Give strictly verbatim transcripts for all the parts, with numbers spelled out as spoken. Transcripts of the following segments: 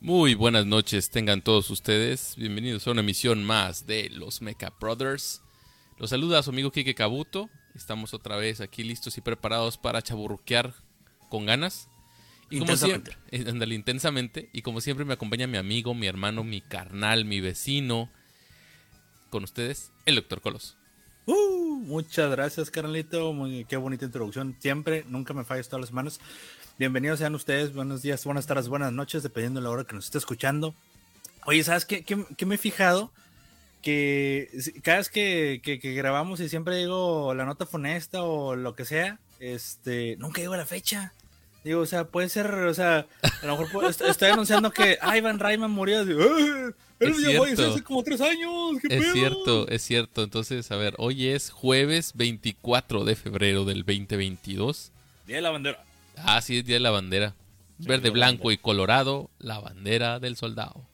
Muy buenas noches, tengan todos ustedes. Bienvenidos a una emisión más de los Mecha Brothers. Los saluda su amigo Kike Kabuto. Estamos otra vez aquí listos y preparados para chaburruquear con ganas. Y como siempre, andale intensamente. Y como siempre me acompaña mi amigo, mi hermano, mi carnal, mi vecino. Con ustedes, el doctor Colos. Uh, muchas gracias, carnalito. Muy, qué bonita introducción. Siempre, nunca me falles todas las semanas. Bienvenidos sean ustedes, buenos días, buenas tardes, buenas noches, dependiendo de la hora que nos esté escuchando. Oye, ¿sabes qué, qué, qué me he fijado? Que cada vez que, que, que grabamos y siempre digo la nota funesta o lo que sea, este, nunca digo la fecha. Digo, o sea, puede ser, o sea, a lo mejor puedo, estoy anunciando que Ivan Reitman murió. Digo, es cierto. Hace como tres años. ¿Qué es pedo? cierto, es cierto. Entonces, a ver, hoy es jueves veinticuatro de febrero del veinte veintidós. Día de la bandera. Ah, sí, es Día de la Bandera. Sí, Verde, blanco bandera. y colorado, la bandera del soldado.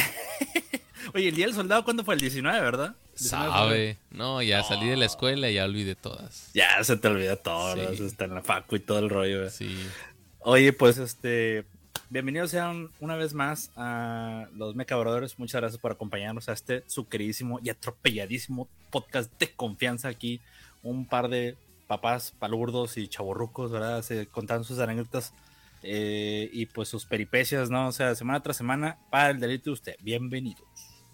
Oye, el Día del Soldado, ¿cuándo fue? El diecinueve, ¿verdad? Sabe. No, ya no. Salí de la escuela y ya olvidé todas. Ya se te olvida todo, Sí. ¿verdad? Está en la facu y todo el rollo, ¿verdad? Sí. Oye, pues este, bienvenidos sean una vez más a los Mecha Brothers. Muchas gracias por acompañarnos a este su queridísimo y atropelladísimo podcast de confianza aquí. Un par de papás palurdos y chavorrucos, ¿verdad? Se contaron sus anécdotas eh, y pues sus peripecias, ¿no? O sea, semana tras semana para el delito de usted. Bienvenidos.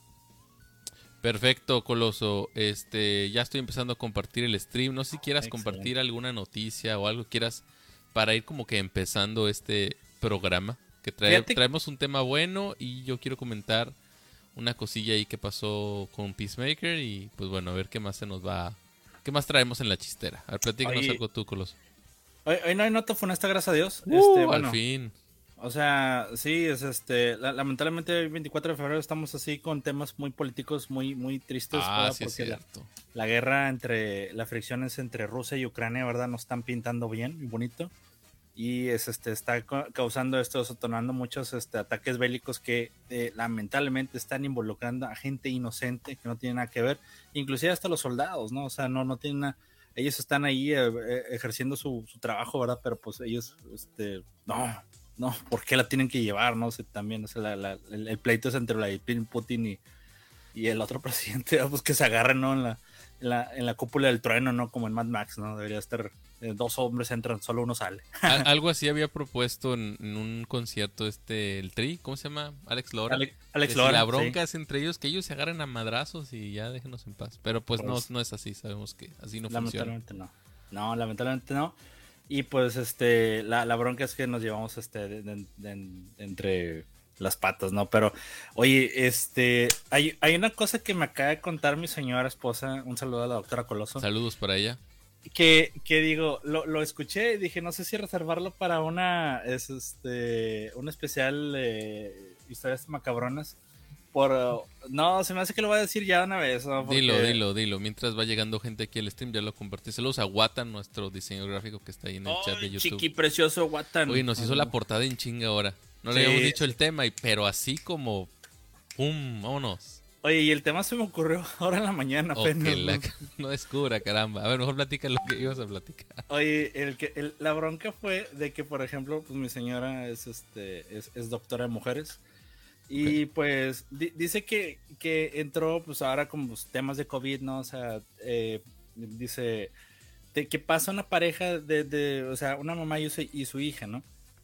Perfecto, Coloso. Este, ya estoy empezando a compartir el stream. No sé si quieras Excelente. compartir alguna noticia o algo quieras para ir como que empezando este programa. Que trae, traemos un tema bueno y yo quiero comentar una cosilla ahí que pasó con Peacemaker y pues bueno, a ver qué más se nos va. ¿Qué más traemos en la chistera? A ver, platícanos Oye, algo tú, Coloso. Hoy, hoy no hay nota funesta, gracias a Dios. Uh, este, bueno, al fin. O sea, sí, es este, la, lamentablemente el veinticuatro de febrero estamos así con temas muy políticos, muy, muy tristes. Ah, ¿verdad? sí es Porque cierto. La, la guerra entre, las fricciones entre Rusia y Ucrania, ¿verdad? Nos están pintando bien y bonito. Y es, este, está causando esto, detonando muchos este, ataques bélicos que eh, lamentablemente están involucrando a gente inocente que no tiene nada que ver, inclusive hasta los soldados, ¿no? O sea, no, no tienen nada. Ellos están ahí eh, ejerciendo su, su trabajo, ¿verdad? Pero pues ellos, este, no, no, ¿por qué la tienen que llevar? No sé, también, o sea, la, la, el, el pleito es entre Vladimir Putin y, y el otro presidente, pues que se agarren, ¿no? En la, en la, en la cúpula del trueno, ¿no? Como en Mad Max, ¿no? Debería estar, eh, dos hombres entran, solo uno sale. Algo así había propuesto en, en un concierto este, el Tri, ¿cómo se llama? Alex Lora. Alex, Alex que Lora. Si la bronca sí. es entre ellos, que ellos se agarren a madrazos y ya déjenos en paz. Pero pues, pues no, no es así, sabemos que así no lamentablemente funciona. no. No, lamentablemente no. Y pues este, la, la bronca es que nos llevamos este de, de, de, de, entre las patas, ¿no? Pero, oye, este, hay, hay una cosa que me acaba de contar mi señora esposa. Un saludo a la doctora Coloso. Saludos para ella. Que, que digo, lo, lo escuché y dije, no sé si reservarlo para una, es este, un especial de eh, historias macabronas. Por, uh, no, se me hace que lo voy a decir ya una vez, ¿no? Porque... Dilo, dilo, dilo. Mientras va llegando gente aquí al stream, ya lo compartí. Saludos a Watan, nuestro diseñador gráfico que está ahí en el oh, chat de YouTube. Chiqui precioso Watan. Oye, nos hizo la portada en chinga ahora. No sí, le habíamos dicho sí. el tema, pero así como, ¡pum! Vámonos. Oye, y el tema se me ocurrió ahora en la mañana. Oh, apenas, que la, no descubra, caramba. A ver, mejor platica lo que ibas a platicar. Oye, el que, el, la bronca fue de que, por ejemplo, pues mi señora es, este, es, es doctora de mujeres. Y okay. pues di, dice que, que entró pues ahora con pues, temas de COVID, ¿no? O sea, eh, dice de que pasa una pareja de, de, o sea, una mamá y su, y su hija, ¿no?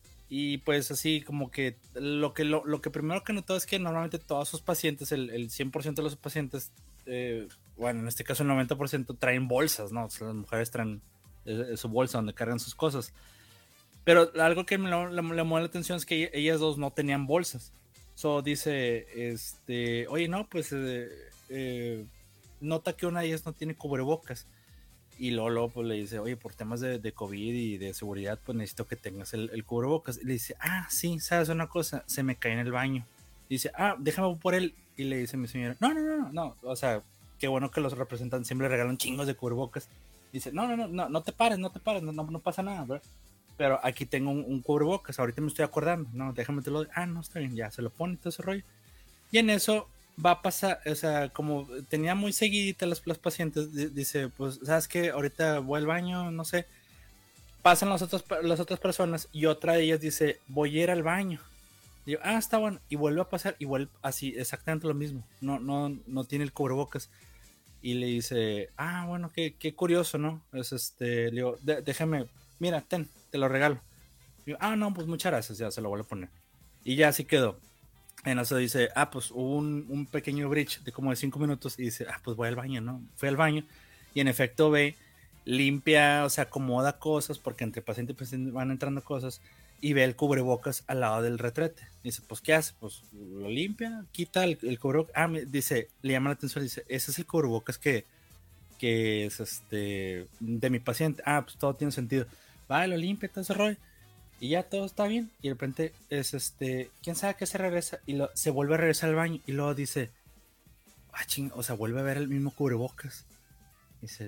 Y pues así como que lo que lo, lo que primero que notó es que normalmente todos sus pacientes, el, el cien por ciento de los pacientes, eh, bueno, en este caso el noventa por ciento traen bolsas, ¿no? O sea, las mujeres traen eh, su bolsa donde cargan sus cosas. Pero algo que me le, le, le llamó la atención es que ellas dos no tenían bolsas. So dice, este, oye, no, pues eh, eh, nota que una de ellas no tiene cubrebocas. Y Lolo pues le dice, oye, por temas de, de COVID y de seguridad, pues necesito que tengas el, el cubrebocas. Y le dice, ah, sí, ¿sabes una cosa? Se me cae en el baño. Y dice, ah, déjame por él. Y le dice mi señora, no, no, no, no, o sea, qué bueno que los representantes siempre regalan chingos de cubrebocas. Dice, no, no, no, no, no te pares, no te pares, no, no, no pasa nada, ¿verdad? Pero aquí tengo un, un cubrebocas, ahorita me estoy acordando, no, déjame te lo, ah, no, está bien, ya, se lo pone todo ese rollo. Y en eso va a pasar, o sea, como tenía muy seguidita las, las pacientes, dice, pues, ¿sabes qué? Ahorita voy al baño, no sé. Pasan las otras, las otras personas y otra de ellas dice, voy a ir al baño. Y yo, ah, está bueno. Y vuelve a pasar, igual así, exactamente lo mismo. No, no, no tiene el cubrebocas. Y le dice, ah, bueno, qué, qué curioso, ¿no? Es este, le digo, déjame, mira, ten, te lo regalo. Y yo, ah, no, pues muchas gracias, ya se lo voy a poner. Y ya así quedó. En eso dice, ah, pues hubo un, un pequeño bridge de como de cinco minutos. Y dice, ah, pues voy al baño, ¿no? Fui al baño. Y en efecto ve, limpia, o sea, acomoda cosas, porque entre paciente y paciente van entrando cosas. Y ve el cubrebocas al lado del retrete. Dice, pues, ¿qué hace? Pues lo limpia, quita el, el cubrebocas. Ah, me, dice, le llama la atención, dice, ese es el cubrebocas que, que es este de mi paciente. Ah, pues todo tiene sentido. Va, lo limpia, todo ese rollo. Y ya todo está bien. Y de repente es este, ¿quién sabe qué se regresa? Y lo, se vuelve a regresar al baño. Y luego dice, ah, ching, o sea, vuelve a ver el mismo cubrebocas. Dice,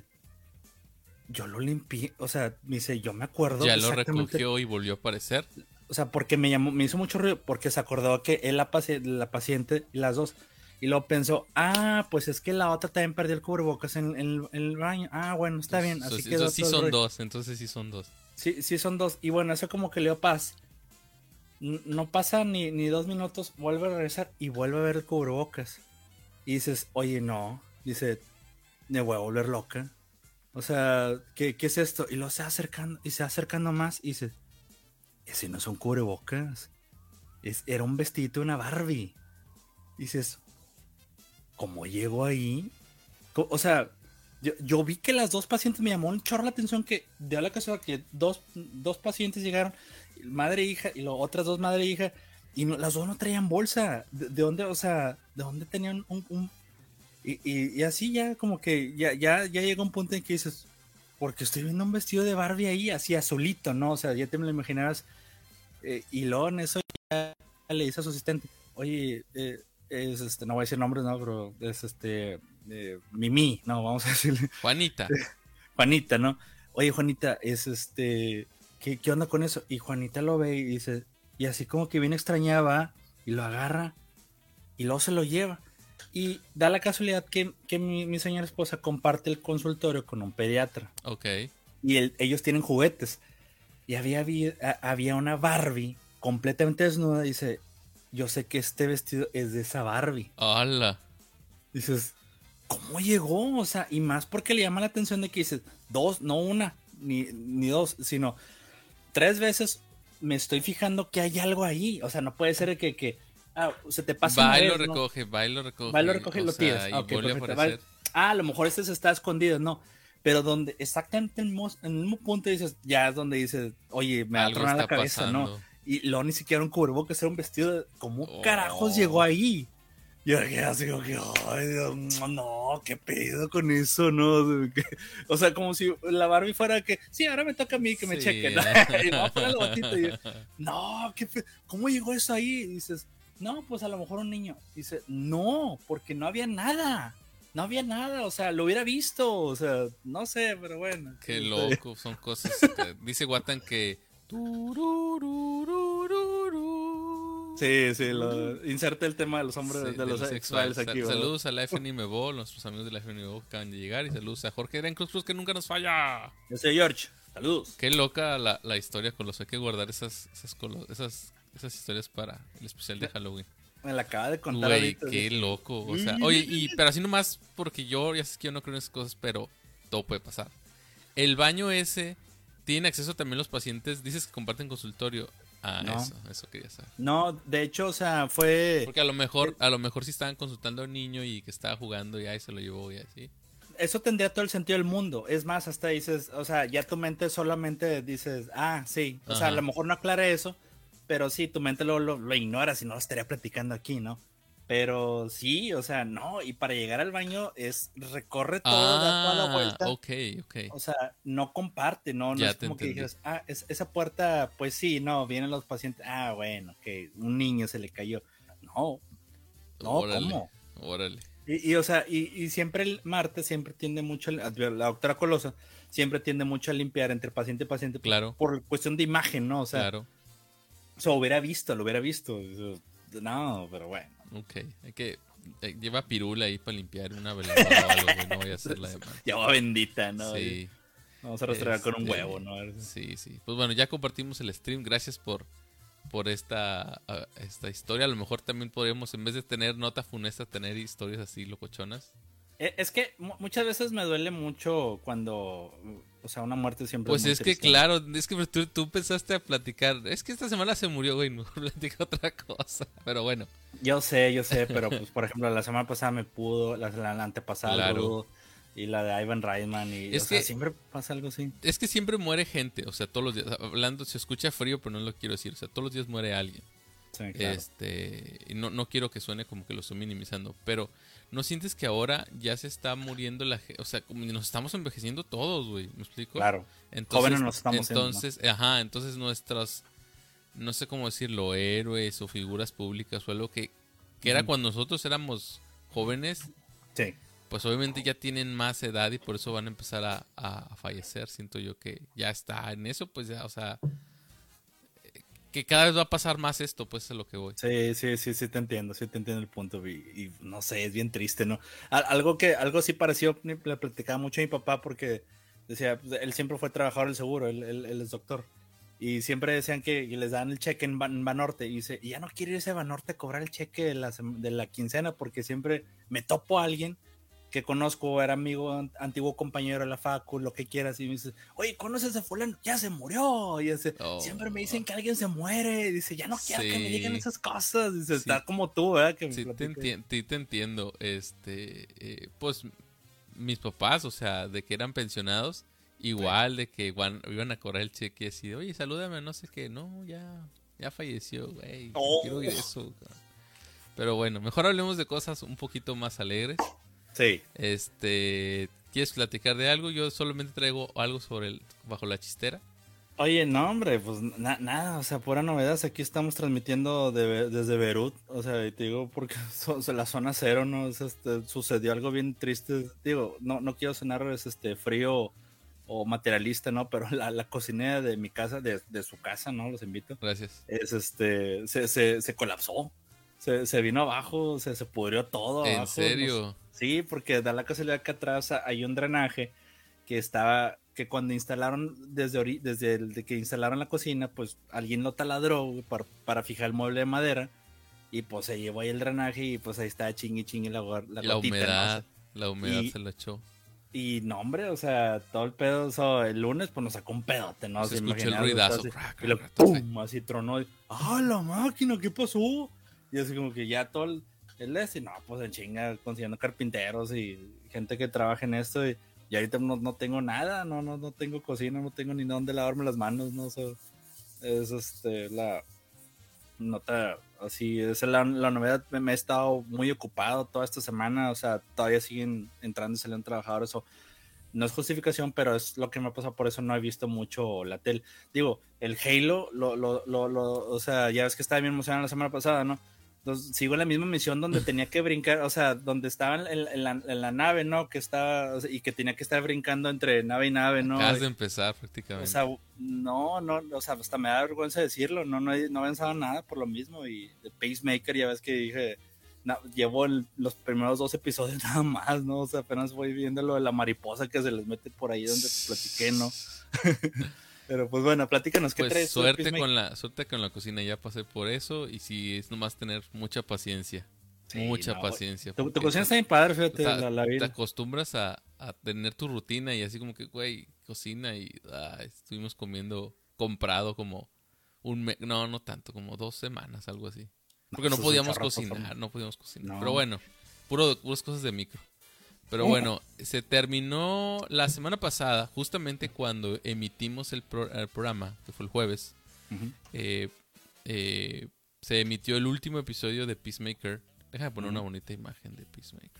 yo lo limpié, o sea, me dice, yo me acuerdo. Ya lo recogió y volvió a aparecer. O sea, porque me llamó, me hizo mucho ruido, porque se acordó que él, la, paci la paciente, y las dos. Y luego pensó, ah, pues es que la otra también perdió el cubrebocas en, en, en el baño. Ah, bueno, está bien. Así entonces, quedó entonces sí son dos, entonces sí son dos. Sí, sí son dos. Y bueno, eso como que le dio paz. No pasa ni, ni dos minutos, vuelve a regresar y vuelve a ver el cubrebocas. Y dices, oye, no. Dice, me voy a volver loca. O sea, ¿qué, qué es esto? Y lo se va acercando, y se va acercando más, y dice, ese no es un cubrebocas. Es, era un vestido de una Barbie. Y dices, ¿cómo llegó ahí? O sea, yo, yo vi que las dos pacientes me llamó un chorro la atención que dio la casualidad que dos, dos pacientes llegaron, madre e hija, y las otras dos madre e hija, y no, las dos no traían bolsa. ¿De, de dónde, o sea, de dónde tenían un... un y, y, y así ya como que ya, ya, ya llega un punto en que dices, porque estoy viendo un vestido de Barbie ahí, así azulito, ¿no? O sea, ya te me lo imaginabas. Eh, y luego en eso ya le dice a su asistente, oye, eh, es este, no voy a decir nombres, no, pero es este, eh, Mimi, no, vamos a decirle. Juanita. Juanita, ¿no? Oye, Juanita, es este, ¿qué, ¿qué onda con eso? Y Juanita lo ve y dice, y así como que bien extrañaba, y lo agarra, y luego se lo lleva. Y da la casualidad que, que mi, mi señora esposa comparte el consultorio con un pediatra. Ok. Y el, ellos tienen juguetes. Y había, había, había una Barbie completamente desnuda. Dice, yo sé que este vestido es de esa Barbie. ¡Hala! Dices, ¿cómo llegó? O sea, y más porque le llama la atención de que dices, dos, no una, ni, ni dos, sino tres veces me estoy fijando que hay algo ahí. O sea, no puede ser que... que ah, se te pasa va una y vez, lo recoge, ¿no? va y lo recoge. Va y lo recoge y lo sea, tiras. Y Ah, okay, vuelve a perfecto. aparecer. Ah, a lo mejor este se está escondido, no. Pero donde exactamente en el, en el mismo punto dices, ya es donde dices, oye, me va a tronar la cabeza, pasando. ¿No? Y luego ni siquiera un cubrebocas, era un vestido de, ¿cómo oh. carajos llegó ahí? Y yo quedé así como que, ay, Dios, no, qué pedo con eso, ¿no? O sea, como si la Barbie fuera que, sí, ahora me toca a mí que sí. me chequen. Y me voy a poner el botito. Y yo, no, qué pedo, ¿cómo llegó eso ahí? Y dices, no, pues a lo mejor un niño. Dice, no, porque no había nada. No había nada, o sea, lo hubiera visto, o sea, no sé, pero bueno. Qué loco, son cosas. Que, dice Watan que... Sí, sí, lo, inserta el tema de los hombres, sí, de, de los sexuales sexual. aquí. Sa saludos a la F N M B O, nuestros amigos de la F N M B O que acaban de llegar, y saludos a Jorge Eren Cruz Cruz que nunca nos falla. Yo soy George, saludos. Qué loca la, la historia con los, hay que guardar esas, esas, esas, esas historias para el especial de Halloween. Me la acaba de contar Güey, ahorita. Qué ¿sí? loco. O sea, oye, y pero así nomás porque yo ya sé que yo no creo en esas cosas, pero todo puede pasar. El baño ese, ¿tienen acceso también los pacientes? Dices que comparten consultorio. Ah, no. eso, eso quería saber. No, de hecho, o sea, fue... Porque a lo mejor, a lo mejor sí estaban consultando a un niño y que estaba jugando y ahí se lo llevó y así. Eso tendría todo el sentido del mundo. Es más, hasta dices, o sea, ya tu mente solamente dices, ah, sí. O Ajá. sea, a lo mejor no aclara eso, pero sí, tu mente lo, lo, lo ignoras y no lo estaría platicando aquí, ¿no? Pero sí, o sea, no, y para llegar al baño es recorre todo, ah, da toda la vuelta. Ok, ok. O sea, no comparte, no, no ya es como entendí. que dijeras, ah, es, esa puerta, pues sí, no, vienen los pacientes, ah, bueno, que un niño se le cayó. No, no, órale, ¿cómo? Órale. Y, y o sea, y, y siempre el martes siempre tiende mucho, la doctora Colosa siempre tiende mucho a limpiar entre paciente y paciente. Claro. Por, por cuestión de imagen, ¿no? O sea, claro. O sea, hubiera visto, lo hubiera visto. No, pero bueno. Ok, hay que... Eh, lleva pirula ahí para limpiar una veladora o algo, güey, no voy a hacer la demanda. Ya va bendita, ¿no? Sí. Vamos a rastrear este, con un huevo, ¿no? Sí, sí. Pues bueno, ya compartimos el stream. Gracias por, por esta, uh, esta historia. A lo mejor también podríamos, en vez de tener nota funesta, tener historias así locochonas. Es que muchas veces me duele mucho cuando, o sea, una muerte siempre pues es muy es triste. que claro, es que tú, tú pensaste a platicar, es que esta semana se murió, güey, no platica otra cosa, pero bueno. Yo sé, yo sé, pero pues por ejemplo la semana pasada me pudo, la, la antepasada claro. Rudo, y la de Ivan Reitman, y es o que, sea, siempre pasa algo así. Es que siempre muere gente, o sea, todos los días, hablando, se escucha frío, pero no lo quiero decir, o sea, todos los días muere alguien. Sí, claro. Este, y no, no quiero que suene como que lo estoy minimizando, pero ¿no sientes que ahora ya se está muriendo la gente? O sea, como nos estamos envejeciendo todos, güey, ¿me explico? Claro. Entonces, jóvenes nos estamos Entonces, siendo, ¿no? ajá, entonces nuestras, no sé cómo decirlo, héroes o figuras públicas o algo que, que era uh-huh. cuando nosotros éramos jóvenes. Sí. Pues obviamente ya tienen más edad y por eso van a empezar a, a, a fallecer. Siento yo que ya está en eso, pues ya, o sea, que cada vez va a pasar más esto, pues es a lo que voy. Sí, sí, sí, sí te entiendo, sí te entiendo el punto y, y no sé, es bien triste, ¿no? Algo que, algo sí pareció, le platicaba mucho a mi papá porque decía, él siempre fue trabajador del seguro, él, él, él es doctor. Y siempre decían que les dan el cheque en, Ban- en Banorte. Y dice, y ya no quiero irse a Banorte a cobrar el cheque de la, de la quincena porque siempre me topo a alguien que conozco, era amigo, antiguo compañero de la facu, lo que quieras, y me dice, oye, ¿conoces a fulano? Ya se murió, y dice, oh, siempre me dicen que alguien se muere, y dice, ya no quiero sí. que me digan esas cosas, y dice, sí. está como tú, ¿verdad? Que sí, te, enti- te, te entiendo, este, eh, pues, mis papás, o sea, de que eran pensionados, igual, sí. de que igual, iban a cobrar el cheque, así, oye, salúdame, no sé qué, no, ya, ya falleció, güey, oh. quiero oír eso, pero bueno, mejor hablemos de cosas un poquito más alegres. Sí. Este, ¿quieres platicar de algo? Yo solamente traigo algo sobre el Bajo la Chistera. Oye, no, hombre, pues na- nada, o sea, pura novedad. Aquí estamos transmitiendo de, desde Beirut, o sea, y te digo porque so, so, la zona cero, ¿no? Es, este, sucedió algo bien triste. Digo, no, no quiero sonar este, frío o materialista, ¿no? Pero la, la cocinera de mi casa, de, de su casa, ¿no? Los invito. Gracias. Es este, se, se, se colapsó. Se, se vino abajo, se, se pudrió todo. ¿En abajo, serio? Nos, sí, porque da la casualidad que atrás hay un drenaje que estaba, que cuando instalaron, desde, ori, desde el de que instalaron la cocina, pues alguien lo taladró para, para fijar el mueble de madera y pues se llevó ahí el drenaje y pues ahí está chingui chingui la, la, la gotita, humedad, ¿no? O sea, la humedad y, se lo echó. Y no, hombre, o sea, todo el pedo, o sea, el lunes pues nos sacó un pedote, ¿no? Se escuchó el ruidazo. Así, y luego, ¡pum! Así tronó. Y, ¡ah, la máquina! ¿Qué pasó? Y así como que ya todo el, el este, no, pues en chinga, consiguiendo carpinteros y gente que trabaja en esto. Y, y ahorita no, no tengo nada, no, no, no tengo cocina, no tengo ni dónde lavarme las manos, ¿no? O sea, es este, la nota, así, es la, la novedad. Me, me he estado muy ocupado toda esta semana, o sea, todavía siguen entrando y saliendo trabajadores, o no es justificación, pero es lo que me ha pasado, por eso no he visto mucho la tele. Digo, el Halo, lo, lo, lo, lo, o sea, ya ves que estaba bien emocionado la semana pasada, ¿no? Entonces, sigo en la misma misión donde tenía que brincar, o sea, donde estaba en, en, la, en la nave, ¿no? Que estaba, o sea, y que tenía que estar brincando entre nave y nave, ¿no? Acabas de empezar prácticamente. O sea, no, no, o sea, hasta me da vergüenza decirlo, no, no, he, no he avanzado nada por lo mismo. Y de Pacemaker, ya ves que dije, no, llevo el, los primeros dos episodios nada más, ¿no? O sea, apenas voy viendo lo de la mariposa que se les mete por ahí donde te platiqué, ¿no? Pero pues bueno, platícanos, ¿qué pues traes? Suerte con la suerte con la cocina, ya pasé por eso y sí, es nomás tener mucha paciencia. Sí, mucha no, paciencia. Tu, tu cocina está bien padre, fíjate, ta, la, la vida. Te acostumbras a, a tener tu rutina y así como que, güey, cocina y ah, estuvimos comiendo comprado como un mes, no, no tanto, como dos semanas, algo así. Porque no, no podíamos cocinar, no podíamos cocinar. No. Pero bueno, puro, puras cosas de micro. Pero bueno, se terminó la semana pasada, justamente cuando emitimos el, pro, el programa, que fue el jueves. Uh-huh. eh, eh, se emitió el último episodio de Peacemaker. Déjame poner uh-huh. una bonita imagen de Peacemaker.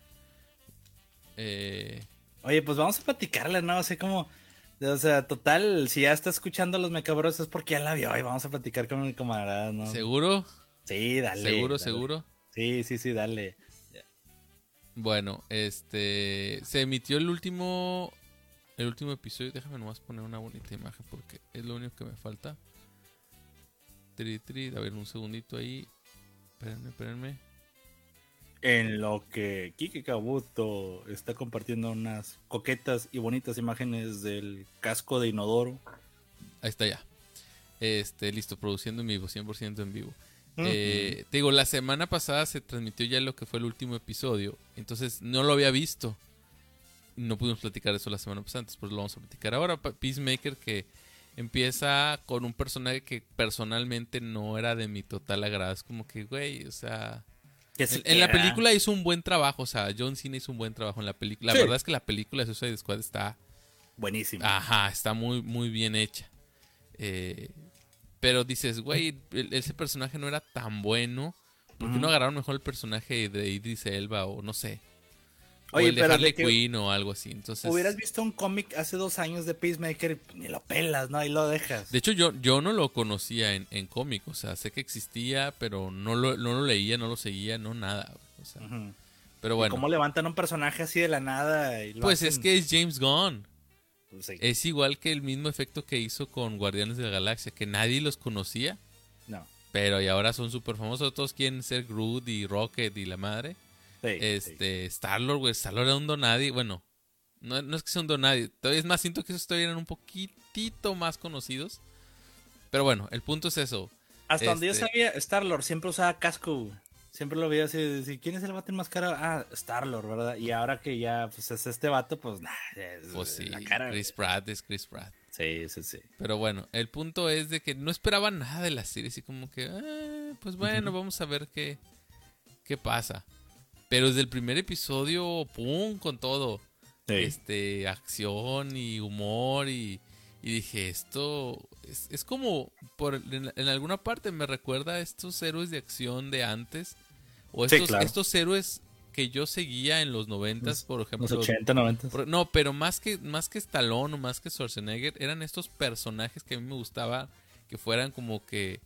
Eh, Oye, pues vamos a platicarla, ¿no? O sea, como... O sea, total, si ya está escuchando a los Mecabros es porque ya la vio y vamos a platicar con mi camarada, ¿no? ¿Seguro? Sí, dale. ¿Seguro, dale. seguro? Sí, sí, sí, dale. Bueno, este se emitió el último el último episodio. Déjame nomás poner una bonita imagen porque es lo único que me falta. Tri, tri, a ver, un segundito ahí. Espérenme, espérenme. En lo que Kike Kabuto está compartiendo unas coquetas y bonitas imágenes del casco de inodoro. Ahí está ya. Este, listo, produciendo en vivo, cien por ciento en vivo. Uh-huh. Eh, te digo, la semana pasada se transmitió ya lo que fue el último episodio. Entonces no lo había visto. No pudimos platicar de eso la semana pasada, entonces pues lo vamos a platicar ahora. Peacemaker, que empieza con un personaje que personalmente no era de mi total agrado. Es como que, güey, o sea... En, en la película hizo un buen trabajo, o sea, John Cena hizo un buen trabajo en la película. La sí. verdad es que la película de Suicide Squad está... buenísima. Ajá, está muy, muy bien hecha. Eh, pero dices, güey, ese personaje no era tan bueno. ¿Por qué uh-huh. no agarraron mejor el personaje de Idris Elba o no sé? Oye, o el de pero Harley de Quinn o algo así. Entonces, hubieras visto un cómic hace dos años de Peacemaker y pues, ni lo pelas, ¿no? Ahí lo dejas. De hecho, yo, yo no lo conocía en, en cómic. O sea, sé que existía, pero no lo, no lo leía, no lo seguía, no nada. O sea, uh-huh. Pero bueno. ¿Cómo levantan un personaje así de la nada? Y lo pues hacen... es que es James Gunn. Pues sí. Es igual que el mismo efecto que hizo con Guardianes de la Galaxia, que nadie los conocía. No. Pero y ahora son súper famosos. Todos quieren ser Groot y Rocket y la madre. Sí, este, sí. Star-Lord, güey. Star-Lord era un donadie. Bueno, no, no es que sea un donadie. Todavía es más, siento que esos todavía eran un poquitito más conocidos. Pero bueno, el punto es eso. Hasta este... donde yo sabía, Star-Lord siempre usaba casco. Siempre lo veía así, decir, ¿quién es el vato enmascarado? Ah, Star-Lord, ¿verdad? Y ahora que ya pues, es este vato, pues nah, es pues sí, la cara. Chris Pratt es Chris Pratt. Sí, sí, sí. Pero bueno, el punto es de que no esperaba nada de la serie, así como que, eh, pues bueno, uh-huh. vamos a ver qué, qué pasa. Pero desde el primer episodio, pum, con todo. Sí. Este, acción y humor y, y dije, esto es, es como, por en, en alguna parte me recuerda a estos héroes de acción de antes. O estos, sí, claro. estos héroes que yo seguía en los noventas, por ejemplo. Los ochenta, noventas. No, pero más que, más que Stallone o más que Schwarzenegger, eran estos personajes que a mí me gustaba que fueran como que,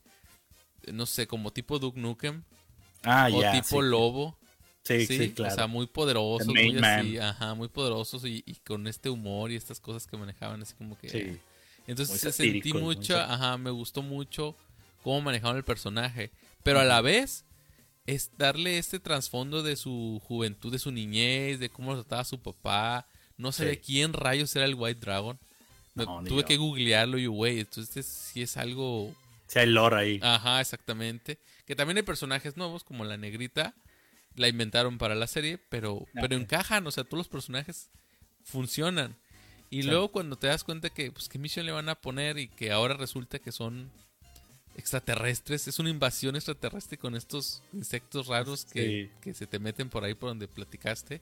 no sé, como tipo Duke Nukem. Ah, o ya. tipo sí, Lobo. Sí, sí, sí, claro. O sea, muy poderosos, The muy Main así, Man. ajá, muy poderosos y, y con este humor y estas cosas que manejaban así como que... Sí. Entonces Muy sentí satírico, mucho, muy ajá, me gustó mucho cómo manejaban el personaje. Pero a la vez, es darle este trasfondo de su juventud, de su niñez, de cómo lo trataba su papá. No sabía Sí. quién rayos era el White Dragon. Me- No, ni tuve yo. que googlearlo y, güey, entonces sí es algo... Sí, hay lore ahí. Ajá, exactamente. Que también hay personajes nuevos, como la negrita. La inventaron para la serie, pero, Ok. pero encajan, o sea, todos los personajes funcionan. Y Sí. luego cuando te das cuenta que, pues, qué misión le van a poner y que ahora resulta que son extraterrestres, es una invasión extraterrestre con estos insectos raros que, Sí. que se te meten por ahí por donde platicaste.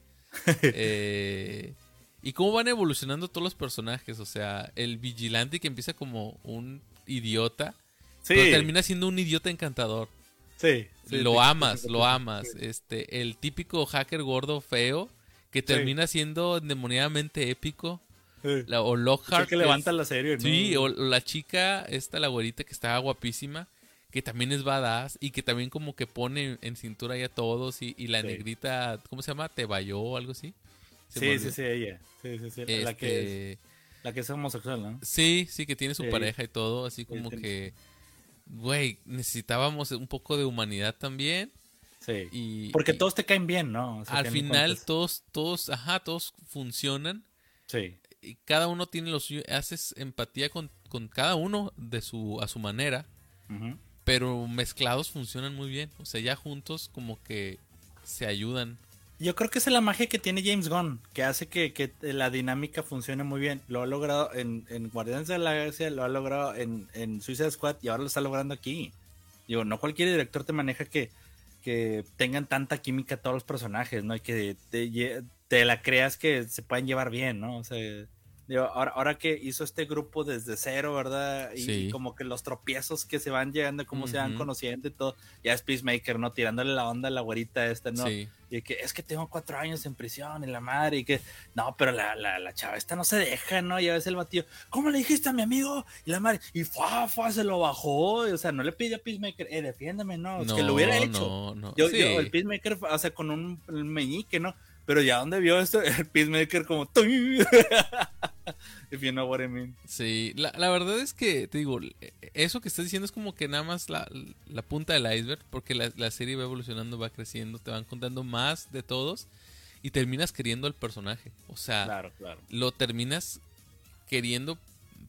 eh, y cómo van evolucionando todos los personajes, o sea, el vigilante que empieza como un idiota, Sí. pero termina siendo un idiota encantador. Sí. sí, lo sí, amas, sí, lo sí, amas. sí. Este, el típico hacker gordo feo que termina siendo endemoniadamente épico. Sí. La, o Es Lockhart. el que levanta la serie, ¿no? Sí, o la chica, esta, la güerita que está guapísima, que también es badass y que también como que pone en cintura ahí a todos. Y, y la Sí. negrita, ¿cómo se llama? Teballó o algo así. Se me Sí, olvidó. sí, sí, ella. Sí, sí, sí. La, que es, Este, la que es homosexual, ¿no? Sí, sí, que tiene su Sí. pareja y todo, así como tiene- que, güey, necesitábamos un poco de humanidad también. Sí. Y, Porque y todos te caen bien, ¿no? O sea, al que final cuentas- todos, todos, ajá, todos funcionan Sí. y cada uno tiene lo suyo, haces empatía con, con cada uno de su, a su manera, Ujú. pero mezclados funcionan muy bien, o sea, ya juntos como que se ayudan. Yo creo que esa es la magia que tiene James Gunn, que hace que, que la dinámica funcione muy bien. Lo ha logrado en, en Guardianes de la Galaxia, lo ha logrado en, en Suicide Squad y ahora lo está logrando aquí. Digo, no cualquier director te maneja que, que tengan tanta química todos los personajes, ¿no? Y que te, lle- te la creas que se puedan llevar bien, ¿no? O sea, digo, ahora, ahora que hizo este grupo desde cero, ¿verdad? Y, Sí. y como que los tropiezos que se van llegando, cómo se van Ujú. conociendo y todo. Ya es Peacemaker, ¿no? Tirándole la onda a la güerita esta, ¿no? Sí. Y que es que tengo cuatro años en prisión y la madre, y que no, pero la, la, la chava esta no se deja, ¿no? Y a veces el batillo, ¿cómo le dijiste a mi amigo? Y la madre, y fa, fa, se lo bajó. O sea, no le pidió a Peacemaker, eh, defiéndeme, no, es que lo hubiera hecho. No, no. Yo, Sí. yo, el Peacemaker, o sea, con un meñique, ¿no? Pero ya donde vio esto, el Peacemaker como, ¡tuy! If you know what I mean. Sí, la, la verdad es que, te digo, eso que estás diciendo es como que nada más la, la punta del iceberg, porque la, la serie va evolucionando, va creciendo, te van contando más de todos y terminas queriendo al personaje. O sea, Claro, claro. lo terminas queriendo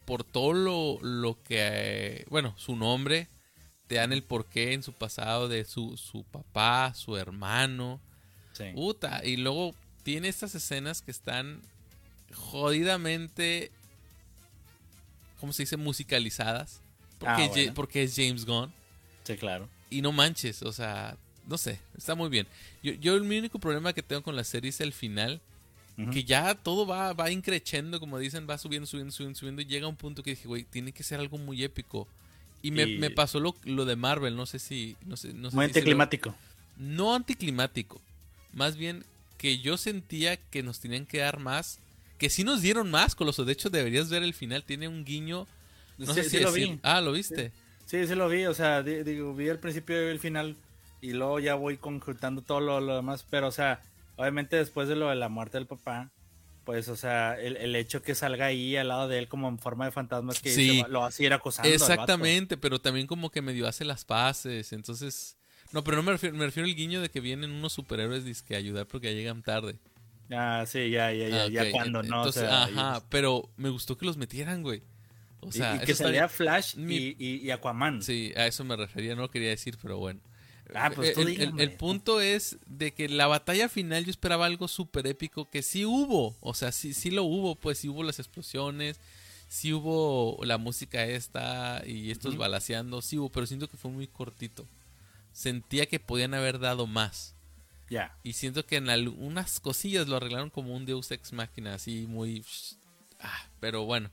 por todo lo, lo que, eh, bueno, su nombre, te dan el porqué en su pasado de su, su papá, su hermano. Sí. Puta, y luego tiene estas escenas que están jodidamente, ¿cómo se dice? Musicalizadas. Porque, Ah, bueno. porque es James Gunn. Sí, claro. Y no manches, o sea, no sé, está muy bien. Yo, yo mi único problema que tengo con la serie es el final. Uh-huh. Que ya todo va, va increciendo, como dicen, va subiendo, subiendo, subiendo, subiendo. Y llega un punto que dije, güey, tiene que ser algo muy épico. Y me, y... me pasó lo, lo de Marvel, no sé si... No sé, no sé muy si anticlimático. Lo, no anticlimático. Más bien que yo sentía que nos tenían que dar más. Que sí nos dieron más, Coloso. De hecho, deberías ver el final. Tiene un guiño. No sí, sé sí si lo decir... vi. Ah, ¿lo viste? Sí, sí, sí lo vi. O sea, digo, vi el principio y el final. Y luego ya voy conjuntando todo lo, lo demás. Pero, o sea, obviamente después de lo de la muerte del papá, pues, o sea, el, el hecho que salga ahí al lado de él como en forma de fantasma es que sí, se, lo hace ir acosando. Exactamente, pero también como que medio hace las paces. Entonces... No, pero no me refiero, me refiero al guiño de que vienen unos superhéroes disque a ayudar porque ya llegan tarde. Ah, sí, ya, ya, ya, ah, okay. ya cuando no. Entonces, o sea, ajá, ellos... pero me gustó que los metieran, güey. O sea, y, y que salía está... Flash Mi... y, y, y Aquaman. Sí, a eso me refería, no lo quería decir, pero bueno. Ah, pues tú el, dígame. el, el punto es de que la batalla final yo esperaba algo súper épico, que sí hubo, o sea, sí, sí lo hubo, pues sí hubo las explosiones, sí hubo la música esta y estos uh-huh. balaceando, sí hubo, pero siento que fue muy cortito. Sentía que podían haber dado más. Ya. Yeah. Y siento que en algunas cosillas lo arreglaron como un Deus Ex Machina, así muy... Ah, pero bueno.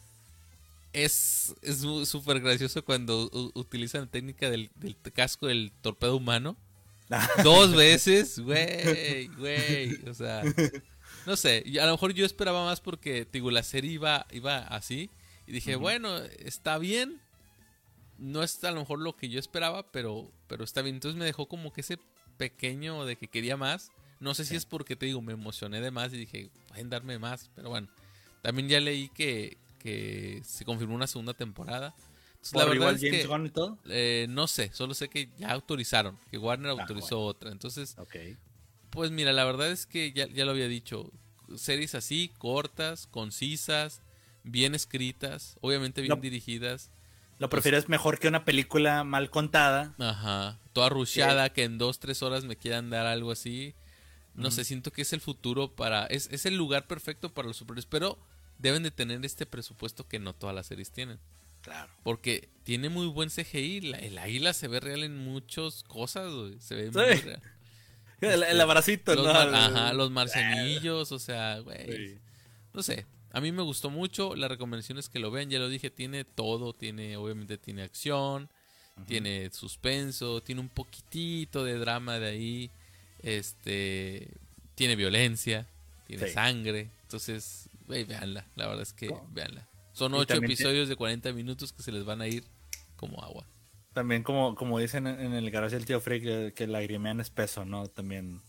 Es súper gracioso cuando u- utilizan la técnica del, del casco del torpedo humano. Dos veces, güey, güey. O sea, no sé. A lo mejor yo esperaba más porque, digo, la serie iba, iba así. Y dije, uh-huh. bueno, está bien. No es a lo mejor lo que yo esperaba, pero, pero está bien. Entonces me dejó como que ese pequeño de que quería más. No sé si sí. es porque, te digo, me emocioné de más y dije, pueden darme más. Pero bueno, también ya leí que, que se confirmó una segunda temporada. Entonces, la verdad igual es James que, Gunn y todo? Eh, no sé, solo sé que ya autorizaron, que Warner ah, autorizó bueno. otra. Entonces, okay. pues mira, la verdad es que ya, ya lo había dicho. Series así, cortas, concisas, bien escritas, obviamente bien no. dirigidas. Lo prefieres pues, mejor que una película mal contada. Ajá, toda rusheada, sí. que en dos, tres horas me quieran dar algo así. No uh-huh. sé, siento que es el futuro para... Es, es el lugar perfecto para los superhéroes, pero deben de tener este presupuesto que no todas las series tienen. Claro. Porque tiene muy buen C G I. La, el águila se ve real en muchas cosas, güey. Se ve sí. muy real. El, el abracito, los ¿no? Mar, ajá, los marcianillos, o sea, güey. Sí. No sé. A mí me gustó mucho, la recomendación es que lo vean, ya lo dije, tiene todo, tiene, obviamente tiene acción, uh-huh. tiene suspenso, tiene un poquitito de drama de ahí, este, tiene violencia, tiene sí. sangre, entonces, güey, véanla, la verdad es que ¿Cómo? véanla. Son ocho episodios tiene... de cuarenta minutos que se les van a ir como agua. También como, como dicen en el garage del tío Frey, que, que lagrimean espeso, ¿no? También...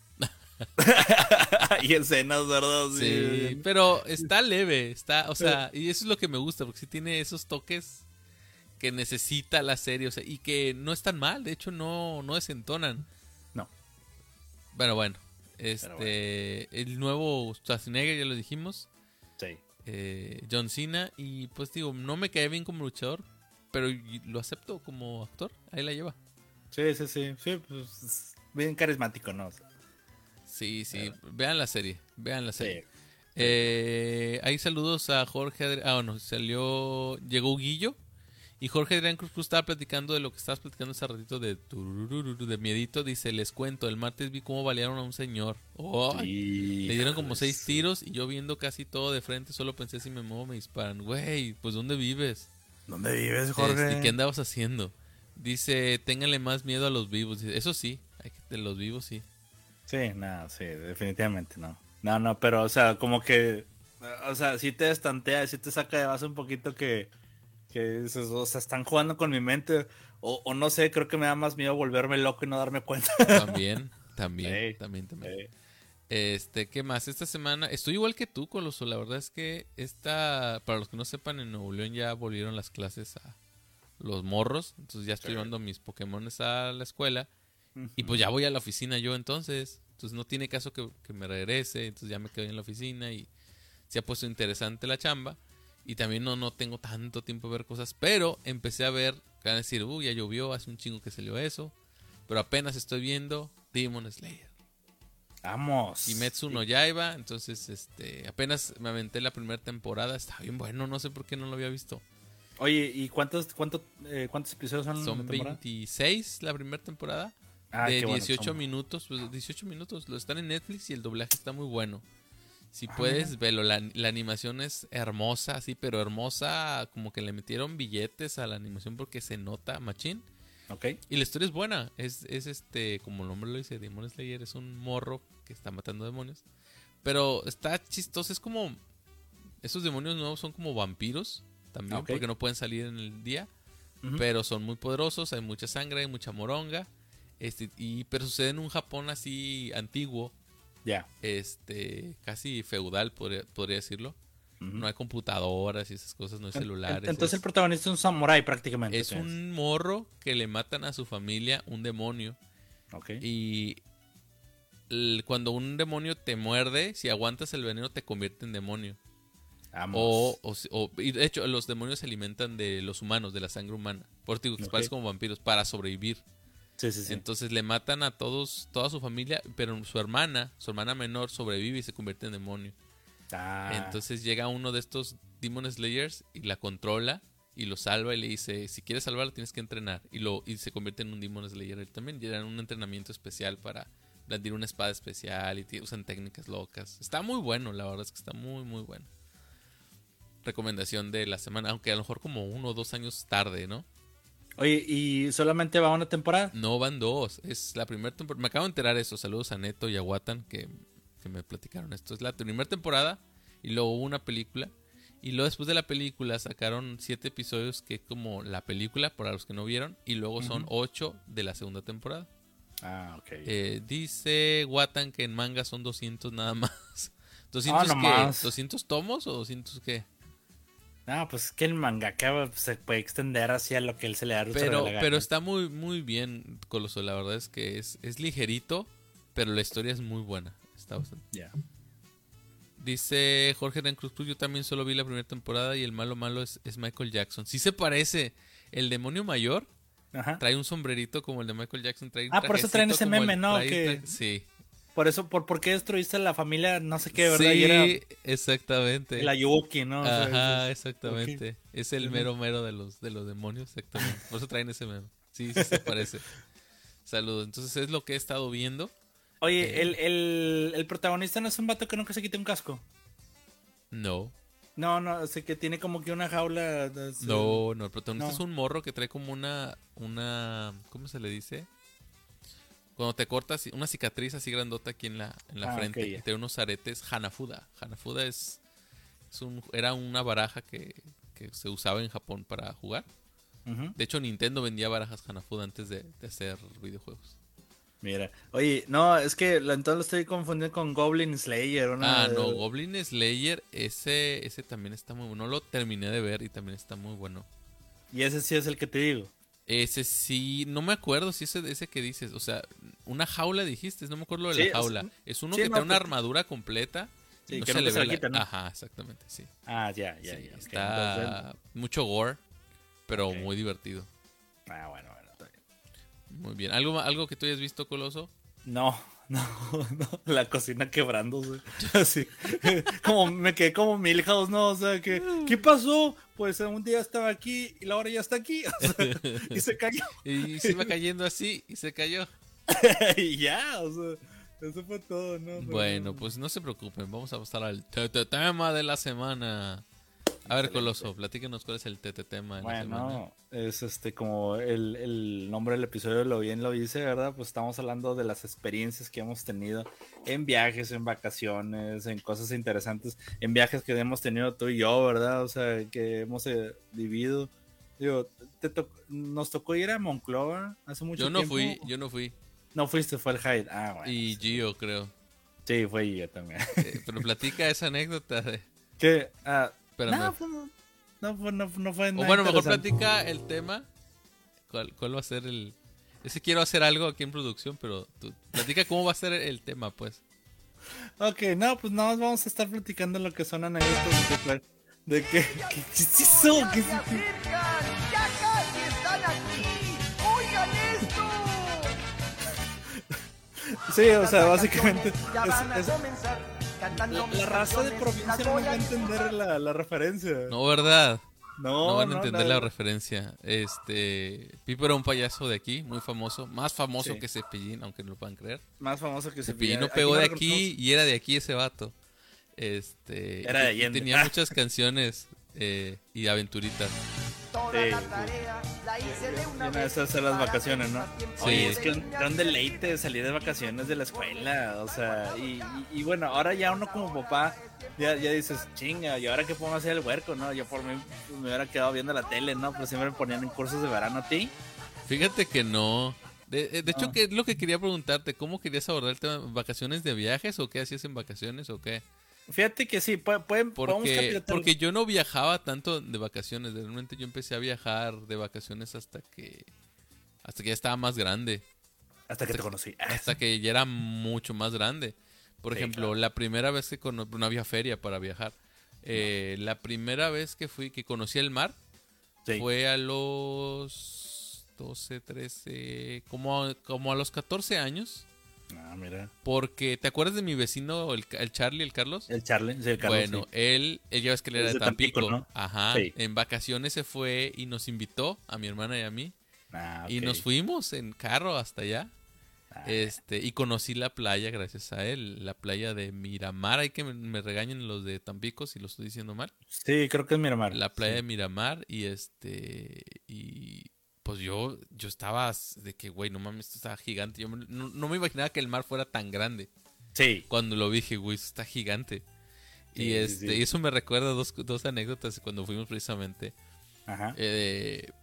Hay escenas, ¿verdad? Sí, sí, pero está leve, está, o sea, y eso es lo que me gusta, porque sí tiene esos toques que necesita la serie, o sea, y que no están mal, de hecho no, no desentonan. No. Bueno, bueno, este, bueno. el nuevo Schwarzenegger, ya lo dijimos. Sí. Eh, John Cena, y pues digo, no me cae bien como luchador, pero lo acepto como actor, ahí la lleva. Sí, sí, sí, sí, pues bien carismático, ¿no? O sea, sí, sí, claro. Vean la serie, vean la serie. Sí. Eh, hay saludos a Jorge Adrián, ah, bueno, salió, llegó Guillo, y Jorge Adrián Cruz Cruz estaba platicando de lo que estabas platicando hace ratito de de miedito, dice, les cuento, el martes vi cómo balearon a un señor. Oh, sí, le dieron como seis tiros, y yo viendo casi todo de frente, solo pensé, si me muevo me disparan. Güey, pues ¿dónde vives? ¿Dónde vives, Jorge? ¿Y qué andabas haciendo? Dice, ténganle más miedo a los vivos. Dice, eso sí, hay que, de los vivos sí. Sí, no, sí, definitivamente no. No, no, pero, o sea, como que, o sea, sí te estantea, sí te saca de base un poquito que, que o sea, están jugando con mi mente, o, o no sé, creo que me da más miedo volverme loco y no darme cuenta. También, también, sí, también, también. Sí. Este, ¿qué más? Esta semana, estoy igual que tú, Coloso, la verdad es que esta, para los que no sepan, en Nuevo León ya volvieron las clases a los morros, entonces ya estoy sí. llevando mis Pokémones a la escuela, uh-huh. y pues ya voy a la oficina yo entonces, entonces no tiene caso que, que me regrese, entonces ya me quedo en la oficina y se ha puesto interesante la chamba, Y también no, no tengo tanto tiempo de ver cosas. Pero empecé a ver, van a decir, uy, ya llovió, hace un chingo que salió eso. Pero apenas estoy viendo Demon Slayer. Vamos. Kimetsu no Yaiba. Entonces, este, apenas me aventé la primera temporada. Está bien bueno, no sé por qué no lo había visto. Oye, ¿y cuántos, cuánto, eh, cuántos episodios son? Son la temporada? veintiséis la primera temporada. Ah, de qué bueno, dieciocho son- minutos. Pues dieciocho minutos. Lo están en Netflix y el doblaje está muy bueno. Si Ah, puedes, mira. velo. La, la animación es hermosa, sí, pero hermosa. Como que le metieron billetes a la animación porque se nota machín. Ok. Y la historia es buena. Es, es este, como el nombre lo dice, Demon Slayer. Es un morro que está matando demonios. Pero está chistoso. Es como. Esos demonios nuevos son como vampiros también, Ok. porque no pueden salir en el día. Ujú. Pero son muy poderosos. Hay mucha sangre, hay mucha moronga. Este, y, pero sucede en un Japón así antiguo. Ya. Este, casi feudal, podría, podría decirlo. Ujú. No hay computadoras y esas cosas, no hay En- celulares. Entonces es, el protagonista es un samurái prácticamente. es ¿qué un morro que le matan a su familia un demonio. Ok. Y el- cuando un demonio te muerde, si aguantas el veneno te convierte en demonio. Vamos. O, o, si- o- y de hecho, los demonios se alimentan de los humanos, de la sangre humana. Por eso digo que se Ok. parecen como vampiros, para sobrevivir. Sí, sí, sí. Entonces le matan a todos, toda su familia, pero su hermana, su hermana menor, sobrevive y se convierte en demonio. Ah, Entonces llega uno de estos Demon Slayers y la controla y lo salva y le dice, si quieres salvarla tienes que entrenar. Y lo y se convierte en un Demon Slayer él también. Y era un entrenamiento especial para blandir una espada especial y t- usan técnicas locas. Está muy bueno, la verdad es que está muy, muy bueno. Recomendación de la semana, aunque a lo mejor como uno o dos años tarde, ¿no? oye, ¿y solamente va una temporada? No van dos, es la primera temporada. Me acabo de enterar eso, saludos a Neto y a Watan que, que me platicaron esto. Es la primera temporada y luego hubo una película. Y luego después de la película sacaron siete episodios que es como la película, para los que no vieron. Y luego son Ujú. ocho de la segunda temporada. Ah, ok. Eh, dice Watan que en manga son doscientos nada más. ¿doscientos Ah, no qué? más. ¿doscientos tomos o doscientos qué? No, pues es que el mangaka se puede extender hacia lo que él se le da Pero, pero está muy, muy bien, Coloso. La verdad es que es, es ligerito, pero la historia es muy buena. Está bastante. Ya. Dice Jorge Dan Cruz Cruz, yo también solo vi la primera temporada y el malo malo es, es Michael Jackson. Sí se parece. El demonio mayor Ajá. trae un sombrerito como el de Michael Jackson. Trae un Ah, por eso traen trajecito ese como el- meme, ¿no? trae- Que- trae- sí. Por eso, por, ¿por qué destruiste la familia? No sé qué, ¿verdad? Sí, Y era exactamente. la Yuki, ¿no? O sea, Ajá, es- exactamente. Es el Ujú. mero mero de los, de los demonios, exactamente. Por eso traen ese meme. Sí, sí se parece. Saludos. Entonces es lo que he estado viendo. Oye, Eh. el, el, el protagonista no es un vato que nunca se quite un casco. No, No, no, o sea, que tiene como que una jaula. de- no, no. El protagonista No. es un morro que trae como una, una, ¿cómo se le dice? Cuando te cortas una cicatriz así grandota aquí en la, en la Ah, frente ok, ya. y trae unos aretes Hanafuda. Hanafuda es, es un, era una baraja que, que se usaba en Japón para jugar. Ujú. De hecho, Nintendo vendía barajas Hanafuda antes de, de hacer videojuegos. Mira, oye, no, es que lo- entonces lo estoy confundiendo con Goblin Slayer. Una, Ah, no, Goblin Slayer, ese, ese también está muy bueno. Lo terminé de ver y también está muy bueno. Y ese sí es el que te digo. Ese sí, no me acuerdo si ese ese que dices, o sea, una jaula dijiste, no me acuerdo lo de Sí, la o sea, jaula. Es uno sí, que no, trae una pues- armadura completa. y Sí, no que se nunca le se ve la la- quita, ¿no? Ajá, exactamente, sí. Ah, ya, ya, Sí, ya. ok, está entonces- mucho gore, pero Ok. muy divertido. Ah, bueno, bueno, está bien. Muy bien. ¿Algo, algo que tú hayas visto, Coloso? No, no, no, la cocina quebrándose. Así, como me quedé como Milhouse, ¿no? O sea, que, ¿qué pasó? Pues un día estaba aquí y la hora ya está aquí. O sea, y se cayó. Y se iba cayendo así y se cayó. Y ya, o sea, eso fue todo, ¿no? Pero- Bueno, pues no se preocupen, vamos a pasar al tete tema de la semana. A ver, Excelente. Coloso, platícanos cuál es el tete tema de la semana. Bueno, es este como el, el nombre del episodio lo bien lo dice, ¿verdad? Pues estamos hablando de las experiencias que hemos tenido en viajes, en vacaciones, en cosas interesantes, en viajes que hemos tenido tú y yo, ¿verdad? O sea, que hemos eh, vivido. Digo, te to- nos tocó ir a Monclova hace mucho Yo no tiempo. fui, yo no fui. No fuiste, fue el Hyde. Ah, bueno. Y sí. Gio, creo. Sí, fue yo también. Eh, pero platica esa anécdota de... ¿Qué? Ah, Espérame. no, fue- no, fue- no, no fue o nada bueno, mejor interesante. platica el tema. ¿Cuál, cuál va a ser el...? Es que quiero hacer algo aquí en producción, pero tú, platica cómo va a ser el tema, pues. Ok, no, pues nada más vamos a estar platicando lo que son anécdotas de, pla- De que, ¿qué, qué es eso? ¿Qué es eso? ¡Ya casi están aquí! ¡Oigan esto! Sí, o sea, básicamente Ya van a es, es, comenzar cantando la, mis la raza de canciones, provincia las no voy va a a entender la, la referencia. No, ¿verdad? No, No van a no, entender no. la referencia. Este, Pipo era un payaso de aquí, muy famoso, más famoso Sí. que Cepillín, aunque no lo puedan creer. Más famoso que Cepillín no Cepillín. pegó no de lo aquí y era de aquí ese vato. Este, Era de y Allende. tenía muchas canciones eh, y aventuritas. Toda Sí, la sí. tarea la hice de una Una de vez. esas son las para vacaciones, tener ¿no? más tiempo Sí. Oye, libre es que y un, me era un deleite salir de vacaciones de la escuela, o sea, y, y, y bueno, ahora ya uno como papá, ya, ya dices, chinga, ¿y ahora qué podemos hacer el huerco, no? Yo por mí pues, me hubiera quedado viendo la tele, ¿no? Pero siempre me ponían en cursos de verano a ti. Fíjate que no. De, de hecho, No. que es lo que quería preguntarte, ¿cómo querías abordar el tema? ¿Vacaciones de viajes o qué hacías en vacaciones o qué? Fíjate que sí, pueden, pueden podemos Porque, capirotear- porque yo no viajaba tanto de vacaciones. Realmente yo empecé a viajar de vacaciones hasta que hasta que ya estaba más grande. hasta que te conocí. Hasta que ya era mucho más grande. Por Sí, ejemplo, claro. la primera vez que cono- no había feria para viajar. Eh, la primera vez que fui, que conocí el mar, Sí. fue a los doce, trece, como a, como a los catorce años. Ah, mira. Porque, ¿te acuerdas de mi vecino, el, el Charlie, el Carlos? El Charlie, sí, el Carlos. Bueno, sí. él, él ya ves que él era Es de de Tampico, Tampico. ¿no? Ajá. Sí. En vacaciones se fue y nos invitó a mi hermana y a mí. Ah, Y ok. nos fuimos en carro hasta allá. Ah, Este, y conocí la playa gracias a él, la playa de Miramar. Hay que me, me regañen los de Tampico si lo estoy diciendo mal. Sí, creo que es mi hermano. La playa Sí. de Miramar y este y pues yo yo estaba de que güey, no mames, esto está gigante. Yo me- no, no me imaginaba que el mar fuera tan grande. Sí. Cuando lo vi dije, güey, esto está gigante. Sí, Y sí, este, sí. y eso me recuerda dos, dos anécdotas cuando fuimos precisamente. Ajá. eh,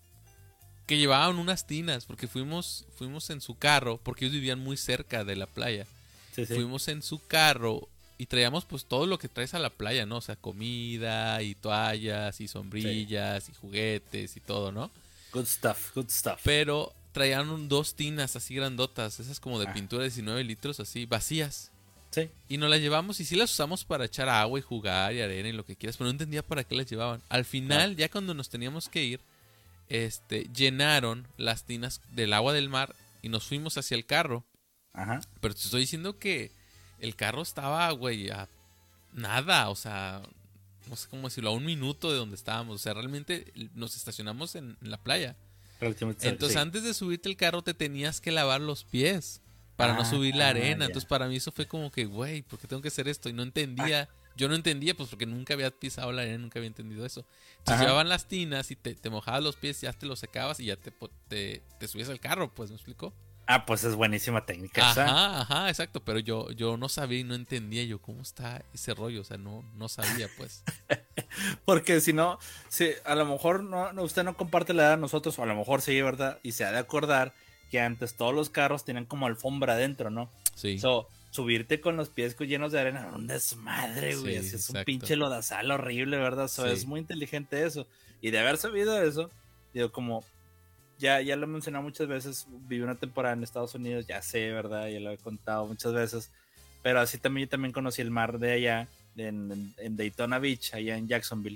que llevaban unas tinas, porque fuimos, fuimos en su carro, porque ellos vivían muy cerca de la playa. Sí, sí. Fuimos en su carro y traíamos pues todo lo que traes a la playa, ¿no? O sea, comida y toallas y sombrillas y juguetes y todo, ¿no? Good stuff, good stuff. Pero traían un- dos tinas así grandotas, esas como de Ah. pintura de diecinueve litros, así vacías. Sí. Y nos las llevamos y sí las usamos para echar agua y jugar y arena y lo que quieras, pero no entendía para qué las llevaban. Al final, ya cuando nos teníamos que ir, este, llenaron las tinas del agua del mar y nos fuimos hacia el carro. Ajá. Pero te estoy diciendo que el carro estaba, güey, a nada, o sea, no sé cómo decirlo, a un minuto de donde estábamos. O sea, realmente nos estacionamos en, en la playa. Relativamente Entonces, sí. antes de subirte el carro, te tenías que lavar los pies para no Ah, subir la ah, arena. ya. Entonces, para mí eso fue como que, güey, ¿por qué tengo que hacer esto? Y no entendía. Yo no entendía, pues porque nunca había pisado la arena, nunca había entendido eso. Entonces, Ajá. llevaban las tinas y te, te mojabas los pies, ya te los secabas y ya te, po- te, te subías al carro, pues, ¿me explicó? Ah, pues es buenísima técnica. esa. Ajá, ajá, exacto. Pero yo, yo no sabía y no entendía yo cómo está ese rollo. O sea, no, no sabía, pues. Porque si no, si a lo mejor no, no- usted no comparte la edad de nosotros, o a lo mejor sí, ¿verdad? Y se ha de acordar que antes todos los carros tenían como alfombra adentro, ¿no? Sí. So, subirte con los pies llenos de arena era un desmadre, güey. Sí, Así es un exacto. pinche lodazal horrible, ¿verdad? So, Sí. es muy inteligente eso. Y de haber sabido eso, digo, como ya, ya lo he mencionado muchas veces, viví una temporada en Estados Unidos, ya sé, ¿verdad? Ya lo he contado muchas veces. Pero así también yo también conocí el mar de allá, en, en- en Daytona Beach, allá en Jacksonville,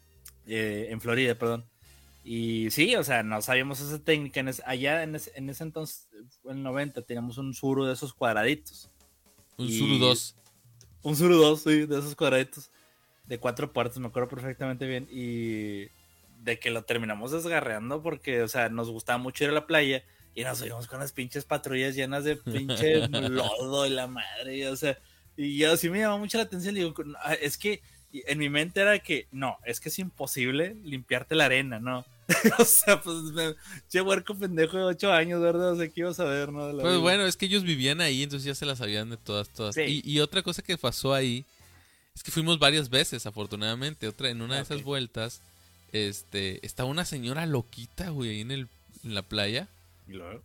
eh, en Florida, perdón. Y sí, o sea, no sabíamos esa técnica. En ese- allá en ese, en ese entonces, en el noventa, teníamos un suru de esos cuadraditos. Un y- Zuru dos. Un Suru dos, sí, de esos cuadraditos. De cuatro puertas, me acuerdo perfectamente bien. Y de que lo terminamos desgarreando porque, o sea, nos gustaba mucho ir a la playa y nos subimos con las pinches patrullas llenas de pinche lodo y la madre. Y, o sea, y yo sí me llamó mucho la atención. Digo, "Ah, es que en mi mente era que no, es que es imposible limpiarte la arena, ¿no? O sea, pues, me, che huerco pendejo de ocho años, ¿verdad? O sea, ¿qué ibas a ver, no? De la Pues vida. bueno, es que ellos vivían ahí, entonces ya se las sabían de todas, todas. Sí. Y, y otra cosa que pasó ahí es que fuimos varias veces, afortunadamente. Otra, en una de Ok. esas vueltas, este, estaba una señora loquita, güey, ahí en, el, en la playa. Y luego,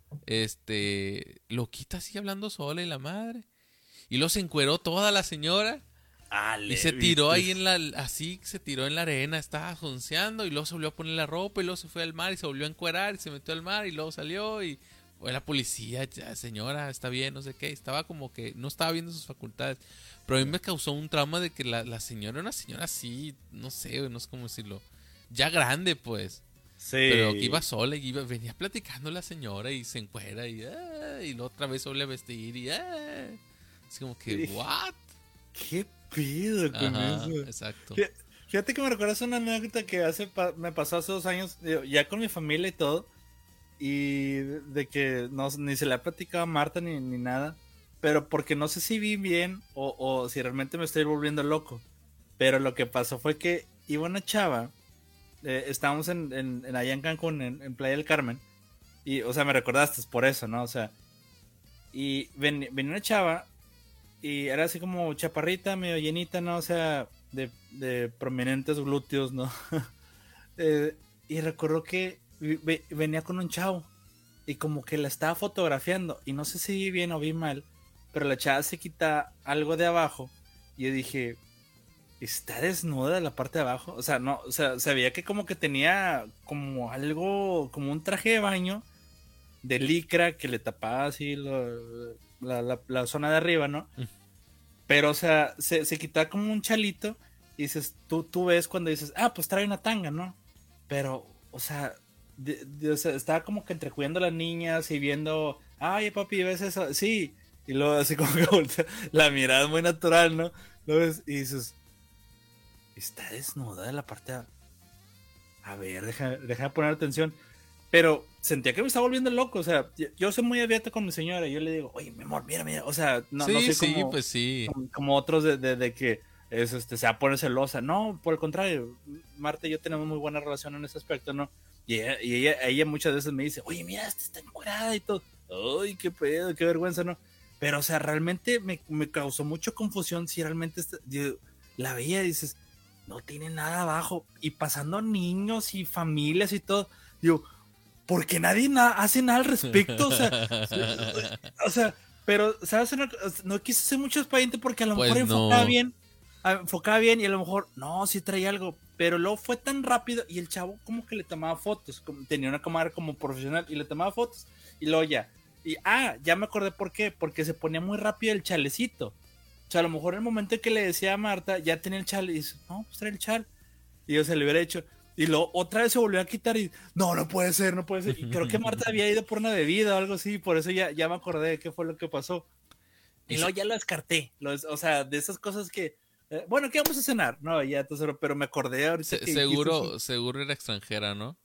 Este, loquita así hablando sola y la madre. Y luego se encueró toda la señora. ah, Y se tiró ahí en la, así se tiró en la arena, estaba jonceando y luego se volvió a poner la ropa y luego se fue al mar y se volvió a encuerar y se metió al mar y luego salió y fue la policía, ya, señora, está bien, no sé qué. Estaba como que no estaba viendo sus facultades. Pero a mí me causó un trauma de que la, la señora era una señora así, no sé, no sé cómo decirlo. Ya grande, pues. Sí. Pero que iba sola y iba, venía platicando la señora y se encuera y, ah, y la otra vez suele vestir y ah. Así como que, ¿what? ¿Qué pido con Ajá, eso? exacto. Fíjate que me recuerdas una anécdota que hace pa- me pasó hace dos años, digo, ya con mi familia y todo, y de, de que no, ni se le ha platicado a Marta ni, ni nada, pero porque no sé si vi bien o, o si realmente me estoy volviendo loco. Pero lo que pasó fue que iba una chava, eh, estábamos en, en, en allá en Cancún, en, en Playa del Carmen, y, o sea, me recordaste, es por eso, ¿no? O sea, y ven, venía una chava, y era así como chaparrita, medio llenita, ¿no? O sea, de, de prominentes glúteos, ¿no? eh, y recuerdo que ve, venía con un chavo, y como que la estaba fotografiando, y no sé si vi bien o vi mal, pero la chava se quita algo de abajo, y yo dije, ¿está desnuda la parte de abajo? O sea, no, o sea, se veía que como que tenía como algo, como un traje de baño de licra que le tapaba así lo, la, la, la zona de arriba, ¿no? Mm. Pero, o sea, se, se quitaba como un chalito y dices, tú, tú ves cuando dices, ah, pues trae una tanga, ¿no? Pero, o sea, de, de, o sea, estaba como que entrecuidando a las niñas y viendo, ay, papi, ¿ves eso? Sí. Y luego así como que voltea, la mirada es muy natural, ¿no? Lo ves y dices, está desnuda de la parte de... A ver, deja, deja de poner atención. Pero sentía que me estaba volviendo loco. O sea, yo, yo soy muy abierto con mi señora. Y yo le digo, oye, mi amor, mira, mira. O sea, no, sí, no soy sí, como, pues sí. como, como otros de, de, de que es, este, se va a poner celosa. No, por el contrario. Marta y yo tenemos muy buena relación en ese aspecto, ¿no? Y ella, y ella, ella muchas veces me dice, oye, mira, esta está encuerada y todo. Ay, qué pedo, qué vergüenza, ¿no? Pero, o sea, realmente me, me causó mucha confusión si realmente está, yo, la veía y dices, no tiene nada abajo. Y pasando niños y familias y todo. Digo, porque nadie na hace nada al respecto. O sea, o sea, pero, ¿sabes? No, no quise ser mucho expediente porque a lo pues mejor no. enfocaba bien. Enfocaba bien y a lo mejor, no, sí traía algo. Pero luego fue tan rápido y el chavo como que le tomaba fotos. Como, tenía una cámara como profesional y le tomaba fotos. Y luego ya. Y, ah, ya me acordé por qué. Porque se ponía muy rápido el chalecito. O sea, a lo mejor en el momento en que le decía a Marta, ya tenía el chal, y dice, no, pues trae el chal. Y yo se le hubiera hecho. Y luego otra vez se volvió a quitar y, no, no puede ser, no puede ser. Y creo que Marta había ido por una bebida o algo así, por eso ya, ya me acordé de qué fue lo que pasó. Y luego ya lo descarté. Lo, o sea, de esas cosas que, eh, bueno, ¿qué vamos a cenar? No, ya, entonces, pero me acordé ahorita Se, que seguro, seguro era extranjera, ¿no?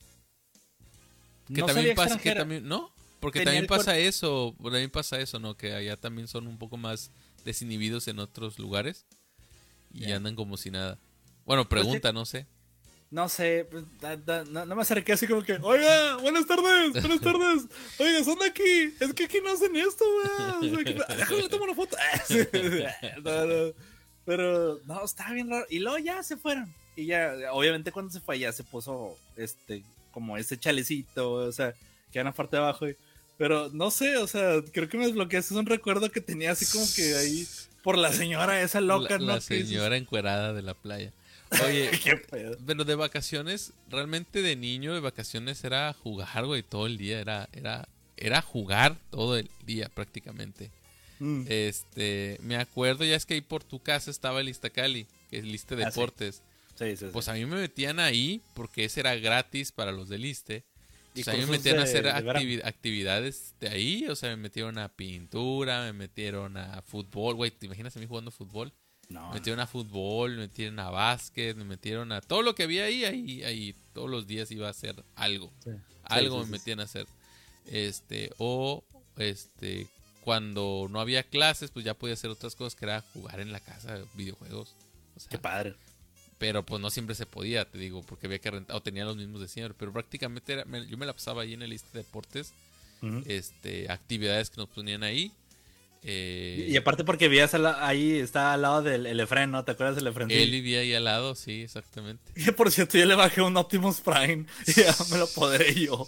Que no también pasa, que también, ¿no? Porque Tenía también pasa cuerpo. eso, también pasa eso, ¿no? Que allá también son un poco más desinhibidos en otros lugares y yeah. andan como si nada. Bueno, pregunta, pues, no sé. No sé, pues, da, da, no, no me acerqué así como que, oiga, buenas tardes, buenas tardes. Oiga, son de aquí, es que aquí no hacen esto, güey. O sea, que, déjame tomar una foto. no, no. Pero, no, estaba bien raro. Y luego ya se fueron. Y ya, obviamente cuando se fue, ya se puso, este, como ese chalecito, o sea, que en la parte de abajo. Y, pero no sé, o sea, creo que me desbloqueaste un recuerdo que tenía así como que ahí por la señora esa loca, la, ¿no? La señora encuerada de la playa. Oye, ¿qué pedo? Pero de vacaciones, realmente de niño de vacaciones era jugar, güey, todo el día. Era, era, era jugar todo el día prácticamente. Mm. Este, me acuerdo, ya es que ahí por tu casa estaba el Iztacali, que es Liste de Deportes. Ah, sí. Sí, sí, pues sí. a mí me metían ahí porque ese era gratis para los del Liste. O sea, a mí me metían de, a hacer activi actividades de ahí, o sea, me metieron a pintura, me metieron a fútbol, güey, ¿te imaginas a mí jugando fútbol? No. Me metieron a fútbol, me metieron a básquet, me metieron a todo lo que había ahí, ahí, ahí todos los días iba a hacer algo. Sí. Algo sí, sí, me metían sí. a hacer. Este, o este, cuando no había clases, pues ya podía hacer otras cosas que era jugar en la casa, videojuegos. O sea, qué padre. Pero pues no siempre se podía, te digo, porque había que rentar, o tenía los mismos de siempre. Pero prácticamente era, me, yo me la pasaba ahí en el Liste de Deportes, uh-huh. este, actividades que nos ponían ahí. Eh, y, y aparte porque vivías ahí, está al lado del el Efren, ¿no? ¿Te acuerdas del Efren? Él vivía ahí al lado, sí, exactamente. Y por cierto, yo le bajé un Optimus Prime y ya me lo podré yo.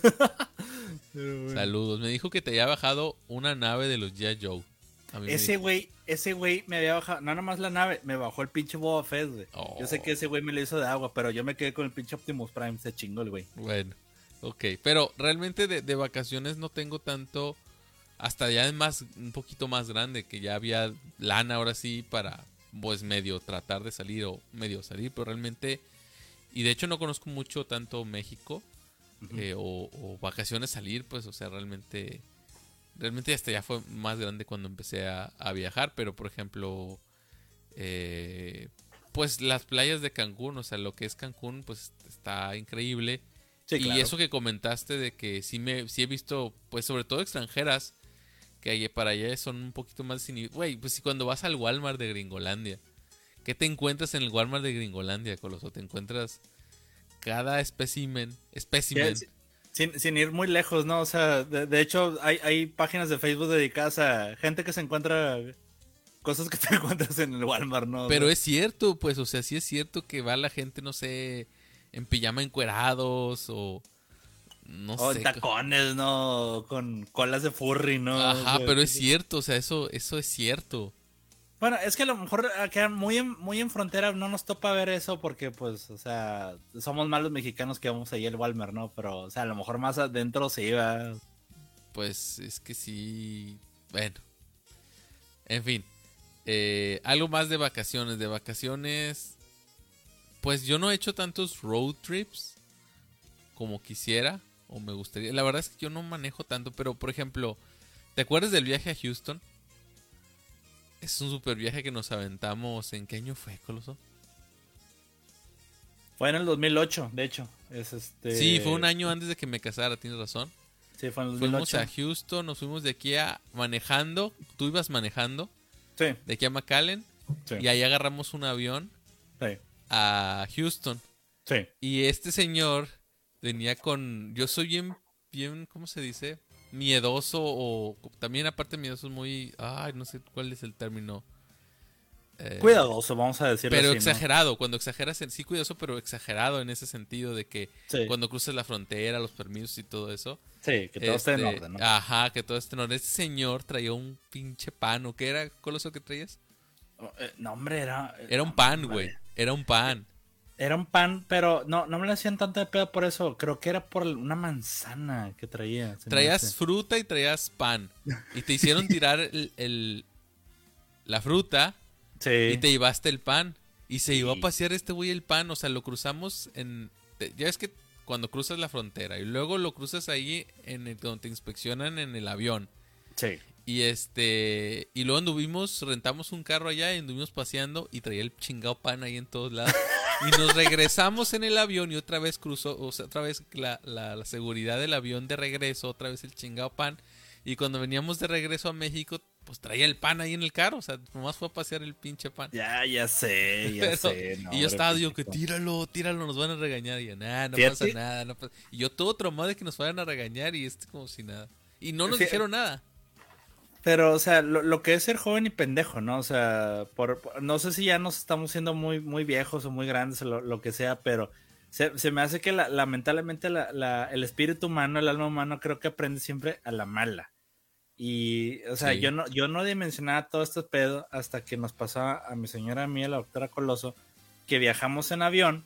Bueno. Saludos, me dijo que te había bajado una nave de los G I. Joe. Ese güey, ese güey me había bajado, no nomás la nave, me bajó el pinche Boba Fett, güey. Oh. Yo sé que ese güey me lo hizo de agua, pero yo me quedé con el pinche Optimus Prime, se chingó el güey. Bueno, Ok, pero realmente de, de vacaciones no tengo tanto. Hasta ya es más, un poquito más grande, que ya había lana ahora sí para, pues medio tratar de salir o medio salir, pero realmente, y de hecho no conozco mucho tanto México Ujú. eh, o, o vacaciones salir, pues, o sea, realmente, realmente hasta ya fue más grande cuando empecé a, a viajar, pero por ejemplo, eh, pues las playas de Cancún, o sea, lo que es Cancún, pues está increíble. Sí, Y claro. eso que comentaste de que sí me sí he visto, pues sobre todo extranjeras, que allí para allá son un poquito más sin... Güey, pues si cuando vas al Walmart de Gringolandia, ¿qué te encuentras en el Walmart de Gringolandia, Coloso? Te encuentras cada espécimen, Sí, espécimen. sí, sin, sin ir muy lejos, ¿no? O sea, de, de hecho, hay, hay páginas de Facebook dedicadas a gente que se encuentra cosas que te encuentras en el Walmart, ¿no? O Pero sea, es cierto, pues, o sea, sí es cierto que va la gente, no sé, en pijama encuerados o no o en sé. tacones, ¿no? Con colas de furry, ¿no? O Ajá, sea, pero es cierto, o sea, eso, eso es cierto. bueno, es que a lo mejor acá muy en, muy en frontera no nos topa ver eso porque, pues, o sea, somos más los mexicanos que vamos ahí al Walmart, ¿no? Pero, o sea, a lo mejor más adentro sí va. Pues es que sí. Bueno, en fin. Eh, algo más de vacaciones. De vacaciones. Pues yo no he hecho tantos road trips como quisiera o me gustaría. La verdad es que yo no manejo tanto, pero por ejemplo, ¿te acuerdas del viaje a Houston? Es un super viaje que nos aventamos. ¿En qué año fue, Coloso? Fue en el dos mil ocho, de hecho. Es este. Sí, fue un año antes de que me casara, tienes razón. Sí, fue en el Fuimos dos mil ocho. a Houston, nos fuimos de aquí a manejando. Tú ibas manejando Sí, de aquí a McAllen sí, y ahí agarramos un avión sí, a Houston. sí. Y este señor venía con... Yo soy bien, bien, ¿cómo se dice? Miedoso o también aparte miedoso muy... Ay, no sé cuál es el término. Eh, Cuidadoso, vamos a decirlo pero así, exagerado, cuando exageras, en, sí cuidadoso, pero exagerado en ese sentido de que ¿no? Sí, cuando cruzas la frontera, los permisos y todo eso. sí, que todo esté en este, orden, ¿no? Ajá, que todo esté en orden. Este señor traía un pinche pan, ¿o qué era, Coloso, que traías? Eh, No, hombre, era. Era un no, pan, hombre. güey. Era un pan. Era un pan, pero no, no me lo hacían tanto de pedo por eso. Creo que era por una manzana que traía. se me Traías hace. fruta y traías pan. Y te hicieron tirar el, el- la fruta Sí. y te llevaste el pan. Y se Sí. llevó a pasear este güey el pan. O sea, lo cruzamos en... te- Ya es que cuando cruzas la frontera y luego lo cruzas ahí en el, donde te inspeccionan en el avión. Sí. Y este... Y luego anduvimos, rentamos un carro allá y anduvimos paseando y traía el chingado pan ahí en todos lados. Y nos regresamos en el avión y otra vez cruzó, o sea, otra vez la, la, la seguridad del avión de regreso, otra vez el chingado pan. Y cuando veníamos de regreso a México, pues traía el pan ahí en el carro, o sea, nomás fue a pasear el pinche pan. Ya, ya sé, ya Pero- sé. no, y yo hombre, estaba, digo, pinche que pan. tíralo, tíralo, nos van a regañar. Y yo, nada, no Fíjate. pasa nada, no pasa. Y yo todo traumado de que nos vayan a regañar y este como si nada. Y no nos Fí- dijeron nada. Pero, o sea, lo, lo que es ser joven y pendejo, ¿no? O sea, por, por- no sé si ya nos estamos siendo muy, muy viejos o muy grandes o lo, lo que sea, pero se, se me hace que la- lamentablemente la, la- el espíritu humano, el alma humano, creo que aprende siempre a la mala. Y, o sea, Sí. yo no, yo no dimensionaba todo este pedo hasta que nos pasó a mi señora, a mí, a la doctora Coloso, que viajamos en avión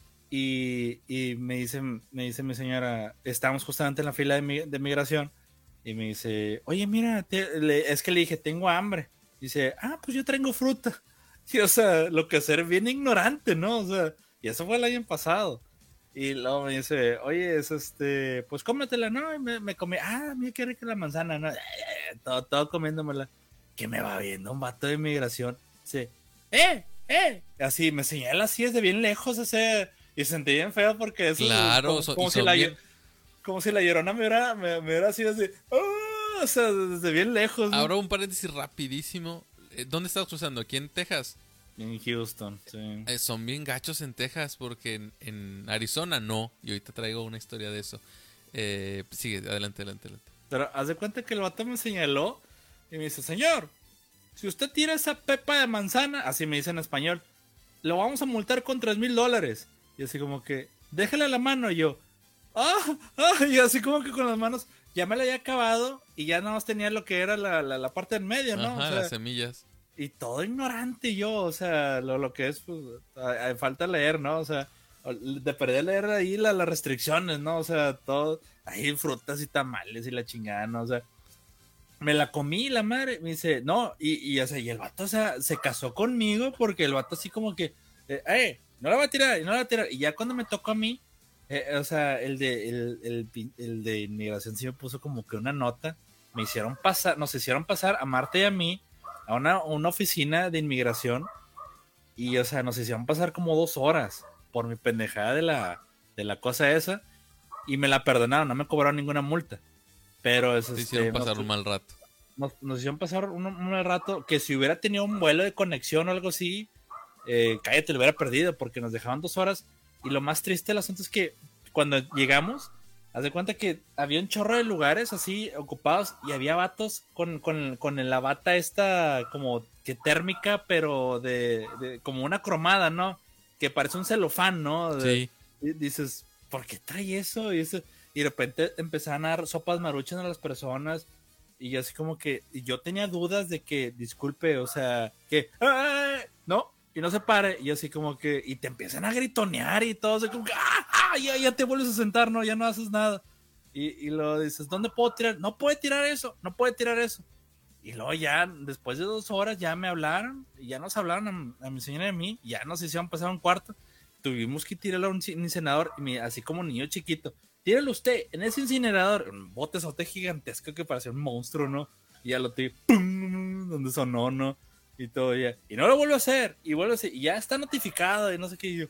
y, y me dice, me dice mi señora, estábamos justamente en la fila de, mi- de migración y me dice, oye, mira, te- le- es que le dije, tengo hambre. Dice, ah, pues yo traigo fruta. Y, o sea, lo que ser bien ignorante, ¿no? O sea, y eso fue el año pasado. Y luego me dice, oye, es este, pues cómetela, ¿no? Y me, me comí, ah, mira qué rica la manzana, ¿no? Todo, todo comiéndomela. Que me va viendo un vato de migración. Dice, ¡eh! ¡eh! Así, me señala así desde bien lejos ese. Y sentí bien feo porque eso. Claro, como, so- como y si son la, bien- como si la llorona me hubiera, me, me hubiera sido así. ¡ah! O sea, desde bien lejos. ¿no? Ahora un paréntesis rapidísimo. Eh, ¿Dónde estás cruzando? ¿Aquí en Texas? En Houston, sí. Eh, son bien gachos en Texas porque en, en Arizona no. Y ahorita traigo una historia de eso. Eh, sigue, adelante, adelante, adelante. Pero haz de cuenta que el vato me señaló y me dice, señor, si usted tira esa pepa de manzana, así me dice en español, lo vamos a multar con tres mil dólares. Y así como que, déjale la mano. Y yo, ah, ah, y así como que con las manos, ya me la había acabado y ya nada más tenía lo que era la, la, la parte en medio, ¿no? Ajá, O sea, las semillas. y todo ignorante yo, o sea, lo, lo que es, pues, a- a- falta leer, ¿no? O sea, de perder leer ahí la, las restricciones, ¿no? O sea, todo, ahí frutas y tamales y la chingada, ¿no? O sea, me la comí la madre, me dice, no, y, y, o sea, y el vato, o sea, se casó conmigo porque el vato así como que, eh, eh no la va a tirar, no la va a tirar, y ya cuando me tocó a mí, eh, o sea, el de, el, el, el de inmigración sí me puso como que una nota, me hicieron pasar, nos hicieron pasar a Marta y a mí a una, una oficina de inmigración, y, o sea, nos hicieron pasar como dos horas por mi pendejada de la, de la cosa esa, y me la perdonaron, no me cobraron ninguna multa. Pero es, Te este, hicieron pasar nos, un mal rato. Nos, nos hicieron pasar un, un mal rato que si hubiera tenido un vuelo de conexión o algo así, eh, cállate, lo hubiera perdido porque nos dejaban dos horas. Y lo más triste del asunto es que cuando llegamos, haz de cuenta que había un chorro de lugares así ocupados y había vatos con, con, con la bata esta como que térmica, pero de, de como una cromada, ¿no? Que parece un celofán, ¿no? De, Sí. y dices, ¿por qué trae eso? Y eso... Y de repente empezaban a dar sopas maruchas a las personas. Y yo así como que, y yo tenía dudas de que, disculpe, o sea, que, ¡ay! No, y no se pare. Y yo así como que, y te empiezan a gritonear y todo, así como que, ¡ah! ah ya, ya te vuelves a sentar, no, ya no haces nada. Y, y luego dices, ¿dónde puedo tirar? No puede tirar eso, no puede tirar eso. Y luego ya, después de dos horas, ya me hablaron, y ya nos hablaron a, a mi señora y a mí, y ya nos hicieron pasar a un cuarto. Tuvimos que tirarlo a un incinerador, y mi, así como niño chiquito. Tíralo usted en ese incinerador, un botezote gigantesco que parecía un monstruo, ¿no? Y ya lo tiré, ¡pum! Donde sonó, ¿no? Y todo ya. Y no lo vuelvo a hacer, y vuelvo a hacer, y ya está notificado, y no sé qué. Y yo,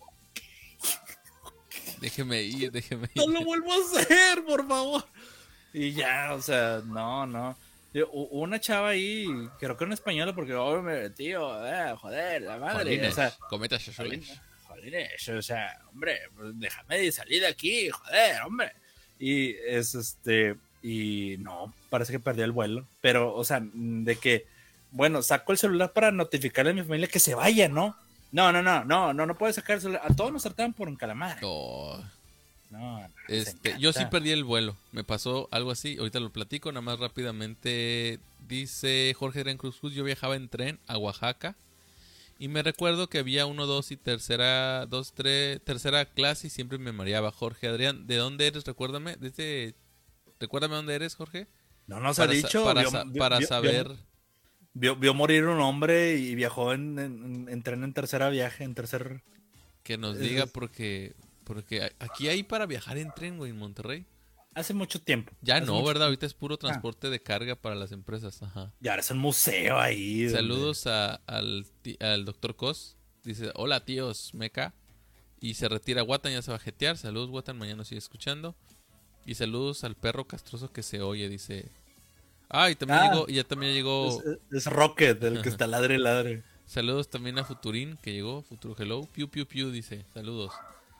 Déjeme ir, déjeme ir. no lo vuelvo a hacer, por favor. Y ya, o sea, no, no. Yo, una chava ahí, creo que en español, porque, oh, me, tío, eh, joder, la madre. Jolines, o sea, cometa Shoshulish. Jolines, o sea, hombre, pues déjame salir de aquí, joder, hombre. Y es este, y no, parece que perdí el vuelo. Pero, o sea, de que, bueno, saco el celular para notificarle a mi familia que se vaya, ¿no? No, no, no, no, no, no puedes sacar el celular. A todos nos trataban por un calamar. No. No, no, Este, yo sí perdí el vuelo. Me pasó algo así. Ahorita lo platico, nada más rápidamente. Dice Jorge Adrián Cruz Cruz, yo viajaba en tren a Oaxaca. Y me recuerdo que había uno, dos y tercera, dos, tres, tercera clase y siempre me mareaba. Jorge Adrián, ¿de dónde eres? Recuérdame. Desde, recuérdame dónde eres, Jorge. No nos para ha dicho. Para, vio, sa vio, para vio, saber. Vio, vio morir un hombre y viajó en, en, en tren en tercera viaje, en tercer... Que nos diga porque... Porque aquí hay para viajar en tren, güey, en Monterrey. Hace mucho tiempo. Ya no, ¿verdad? Tiempo. Ahorita es puro transporte ah. de carga para las empresas. Ajá. Y ahora es un museo ahí. Saludos a, al, al doctor Cos. Dice, hola tíos, meca. Y se retira Watan, ya se va a jetear. Saludos, Watan, mañana sigue escuchando. Y saludos al perro castroso que se oye, dice. Ah, y también ah, llegó, y ya también llegó. Es, es Rocket, el que está ladre y ladre. Saludos también a Futurín, que llegó. Futuro Hello. Piu, piu, piu, dice. Saludos.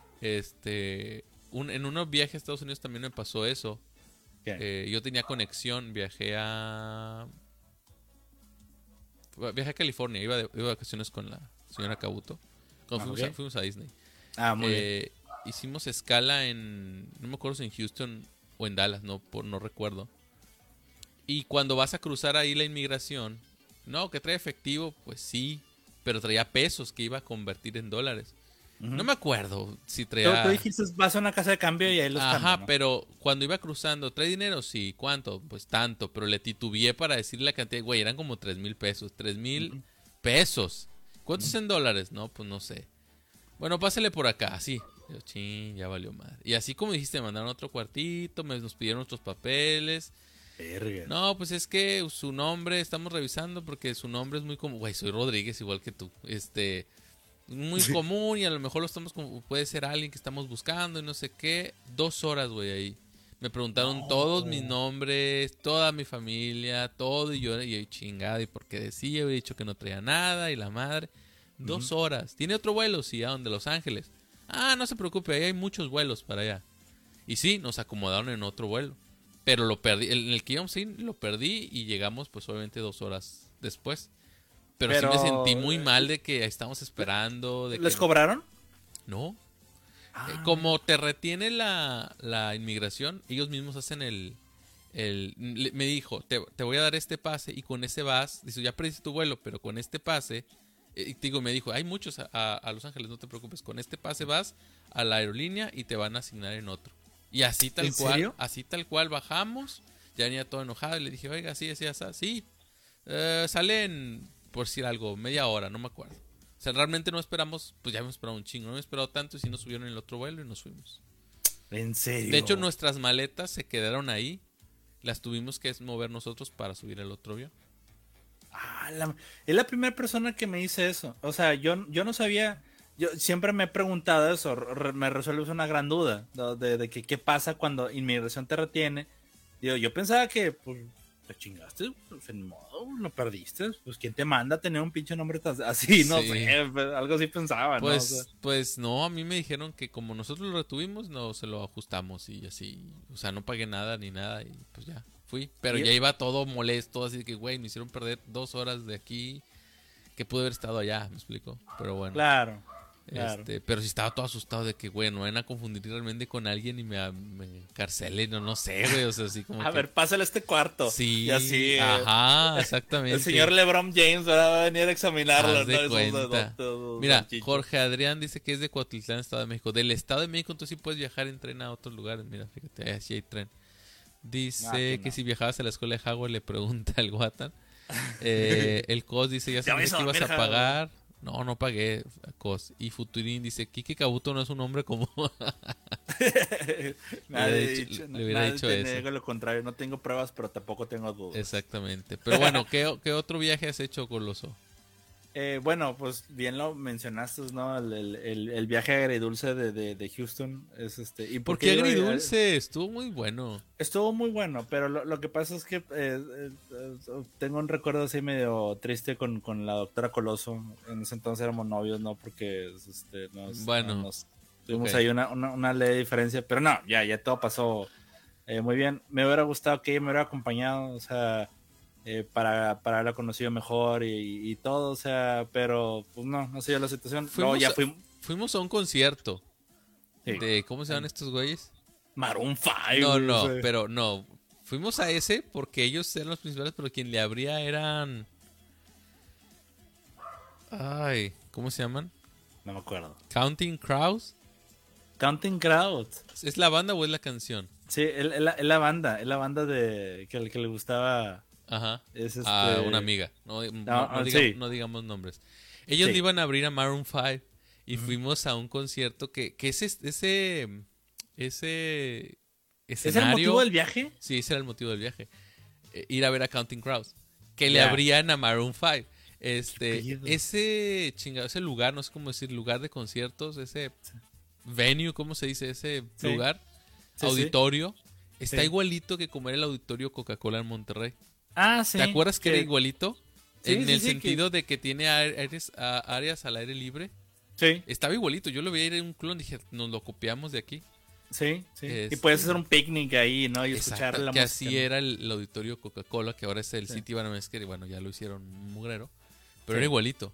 Este, un, en unos viajes a Estados Unidos también me pasó eso. Eh, yo tenía conexión, viajé a viajé a California, iba de, iba de vacaciones con la señora Kabuto. Cuando ah, fuimos, okay. a, fuimos a Disney. Ah, muy eh, bien. Hicimos escala en, no me acuerdo si en Houston o en Dallas, no, por, no recuerdo. Y cuando vas a cruzar ahí la inmigración, no, que trae efectivo, pues sí, pero traía pesos que iba a convertir en dólares. Uh-huh. No me acuerdo si traía... Tú dijiste, vas a una casa de cambio y ahí los cambian, Ajá, ¿no? pero cuando iba cruzando, ¿trae dinero? Sí, ¿cuánto? Pues tanto, pero le titubeé para decirle la cantidad. Güey, eran como tres mil pesos. Tres mil uh-huh. pesos. ¿Cuántos uh-huh. en dólares? No, pues no sé. Bueno, pásale por acá, así. Yo, ching, ya valió madre. Y así como dijiste, me mandaron otro cuartito, me, nos pidieron otros papeles. Verga. No, pues es que su nombre, estamos revisando porque su nombre es muy como... Güey, soy Rodríguez igual que tú. Este... Muy sí. común y a lo mejor lo estamos como puede ser alguien que estamos buscando y no sé qué. Dos horas, güey, ahí. Me preguntaron no. todos mis nombres, toda mi familia, todo. Y yo, y yo chingada, ¿y por qué decía? Había dicho que no traía nada y la madre. Dos uh-huh. horas. ¿Tiene otro vuelo? Sí, ¿a dónde? Los Ángeles. Ah, no se preocupe, ahí hay muchos vuelos para allá. Y sí, nos acomodaron en otro vuelo. Pero lo perdí, en el que íbamos a ir, lo perdí y llegamos pues obviamente dos horas después. Pero, Pero sí me sentí muy mal de que estamos esperando. De ¿Les que... cobraron? No. Ah. Eh, como te retiene la, la inmigración, ellos mismos hacen el... el me dijo, te, te voy a dar este pase y con ese vas, dice, ya perdiste tu vuelo, pero con este pase Y te digo, me dijo, hay muchos a, a, a Los Ángeles, no te preocupes, con este pase vas a la aerolínea y te van a asignar en otro. Y así tal ¿En cual, serio? así tal cual bajamos, ya venía todo enojado y le dije, oiga, sí, así, así, sí, eh, salen, por decir algo, media hora, no me acuerdo. O sea, realmente no esperamos, pues ya hemos esperado un chingo, no hemos esperado tanto y sí nos subieron en el otro vuelo y nos fuimos. ¿En serio? De hecho, nuestras maletas se quedaron ahí, las tuvimos que mover nosotros para subir el otro avión. Ah, la- es la primera persona que me dice eso. O sea, yo, yo no sabía. Yo siempre me he preguntado eso. re- me resuelves una gran duda de, de- de que qué pasa cuando inmigración te retiene. Digo, yo pensaba que, pues, te chingaste, pues, en modo, lo perdiste. Pues, ¿quién te manda a tener un pinche nombre tan- así? No Sí. sé, pues, algo así pensaba, Pues, ¿no? O sea, pues no, a mí me dijeron que como nosotros lo retuvimos, no se lo ajustamos y así. O sea, no pagué nada ni nada y pues ya, fui. Pero ¿Y? ya iba todo molesto, así que, güey, me hicieron perder dos horas de aquí que pude haber estado allá, me explico. Pero bueno. claro, claro. Este, pero sí estaba todo asustado de que, güey, no van a confundir realmente con alguien y me, me encarcelen, no, no sé, güey, o sea, así como A que- ver, pásale este cuarto. Sí, Y así. eh, ajá, exactamente. El señor LeBron James ¿verdad? Va a venir a examinarlo. Haz de ¿no? Esos cuenta. dos- dos Mira, salchichas. Jorge Adrián dice que es de Cuautitlán, Estado de México. Del Estado de México, entonces sí puedes viajar en tren a otros lugares. Mira, fíjate, así hay tren. Dice No, aquí que no. si viajabas a la escuela de Howard le pregunta al Guatan. Eh, el Cos dice, ya Ya sabes vais a que ibas a dormir, pagar. No, no pagué, Cos. Y Futurín dice, Kike Kabuto no es un hombre como... Nadie Le ha hubiera dicho- dicho, le hubiera nadie dicho te eso. niega lo contrario. No tengo pruebas, pero tampoco tengo dudas. Exactamente. Pero bueno, ¿qué, qué otro viaje has hecho, Coloso? Eh, bueno, pues bien lo mencionaste, ¿no? El, el- el- el viaje agridulce de, de, de Houston. Es este, ¿y ¿Por qué digo, eh, agridulce? Estuvo muy bueno. Estuvo muy bueno, pero lo, lo que pasa es que eh, eh, eh, tengo un recuerdo así medio triste con, con la doctora Coloso. En ese entonces éramos novios, ¿no? Porque este, nos, Bueno, nos tuvimos ok. ahí una, una, una leve diferencia, pero no, ya, ya todo pasó eh, muy bien. Me hubiera gustado que ella me hubiera acompañado, o sea, eh, para, para haberla conocido mejor y, y todo, o sea, pero pues no, no se dio la situación. Luego Fuimos ya a- fuimos. Fuimos a un concierto Sí. de... ¿Cómo se llaman estos güeyes? Maroon cinco. No, güey, no, o sea. pero no. Fuimos a ese porque ellos eran los principales, pero quien le abría eran... Ay, ¿cómo se llaman? No me acuerdo. Counting Crows. Counting Crowds. ¿Es la banda o es la canción? Sí, es es la, es la banda, es la banda de que, que le gustaba. Ajá. Es este... A una amiga. No, no- no ah, diga- sí. no digamos nombres. Ellos Sí. le iban a abrir a Maroon cinco y fuimos a un concierto que, que ese, ese, ese ¿Es el escenario... motivo del viaje? Sí, ese era el motivo del viaje. Eh, ir a ver a Counting Crows. Que le Ya. abrían a Maroon cinco. Este, ¿Qué pedo? ese chingado, ese lugar, no sé cómo decir, lugar de conciertos, ese venue, ¿cómo se dice? Ese Sí. lugar, Sí, auditorio, está Sí. igualito que como era el auditorio Coca-Cola en Monterrey. Ah, sí. ¿Te acuerdas que, era igualito? Sí, en sí, el sí, sentido de que tiene áreas, a- áreas al aire libre. Sí, Estaba igualito, yo lo veía en un clon, dije, nos lo copiamos de aquí. sí, sí. Este- Y puedes hacer un picnic ahí, ¿no? Y escuchar Exacto, la que música. así ¿no? era el, el auditorio Coca-Cola, que ahora es el Sí. City Banamesker, y bueno, ya lo hicieron mugrero, pero Sí. era igualito.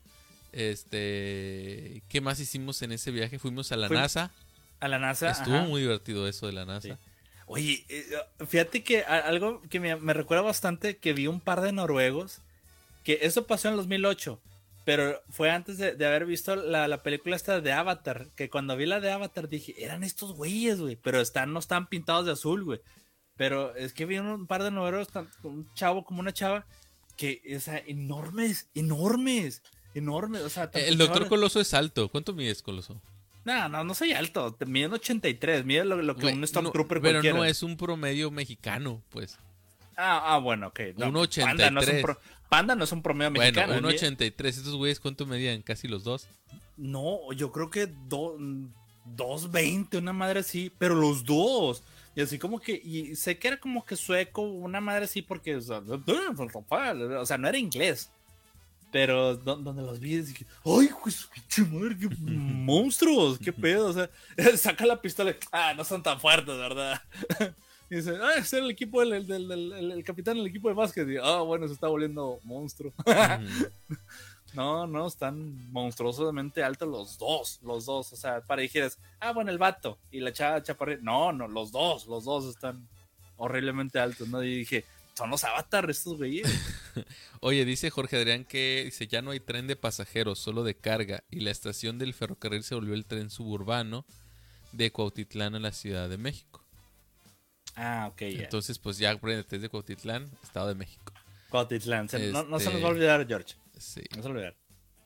Este, ¿qué más hicimos en ese viaje? Fuimos a la Fue- NASA, A la NASA. estuvo ajá. muy divertido eso de la NASA. Sí. Oye, eh, fíjate que a- algo que me, me recuerda bastante, que vi un par de noruegos, que eso pasó en el dos mil ocho, pero fue antes de, de haber visto la, la película esta de Avatar, que cuando vi la de Avatar dije, eran estos güeyes, güey, pero están, no están pintados de azul, güey. Pero es que vi un par de noruegos, tan- un chavo como una chava, que, o sea, enormes, enormes, enormes, o sea... El doctor Coloso es alto, ¿cuánto mides, Coloso? No, no, no soy alto, te miden ochenta y tres, mide lo, lo que Güey, un no, Stormtrooper pero cualquiera. no es un promedio mexicano, pues. Ah, ah, bueno, ok. No, uno ochenta y tres. Panda no, es un pro- Panda no es un promedio Bueno, mexicano. uno ni- ochenta y tres, estos güeyes, ¿cuánto medían? Casi los dos. No, yo creo que do- dos veinte, una madre así, pero los dos. Y así como que, y sé que era como que sueco, una madre así, porque, o sea, o sea, no era inglés. Pero do- donde los vi, dije, ¡ay, pues, pinche madre, qué monstruos! ¡Qué pedo! O sea, saca la pistola, y, ah, no son tan fuertes, ¿verdad? Y dice, ah, es el equipo del, del, del- del- el capitán del equipo de básquet. Y, ah, bueno, se está volviendo monstruo. Ujú. No, no, están monstruosamente altos los dos, los dos. O sea, para dijeras, ah, bueno, el vato y la chava chaparrita. No, no, los dos, los dos están horriblemente altos, ¿no? Y dije, son los Avatar estos güeyes. Oye, dice Jorge Adrián que dice, ya no hay tren de pasajeros, solo de carga. Y la estación del ferrocarril se volvió el tren suburbano de Cuautitlán a la Ciudad de México. Ah, ok, ya. Entonces, pues ya desde de Cuautitlán, Estado de México. Cuautitlán. Se- no, no se Este- nos va a olvidar, George. Sí. No se nos va a olvidar.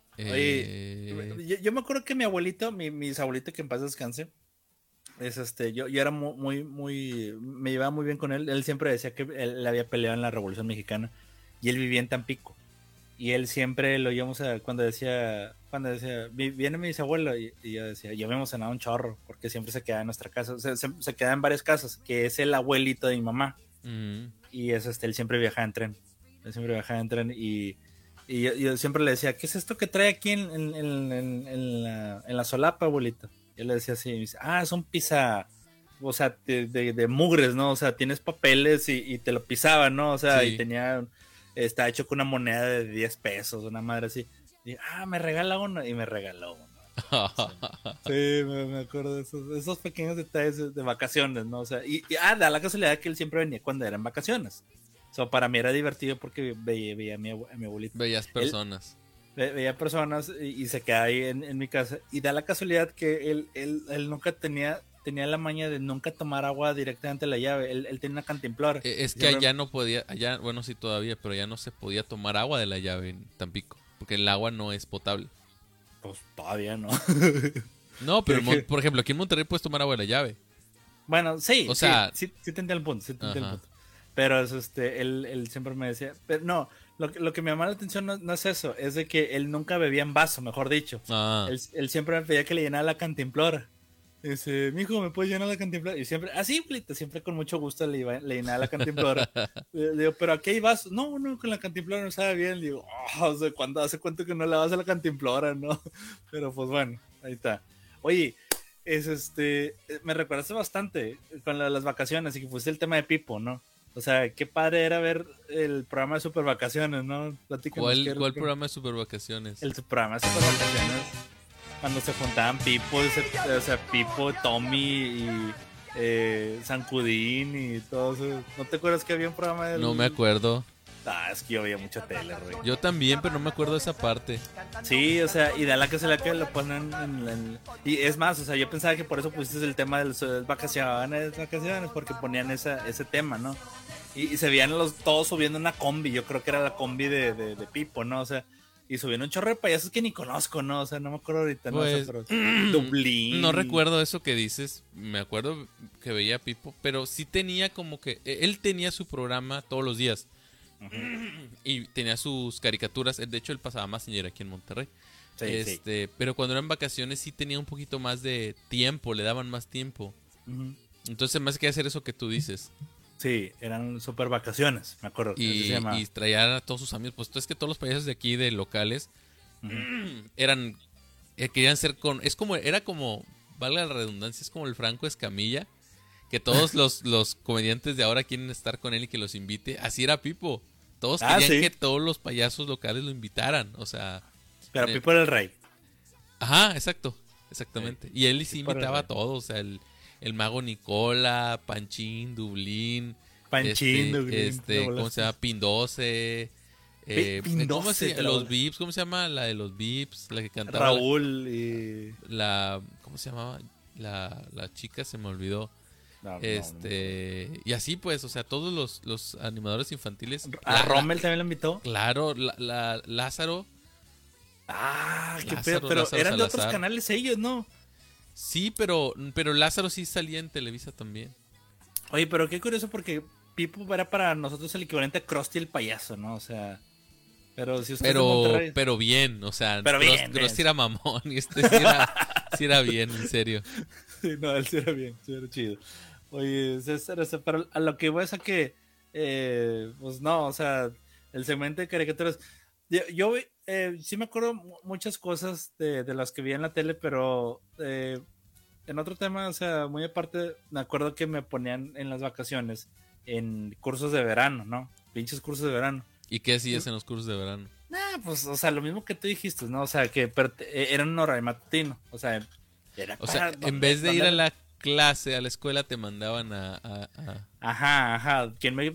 Eh, Oye, yo, yo me acuerdo que mi abuelito, mi, mis abuelitos que en paz descanse, es este, yo, yo era mu- muy, muy, me llevaba muy bien con él. Él siempre decía que él había peleado en la Revolución Mexicana y él vivía en Tampico. Y él siempre lo íbamos a, cuando decía, cuando decía, "Vi- viene mi bisabuelo", y, y yo decía, ya habíamos cenado un chorro, porque siempre se queda en nuestra casa, o sea, se, se queda en varias casas, que es el abuelito de mi mamá. mm, Y es este, él siempre viajaba en tren. Él siempre viajaba en tren y, y yo, yo siempre le decía, ¿qué es esto que trae aquí en, en, en- en- en la, en la solapa, abuelito? Y él le decía así, y me dice, ah, es un pizza, o sea, de, de- de mugres, ¿no? O sea, tienes papeles y, y te lo pisaban, ¿no? O sea, Sí. y tenía, está hecho con una moneda de diez pesos, una madre así. Y, ah, me regala uno, y me regaló uno. Sí, me, me acuerdo de esos, esos pequeños detalles de, de vacaciones, ¿no? O sea, y, y, ah, da la casualidad que él siempre venía cuando eran vacaciones. O sea, para mí era divertido porque veía, veía a, mi, abue- a mi abuelito. Bellas personas. Ve- veía personas y, y se quedaba ahí en, en mi casa. Y da la casualidad que él, él, él nunca tenía, tenía la maña de nunca tomar agua directamente de la llave. Él, él tenía una cantimplora. Eh, Es Y que siempre- allá no podía, allá, bueno, sí todavía, pero ya no se podía tomar agua de la llave en Tampico, porque el agua no es potable. Pues todavía no. No, pero en Mon- ¿Qué? por ejemplo, aquí en Monterrey puedes tomar agua de la llave. Bueno, sí, O sí, sea- sí, sí te entiendo el punto, sí te entiendo el Ajá. punto. Pero es este, él, él siempre me decía, pero no, lo, que- lo que me llama la atención no, no es eso, es de que él nunca bebía en vaso, mejor dicho. Ah, Él, él siempre me pedía que le llenara la cantimplora. Dice, mijo, ¿me puedes llenar la cantimplora? Y siempre, así, plito, siempre con mucho gusto le, iba, le llenaba la cantimplora. Le digo, pero aquí hay vasos. No, no, con la cantimplora no sabe bien. Le digo, oh, o sea, ¿cuándo hace cuánto que no le vas a la cantimplora, no? Pero pues bueno, ahí está. Oye, es este, me recordaste bastante con la- las vacaciones y que fuiste el tema de Pipo, ¿no? O sea, qué padre era ver el programa de Super Vacaciones, ¿no? Platícanos ¿cuál, qué- cuál qué- programa de super vacaciones? El programa de Super Vacaciones. Cuando se juntaban Pipo, ese- o sea, Pipo, Tommy y eh, Sancudín y todo eso. ¿No te acuerdas que había un programa de No me acuerdo. Ah, es que yo veía mucha tele, güey. Yo también, pero no me acuerdo de esa parte. Sí, o sea, y da la que se la que lo ponen en, en- y es más, o sea, yo pensaba que por eso pusiste el tema de las eh, vacaciones, vacaciones, porque ponían esa, ese tema, ¿no? Y, y se veían los todos subiendo una combi, yo creo que era la combi de, de, de Pipo, ¿no? O sea, y subieron un chorro de payasos que ni conozco, ¿no? O sea, no me acuerdo ahorita, ¿no? O sea, Pues, pero Dublín. No recuerdo eso que dices. Me acuerdo que veía a Pipo, pero sí tenía como que eh, él tenía su programa todos los días. Y tenía sus caricaturas. De hecho, él pasaba Mazinger aquí en Monterrey. Sí, sí. este, Pero cuando eran vacaciones sí tenía un poquito más de tiempo, le daban más tiempo. Ujú. Entonces, más que hacer eso que tú dices. Sí, eran super vacaciones, me acuerdo. así Y, se llamaba. y traían a todos sus amigos. Pues es que todos los payasos de aquí, de locales, Ujú. eran. eh, querían ser con. Es como. Era como. Valga la redundancia, es como el Franco Escamilla. Que todos los, los comediantes de ahora quieren estar con él y que los invite. Así era Pipo. Todos Ah, querían sí. que todos los payasos locales lo invitaran. O sea. Pero eh, Pipo era el rey. Ajá, exacto. Exactamente. Y él sí Pipo era el invitaba a rey. todos. O sea, el, el mago Nicola, Panchín, Dublín. Panchín, este, Dublín, este, lo ¿cómo volaste. se llama? Pindose. Eh, Pi- Pindose, ¿cómo se- te la los voy- Vips, ¿cómo se llama? La de los Vips, la que cantaba. la- Raúl y. La, ¿cómo se llamaba? La, la chica se me olvidó. No, no, este, y así pues, o sea, todos los, los animadores infantiles. no. A La- Rommel también lo invitó. Claro, la, la- Lázaro. Ah, qué Lázaro, pedo. Pero Lázaro eran de otros Salazar. canales ellos, ¿no? Sí, pero, pero Lázaro sí salía en Televisa también. Oye, pero qué curioso porque Pipo era para nosotros el equivalente a Krusty el payaso, ¿no? O sea. Pero si usted es de Pero, Monterrey. pero bien, o sea, Pero Gros- bien, Grossi bien. era mamón y este sí era, sí era bien, en serio. Sí, no, él sí era bien, sí era chido. Oye, César, o sea, pero a lo que voy es a que, eh, pues no, o sea, el segmento de caricaturas. Yo, yo eh, sí me acuerdo mu- muchas cosas de, de las que vi en la tele, pero eh, en otro tema, o sea, muy aparte, me acuerdo que me ponían en las vacaciones en cursos de verano, ¿no? Pinches cursos de verano. ¿Y qué hacías en los cursos de verano? Nah, pues, o sea, lo mismo que tú dijiste, ¿no? O sea, que pero, eh, era un horario matutino, o sea, era O sea, para- en vez de ir ¿dónde- a la clase, a la escuela, te mandaban a... a- a- Ajá, ajá. Quien me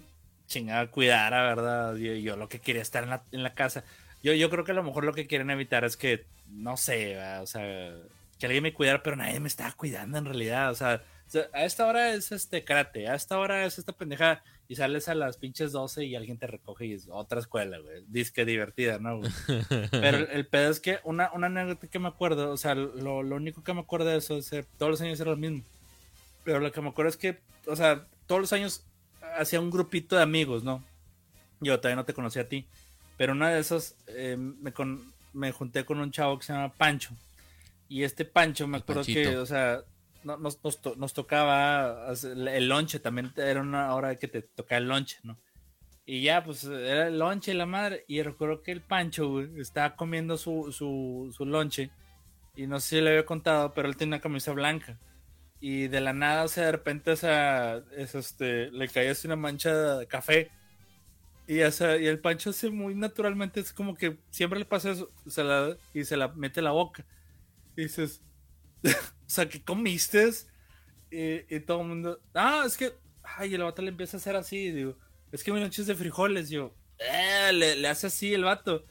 chingada cuidara, ¿verdad? Yo, yo lo que quería estar en la, en la casa. Yo, yo creo que a lo mejor lo que quieren evitar es que, no sé, ¿verdad? O sea, que alguien me cuidara, pero nadie me estaba cuidando en realidad. O sea, o sea, a esta hora es este karate, a esta hora es esta pendeja y sales a las pinches doce y alguien te recoge y es otra escuela, güey. Disque divertida, ¿no, güey? Pero el, el pedo es que una, una anécdota que me acuerdo, o sea, lo, lo único que me acuerdo de eso es que todos los años era lo mismo. Pero lo que me acuerdo es que, o sea, todos los años hacía un grupito de amigos, ¿no? Yo todavía no te conocí a ti. Pero una de esas eh, me, con, me junté con un chavo que se llama Pancho. Y este Pancho, me El acuerdo Panchito. que, o sea, no- nos, nos, to- nos tocaba hacer el lonche, también era una hora que te tocaba el lonche, ¿no? Y ya, pues era el lonche y la madre. Y recuerdo que el Pancho, güey, estaba comiendo su, su, su lonche. Y no sé si le había contado, pero él tenía una camisa blanca. Y de la nada, o sea, de repente, o sea, es este, le caía así una mancha de café. Y, o sea, y el Pancho hace muy naturalmente, es como que siempre le pasa eso, se la, y se la mete en la boca. Y dices, o sea, ¿qué comiste? Y, y todo el mundo, ah, es que, ay, el vato le empieza a hacer así, digo, es que mi noche es de frijoles, yo, eh, le, le hace así el vato.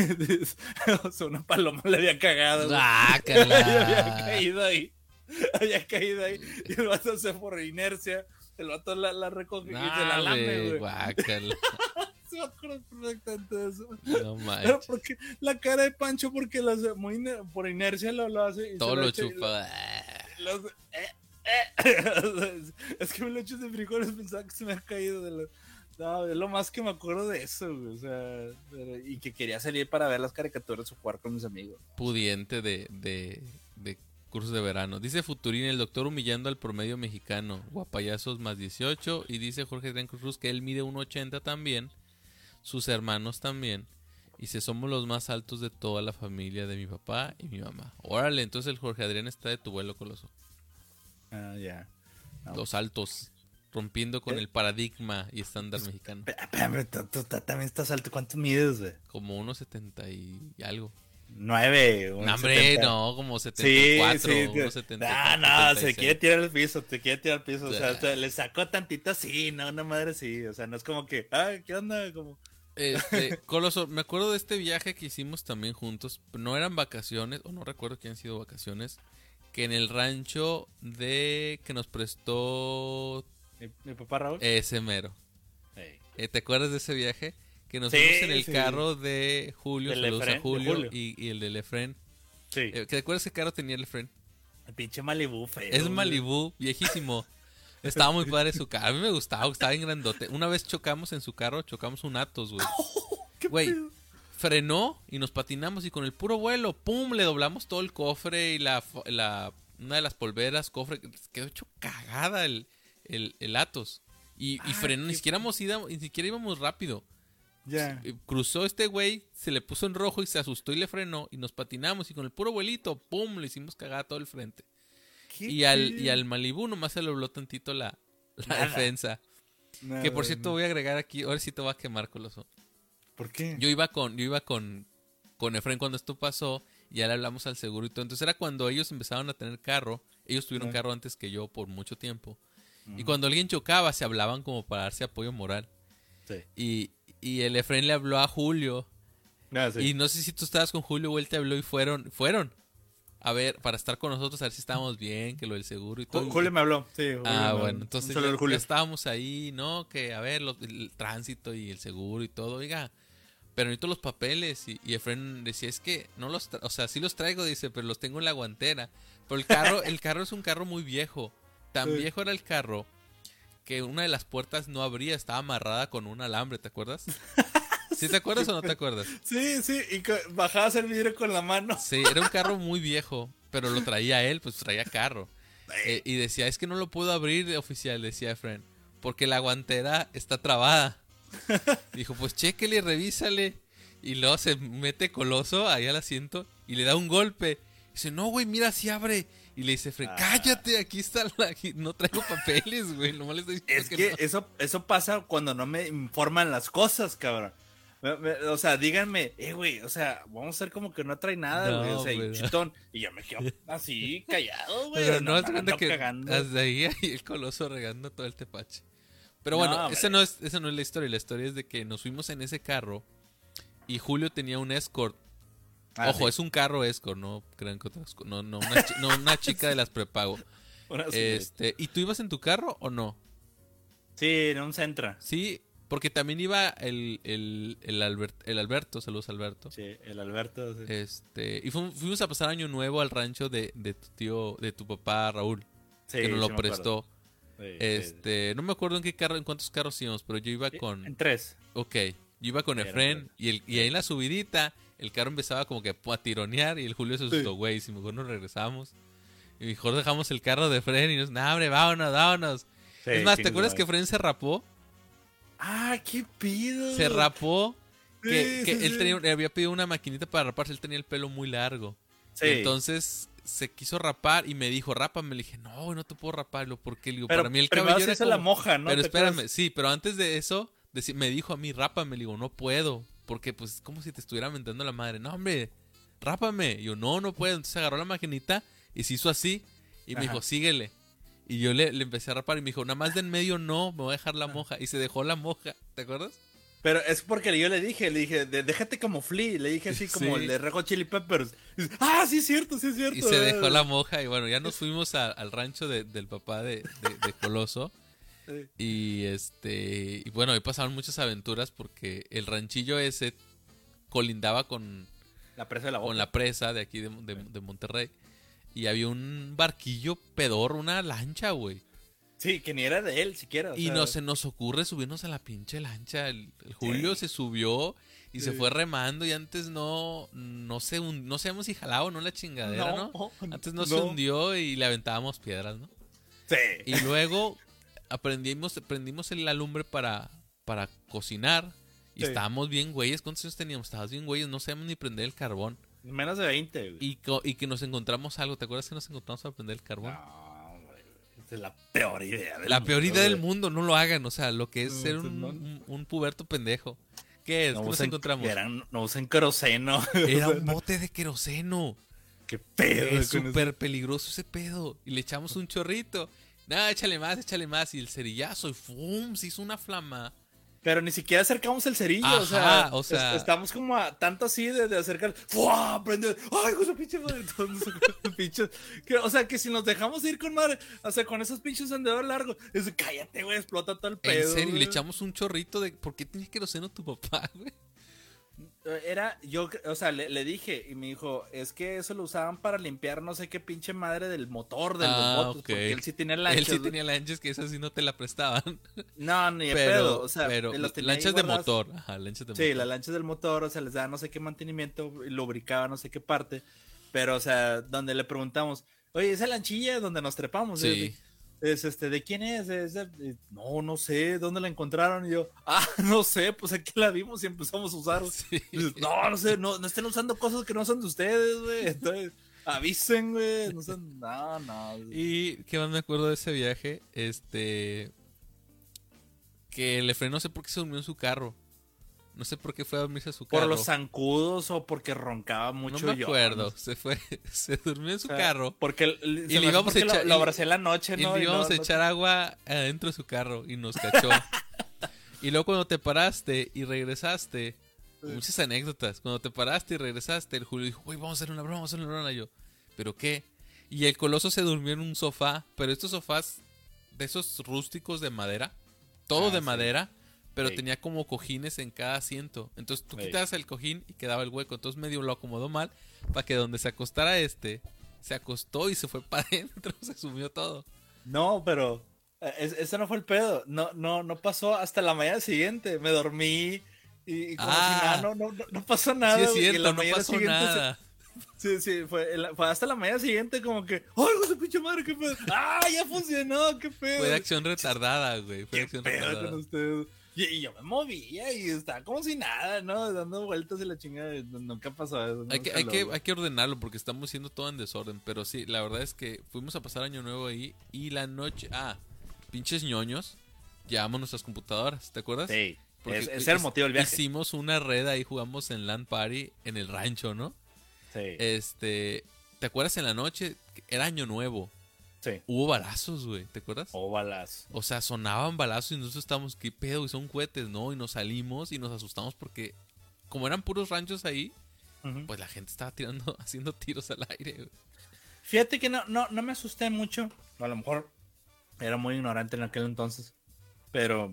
O sea, una paloma le había cagado. güey. Guácala. había caído ahí. Había caído ahí. Y el vato se por inercia. El vato la, la recoge y se la Nah, lame, güey, güey. guácala. Se me acuerdo perfectamente de eso. No Pero manches. porque la cara de Pancho, porque lo hace muy iner- por inercia lo, lo hace. Y Todo se lo echa y chupa. lo- lo hace, eh, eh. Es que me lo echo de frijoles, pensaba que se me ha caído de lo. No, es lo más que me acuerdo de eso, güey. O sea, pero- y que quería salir para ver las caricaturas o jugar con mis amigos. Pudiente de, de, de cursos de verano. Dice Futurín, el doctor humillando al promedio mexicano. Guapayazos más dieciocho. Y dice Jorge Adrián Cruz que él mide uno ochenta también. Sus hermanos también. Y dice, somos los más altos de toda la familia de mi papá y mi mamá. Órale, entonces el Jorge Adrián está de tu vuelo, Coloso. Ah, ya. No. Los altos. Rompiendo con ¿Eh? el paradigma y estándar mexicano. Pero, espérame, tú, tú- tú también estás alto. ¿Cuánto mides, güey? Como unos setenta y algo. Nueve. un No, hombre, setenta. no, como Sí, setenta y cuatro, sí. unos No, setenta y cuatro, no, se setenta y seis. quiere tirar al piso, te quiere tirar al piso. O sea, Ah. te- le sacó tantito así, no, una madre sí. O sea, no es como que, ay, ¿qué onda? Como, Este, Coloso, me acuerdo de este viaje que hicimos también juntos. No eran vacaciones, o no recuerdo que han sido vacaciones. Que en el rancho de que nos prestó mi, mi papá Raúl. ese mero. Ey. Eh, ¿Te acuerdas de ese viaje? Que nos Sí, fuimos en el sí. carro de Julio, Del saludos Efren, a de Julio, Julio. Y, y el del Efren. Sí. Eh, ¿Te acuerdas qué carro tenía el Efren? El pinche Malibu feo. Es güey. Malibu, viejísimo. Estaba muy padre su carro. A mí me gustaba, estaba bien grandote. Una vez chocamos en su carro, chocamos un Atos, güey. ¿Qué Güey, pedo? frenó y nos patinamos y con el puro vuelo, ¡pum! Le doblamos todo el cofre y la, fo- la una de las polveras, cofre, quedó hecho cagada el, el, el Atos. Y, y Ah, frenó, ni qué- siquiera, íbamos, ida- ni siquiera íbamos rápido. Ya. Eh, Cruzó este güey, se le puso en rojo y se asustó y le frenó y nos patinamos y con el puro vuelito, ¡pum! Le hicimos cagada todo el frente. ¿Qué Y al, pedo? y al Malibu nomás se le dobló tantito la, la Nada. defensa. Nada, Que por cierto no. voy a agregar aquí, ahora sí te voy a quemar, Coloso. ¿Por qué? Yo iba con, yo iba con, con Efren cuando esto pasó, y ya le hablamos al seguro y todo. Entonces era cuando ellos empezaron a tener carro. Ellos tuvieron Ah. carro antes que yo por mucho tiempo. Y Ujú. cuando alguien chocaba, se hablaban como para darse apoyo moral. Sí. Y, y el Efren le habló a Julio. Ah, sí. Y no sé si tú estabas con Julio o él te habló y fueron, fueron. A ver, para estar con nosotros, a ver si estábamos bien, que lo del seguro y todo. Ju- Julio me habló. Sí, Julio me Ah, habló. bueno, Un entonces saludo ya, al Julio. ya estábamos ahí, ¿no? Que a ver, los- el tránsito y el seguro y todo, oiga, pero necesito los papeles. Y, y Efren decía, es que no los, tra- o sea, sí los traigo, dice, pero los tengo en la guantera. Pero el carro, el carro es un carro muy viejo. Tan Sí. viejo era el carro que una de las puertas no abría, estaba amarrada con un alambre, ¿te acuerdas? ¿Sí te acuerdas o no te acuerdas? Sí, sí, y co- bajabas el vidrio con la mano. Sí, era un carro muy viejo, pero lo traía él, pues traía carro. Eh, y decía, es que no lo puedo abrir, oficial, decía Efren, porque la guantera está trabada. Dijo, pues chéquele, revísale. Y luego se mete Coloso ahí al asiento y le da un golpe. Dice, no, güey, mira, si abre. Y le dice, Efren, Ah. cállate, aquí está la... aquí no traigo papeles, güey, nomás le estoy diciendo Es que no". eso, eso pasa cuando no me informan las cosas, cabrón. Me- me- o sea, díganme, eh, güey, o sea, vamos a hacer como que no trae nada, No, güey. O sea, y güey, un no. chitón. Y yo me quedo así, callado, güey. Pero no, me haz de cuenta ando que cagando. hasta ahí, ahí el Coloso regando todo el tepache. Pero No, bueno, hombre. esa no, es, esa no es la historia. La historia es de que nos fuimos en ese carro y Julio tenía un Escort. Ah, Ojo, sí. es un carro Escort, no crean que otras co- no, no, una, chi- no una chica de las prepago. Una- Este, ¿y tú ibas en tu carro o no? Sí, en un Sentra. Sí, porque también iba el, el, el, Albert- el Alberto, saludos Alberto. Sí, el Alberto. Sí. Este, y fu- fuimos a pasar año nuevo al rancho de, de tu tío, de tu papá Raúl, Sí, que nos sí lo me prestó. acuerdo. Sí, sí, Este, no me acuerdo en qué carro, en cuántos carros íbamos, pero yo iba sí. con, En tres. ok, yo iba con Era Efren tres. y, el, y ahí en la subidita el carro empezaba como que a tironear y el Julio se asustó, güey, si mejor nos regresamos. Y mejor dejamos el carro de Efren y nos, nah, hombre, vámonos, vámonos. Sí, Es más, ¿te chingue acuerdas su que madre. Efren se rapó? Ah, qué pido. Se rapó. Que, Sí, que sí, él sí. tenía, le había pedido una maquinita para raparse, él tenía el pelo muy largo. Sí. Entonces se quiso rapar y me dijo, rápame. Le dije, no, güey, no te puedo raparlo porque le digo, Pero para mí el primero cabello se era hizo como... la moja, ¿no? Pero ¿Te espérame, acuerdas? sí, pero antes de eso deci- me dijo a mí, rápame. Le digo, no puedo, porque pues es como si te estuviera mentando la madre. No, hombre, rápame. Y yo, no, no puedo. Entonces agarró la maquinita y se hizo así y me Ajá. dijo, síguele. Y yo le, le empecé a rapar y me dijo, nada más de en medio no, me voy a dejar la moja. Y se dejó la moja, ¿te acuerdas? Pero es porque yo le dije, le dije, "De- déjate como Flea", le dije así como Sí. el de Red Hot Chili Peppers. Y dice, ah, sí es cierto, sí es cierto. Y se dejó la moja y bueno, ya nos fuimos a- al rancho de- del papá de, de- de Coloso. Sí. Y este y bueno, ahí pasaron muchas aventuras porque el ranchillo ese colindaba con, La presa de la boca. con la presa de aquí de, de- de Monterrey. Y había un barquillo pedor, una lancha, güey. Sí, que ni era de él siquiera. o Y sea, no se nos ocurre subirnos a la pinche lancha. El, el Julio Sí. se subió y se Sí. fue remando y antes no, no sé, no sabemos si jalaba o no la chingadera, ¿no? No, Antes no, no. se hundió y le aventábamos piedras, ¿no? Sí. Y luego aprendimos, prendimos la lumbre para, para cocinar. Y Sí. estábamos bien güeyes. ¿Cuántos años teníamos? Estábamos bien güeyes. No sabíamos ni prender el carbón. Menos de veinte, güey. Y, co- y que nos encontramos algo. ¿Te acuerdas que nos encontramos para prender el carbón? No, güey. Esa es la peor idea del La peor mundo, idea del güey. mundo. No lo hagan. O sea, lo que es No, ser pues un, no. un, un puberto pendejo. ¿Qué es? No ¿Qué nos usen, encontramos? eran- no usen queroseno. Era un bote de queroseno. Qué pedo. Es con súper peligroso ese pedo. Y le echamos un chorrito. Nada, échale más, échale más. Y el cerillazo. Y ¡fum! Se hizo una flama. Pero ni siquiera acercamos el cerillo, Ajá, o sea, o sea- es- estamos como a tanto así de, de acercar, ¡fua! Prende, ¡ay, con su pinche madre! Todos nos sacamos pinches- que, o sea, que si nos dejamos ir con madre, o sea, con esos pinches andadores largos, es cállate, güey, explota todo el pedo. En serio, y güey. le echamos un chorrito de... ¿Por qué tenía queroseno tu papá, güey? Era, yo, o sea, le, le dije y me dijo, es que eso lo usaban para limpiar no sé qué pinche madre del motor de Ah, los botes, ok. porque él sí tenía lanchas. Él sí güey. tenía lanchas que esas sí no te la prestaban. No, ni de pero, pedo, o sea, pero él los tenía ahí lanchas de guardadas. motor. Ajá, lanchas de Sí, motor. las lanchas del motor, o sea, les daba no sé qué mantenimiento, y lubricaba no sé qué parte. Pero, o sea, donde le preguntamos, oye, esa lanchilla donde nos trepamos, Sí. es, es, este, ¿de quién es? Es de- de- no, no sé, ¿dónde la encontraron? Y yo, ah, no sé, pues aquí la vimos y empezamos a usar. Sí. Y dices, no, no sé, no, no estén usando cosas que no son de ustedes, güey. Entonces, avisen, güey. No son, no, no. Y qué más me acuerdo de ese viaje, este... Que le frenó, no sé por qué se durmió en su carro. No sé por qué fue a dormirse a su Por carro. los zancudos o porque roncaba No mucho me yo, acuerdo. ¿no? Se fue, se durmió en su O sea, carro. Porque l- se Y me le hace íbamos a porque lo- echar- lo, y- abracé en la noche, Y ¿no? le Y íbamos no- a no- echar agua adentro de su carro y nos cachó. Y luego cuando te paraste y regresaste, muchas anécdotas. Cuando te paraste y regresaste, el Julio dijo, uy, vamos a hacer una broma, vamos a hacer una broma. Y yo, ¿pero qué? Y el Coloso se durmió en un sofá, pero estos sofás de esos rústicos de madera, todo Ah, de sí. madera, pero Sí. tenía como cojines en cada asiento. Entonces tú Sí. quitabas el cojín y quedaba el hueco. Entonces medio lo acomodó mal para que donde se acostara este, se acostó y se fue para adentro, se sumió todo. No, pero eh, es- ese no fue el pedo. No, no, no pasó hasta la mañana siguiente. Me dormí y, y como Ah. si nada, no, no, no, no pasó nada. Sí es güey, y la cierto, no mañana pasó siguiente se- nada. Sí, sí, fue, el- fue hasta la mañana siguiente como que, ¡ay, hijo de pinche madre, qué pedo! ¡Ah, ya funcionó, qué pedo! Fue de acción retardada, güey. Fue de ¿Qué acción pedo retardada. con ustedes? Y, y yo me movía y estaba como si nada, ¿no? Dando vueltas y la chingada. y n- Nunca pasó eso. Hay que, nunca hay, lo- que, hay que ordenarlo porque estamos siendo todo en desorden. Pero sí, la verdad es que fuimos a pasar año nuevo ahí y la noche... Ah, pinches ñoños. Llevamos nuestras computadoras, ¿te acuerdas? Sí, Porque es- ese era el his- motivo del viaje. Hicimos una red ahí, jugamos en LAN Party en el rancho, ¿no? Sí. Este, ¿te acuerdas en la noche? Era año nuevo. Sí. hubo balazos, güey, ¿te acuerdas? O balas. O sea, sonaban balazos y nosotros estábamos, ¿qué pedo? Y son cohetes, ¿no? Y nos salimos y nos asustamos porque, como eran puros ranchos ahí, Ujú. pues la gente estaba tirando, haciendo tiros al aire, güey. Fíjate que no, no, no me asusté mucho. A lo mejor era muy ignorante en aquel entonces. Pero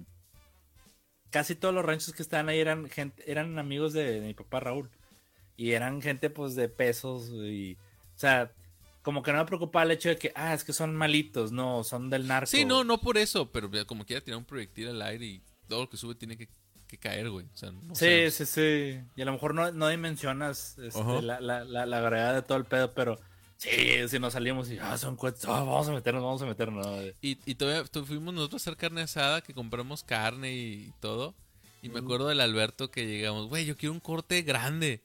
casi todos los ranchos que estaban ahí eran gente, eran amigos de, de mi papá Raúl. Y eran gente pues de pesos y, o sea, como que no me preocupaba el hecho de que, ah, es que son malitos, no, son del narco. Sí, no, no por eso, pero como quiera tirar un proyectil al aire y todo lo que sube tiene que, que caer, güey. O sea, no Sí, sé. sí, sí. Y a lo mejor no, no dimensionas este, Ajá. la, la, la, la gravedad de todo el pedo, pero sí, si nos salimos y, ah, son cohetes, ah, vamos a meternos, vamos a meternos. ¿No? Y, y todavía tu- fuimos nosotros a hacer carne asada, que compramos carne y todo. Y me Ujú. acuerdo del Alberto que llegamos, güey, yo quiero un corte grande.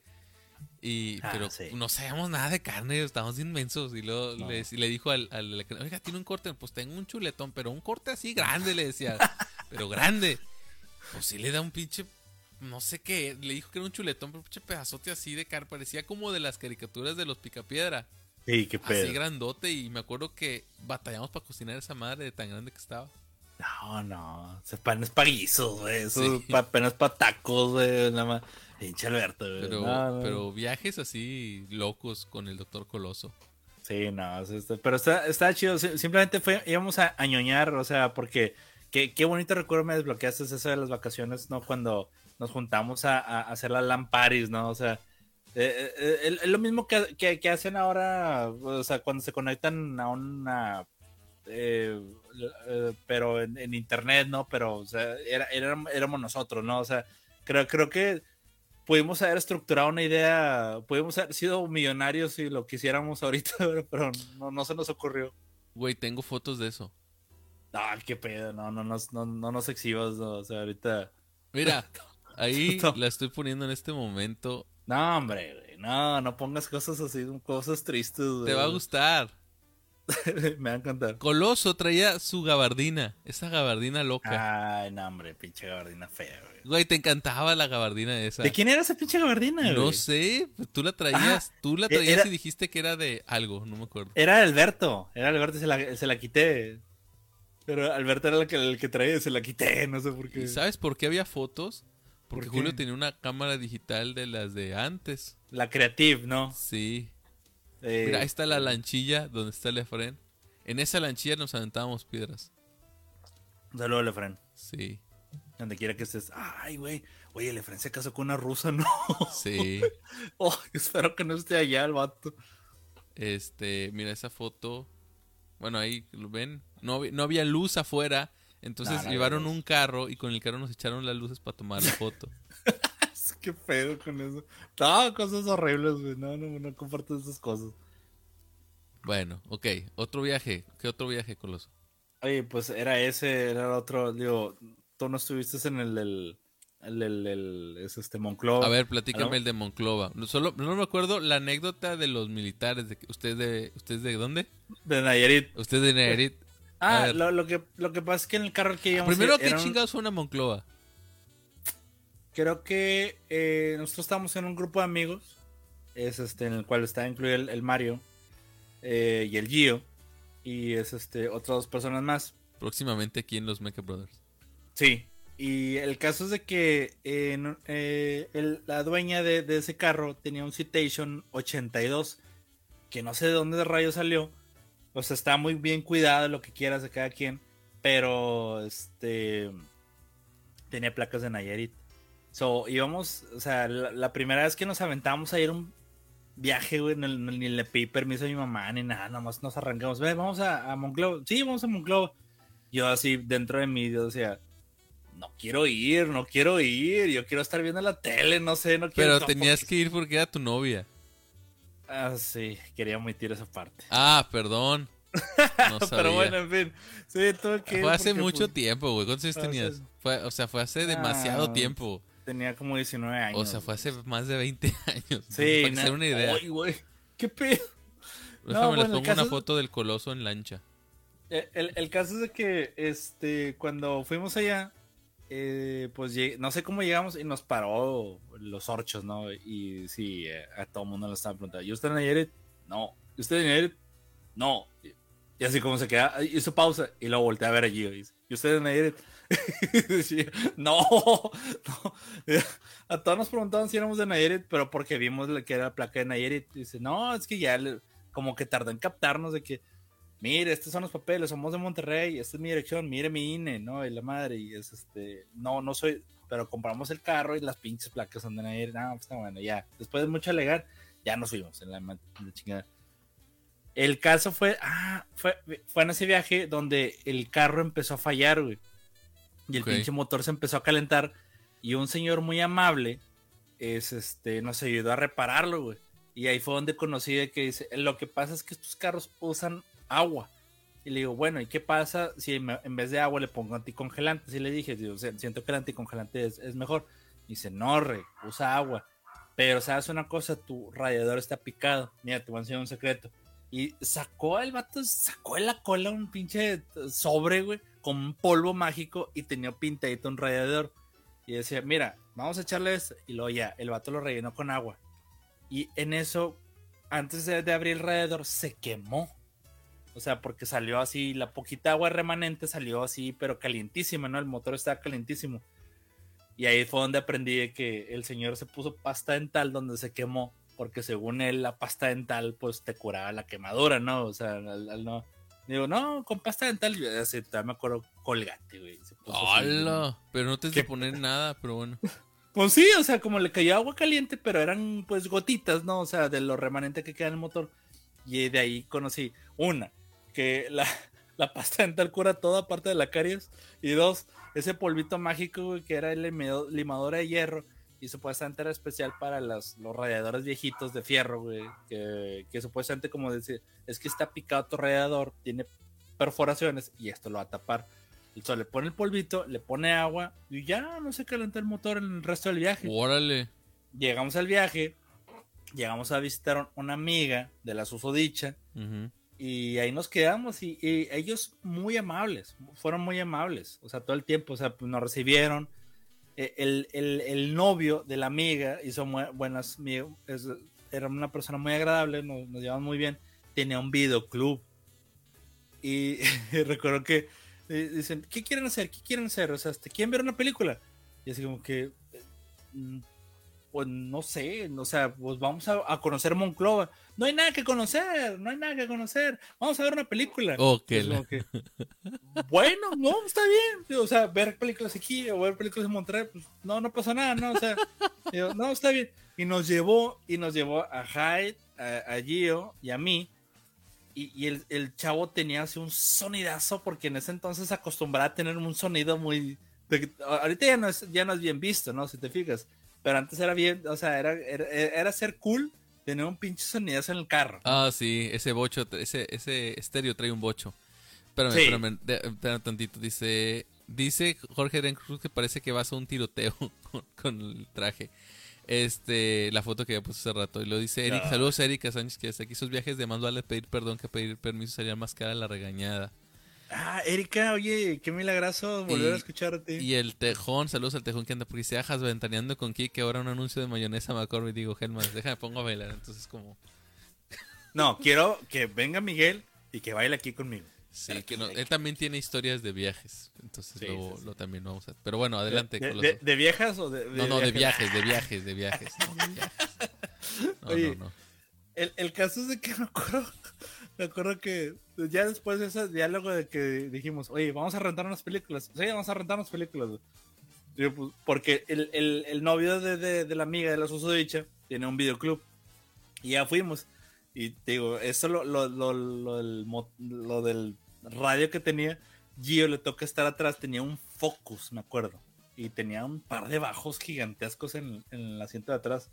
Y, Ah, pero sí. no sabíamos nada de carne, estábamos inmensos. Y luego No. le, y le dijo al, al, oiga, tiene un corte, pues tengo un chuletón, pero un corte así grande, le decía. Pero grande. Pues sí le da un pinche, no sé qué, le dijo que era un chuletón, pero un pinche pedazote así de carne, parecía como de las caricaturas de los Picapiedra. Sí, qué pedo. Así grandote, y me acuerdo que batallamos para cocinar esa madre de tan grande que estaba. No, no, ese pan es pa' guisos, güey, eso Sí. pa- apenas pa' tacos, güey, nada más. Pinche Alberto, güey. Pero, No, no. pero viajes así locos con el doctor Coloso. Sí, no, o sea, está- pero está, está chido. si- Simplemente fue, íbamos a, a ñoñar, o sea, porque qué, qué bonito recuerdo me desbloqueaste eso de las vacaciones, ¿no? Cuando nos juntamos a, a hacer las LAN parties, ¿no? O sea, eh, eh, eh, es lo mismo que, que, que hacen ahora, o sea, cuando se conectan a una. eh, eh, pero en, en internet, ¿no? Pero, o sea, era, era- éramos nosotros, ¿no? O sea, creo, creo que pudimos haber estructurado una idea, pudimos haber sido millonarios si lo quisiéramos ahorita, pero no, no se nos ocurrió. Güey, tengo fotos de eso. Ah, qué pedo, no, no, nos- no, no nos exhibas, no, o sea, ahorita. Mira, ahí No. la estoy poniendo en este momento. No, hombre, güey, no, no pongas cosas así, cosas tristes, güey. Te va a gustar. Me va a encantar. Coloso traía su gabardina, esa gabardina loca. Ay, no, hombre, pinche gabardina fea, güey. Güey, te encantaba la gabardina esa. ¿De quién era esa pinche gabardina, güey? No sé, pues tú la traías, tú la e- traías era- y dijiste que era de algo, no me acuerdo. Era Alberto, era Alberto, se la, se la quité. Pero Alberto era el que, el que traía, se la quité, no sé por qué. ¿Y sabes por qué había fotos? Porque ¿Por qué? Julio tenía una cámara digital de las de antes. La Creative, ¿no? Sí. Eh, Mira, ahí está la lanchilla donde está el Efren. En esa lanchilla nos aventábamos piedras. Un saludo a Lefren, Sí, donde quiera que estés. Ay, güey, oye, Lefren se casó con una rusa, ¿no? sí. Oh, espero que no esté allá el vato. Este, mira esa foto. Bueno, ahí lo ven. No, hab- no había luz afuera. Entonces No, no había llevaron luz. un carro y con el carro nos echaron las luces para tomar la foto. Qué pedo con eso. No, cosas horribles, güey. No, no, no comparto esas cosas. Bueno, ok. Otro viaje. ¿Qué otro viaje, Coloso? Oye, pues era ese, era otro. Digo, tú no estuviste en el del. El, el, el- es este Monclova. A ver, platícame ¿Aló? el de Monclova. No, Solo, no me acuerdo la anécdota de los militares. De que, ¿Usted de, usted de dónde? De Nayarit. Usted de Nayarit. A Ah, ver. lo, lo que, lo que pasa es que en el carro que íbamos. Primero, ¿qué era un- chingados fue una Monclova? Creo que eh, nosotros estábamos en un grupo de amigos. Es este, en el cual está incluido el, el Mario eh, y el Gio. Y es este, otras dos personas más. Próximamente aquí en los Mecha Brothers. Sí. Y el caso es de que eh, no- eh, el- la dueña de, de ese carro tenía un Citation ochenta y dos. Que no sé de dónde de rayo salió. O sea, está muy bien cuidado, lo que quieras de cada quien. Pero este tenía placas de Nayarit. So, íbamos, o sea, la, la primera vez que nos aventamos a ir a un viaje, güey, no- no- ni le pedí permiso a mi mamá, ni nada, nomás nos arrancamos. Ve, vamos a, a Monclova. Sí, vamos a Monclova. Yo así, dentro de mí, yo decía, no quiero ir, no quiero ir, yo quiero estar viendo la tele, no sé, no quiero... Pero tenías que ir porque era tu novia. Ah, sí, quería omitir esa parte. Ah, perdón. No sabía. Pero bueno, en fin. Sí, tuve que ir Fue hace porque, mucho pues, tiempo, güey. ¿Cuántos años ah, tenías? sí. Fue, o sea, fue hace demasiado Ah, tiempo. tenía como diecinueve años. O sea, fue hace más de veinte años. Sí, Para que se den una idea. Ay, güey, qué pedo. Déjame, bueno, les el pongo caso una es- foto del coloso en lancha. El, el- el caso es de que este cuando fuimos allá, eh, pues lleg- no sé cómo llegamos y nos paró los orchos, ¿no? Y sí, eh, a todo el mundo le estaban preguntando, ¿y usted en Nayarit? No. ¿Y usted en Nayarit? No. Y así como se queda, hizo pausa y luego voltea a ver a Gio y dice, ¿y usted de Nayarit? no, no. A todos nos preguntaban si éramos de Nayarit, pero porque vimos que era la placa de Nayarit. Y dice, no, es que ya le, como que tardó en captarnos de que, mire, estos son los papeles, somos de Monterrey, esta es mi dirección, mire mi I N E, ¿no? Y la madre, y es este, no, no soy, pero compramos el carro y las pinches placas son de Nayarit. No, pues está bueno, ya. Después de mucho alegar, ya nos fuimos en la, en la chingada. El caso fue, ah, fue, fue en ese viaje donde el carro empezó a fallar, güey. Y el okay. pinche motor se empezó a calentar. Y un señor muy amable es, este, nos ayudó a repararlo, güey. Y ahí fue donde conocí de que dice, lo que pasa es que estos carros usan agua. Y le digo, bueno, ¿y qué pasa si me, en vez de agua le pongo anticongelante? Sí le dije, digo, siento que el anticongelante es, es mejor. Y dice, no, re, usa agua. Pero sabes una cosa, tu radiador está picado. Mira, te voy a enseñar un secreto. Y sacó el vato, sacó de la cola un pinche sobre, güey, con un polvo mágico y tenía pintadito un radiador. Y decía, mira, vamos a echarle esto. Y luego ya, el vato lo rellenó con agua. Y en eso, antes de, de abrir el radiador, se quemó. O sea, porque salió así, la poquita agua remanente salió así, pero calientísima, ¿no? El motor estaba calientísimo. Y ahí fue donde aprendí de que el señor se puso pasta dental donde se quemó. Porque según él, la pasta dental, pues, te curaba la quemadura, ¿no? O sea, al, al no... Digo, no, con pasta dental, yo ya sé, me acuerdo, Colgate, güey. ¡Hala! Pero no te de poner nada, pero bueno. Pues sí, o sea, como le cayó agua caliente, pero eran, pues, gotitas, ¿no? O sea, de lo remanente que queda en el motor. Y de ahí conocí, una, que la, la pasta dental cura toda parte de la caries. Y dos, ese polvito mágico, güey, que era el limador de hierro. Y supuestamente era especial para los, los radiadores viejitos de fierro, güey. Que, que supuestamente, como decir, es que está picado tu radiador, tiene perforaciones y esto lo va a tapar. Entonces le pone el polvito, le pone agua y ya no se calentó el motor en el resto del viaje. ¡Órale! Llegamos al viaje, llegamos a visitar una amiga de la susodicha uh-huh. y ahí nos quedamos. Y, y ellos muy amables, fueron muy amables, o sea, todo el tiempo, o sea, pues nos recibieron. El, el, el novio de la amiga hizo muy buenas, es, era una persona muy agradable, nos, nos llevaban muy bien, tenía un videoclub y, y recuerdo que eh, dicen, ¿qué quieren hacer? ¿Qué quieren hacer? O sea, ¿quieren ver una película? Y así como que, eh, pues no sé, o sea, pues vamos a, a conocer Monclova. No hay nada que conocer, no hay nada que conocer. Vamos a ver una película. Okay. Que, bueno, no, está bien. O sea, ver películas aquí o ver películas en Monterrey, pues no, no pasa nada, ¿no? O sea, digo, no, está bien. Y nos llevó, y nos llevó a Hyde, a, a Gio y a mí. Y, y el, el chavo tenía así un sonidazo, porque en ese entonces acostumbraba a tener un sonido muy... De, ahorita ya no, es, ya no es bien visto, ¿no? Si te fijas. Pero antes era bien, o sea, era, era, era ser cool tener un pinche sonidazo en el carro. Ah, sí, ese bocho, ese, ese estéreo trae un bocho. Espérame, sí. espérame, espérame tantito. Dice, dice Jorge Rencruz que parece que vas a un tiroteo con, con el traje. Este, la foto que ya puse hace rato. Y lo dice Eric, no. Saludos a Erika Sánchez, que hasta aquí sus viajes de más vale pedir perdón que pedir permiso, sería más cara la regañada. Ah, Erika, oye, qué milagroso volver y, a escucharte. Y el Tejón, saludos al Tejón que anda por ahí, se ajas ventaneando con Kike, ahora un anuncio de mayonesa McCormick. Digo, Helman, déjame, pongo a bailar, entonces como... No, quiero que venga Miguel y que baile aquí conmigo. Sí, que no, él también tiene historias de viajes, entonces sí, lo, sí, sí. lo también vamos a... Pero bueno, adelante. ¿De, con de, de viejas o de, de No, no, viajes? de viajes, de viajes, de viajes. No, de viajes. No, Oye, no, no. El, el caso es de que me acuerdo... Me acuerdo que ya después de ese diálogo de que dijimos, oye, vamos a rentar unas películas. Sí, vamos a rentar unas películas. Yo, pues, porque el, el, el novio de, de, de la amiga de la susodicha tiene un videoclub. Y ya fuimos. Y te digo, eso lo, lo, lo, lo, el, lo del radio que tenía, Gio le toca estar atrás, tenía un Focus, me acuerdo. Y tenía un par de bajos gigantescos en, en el asiento de atrás.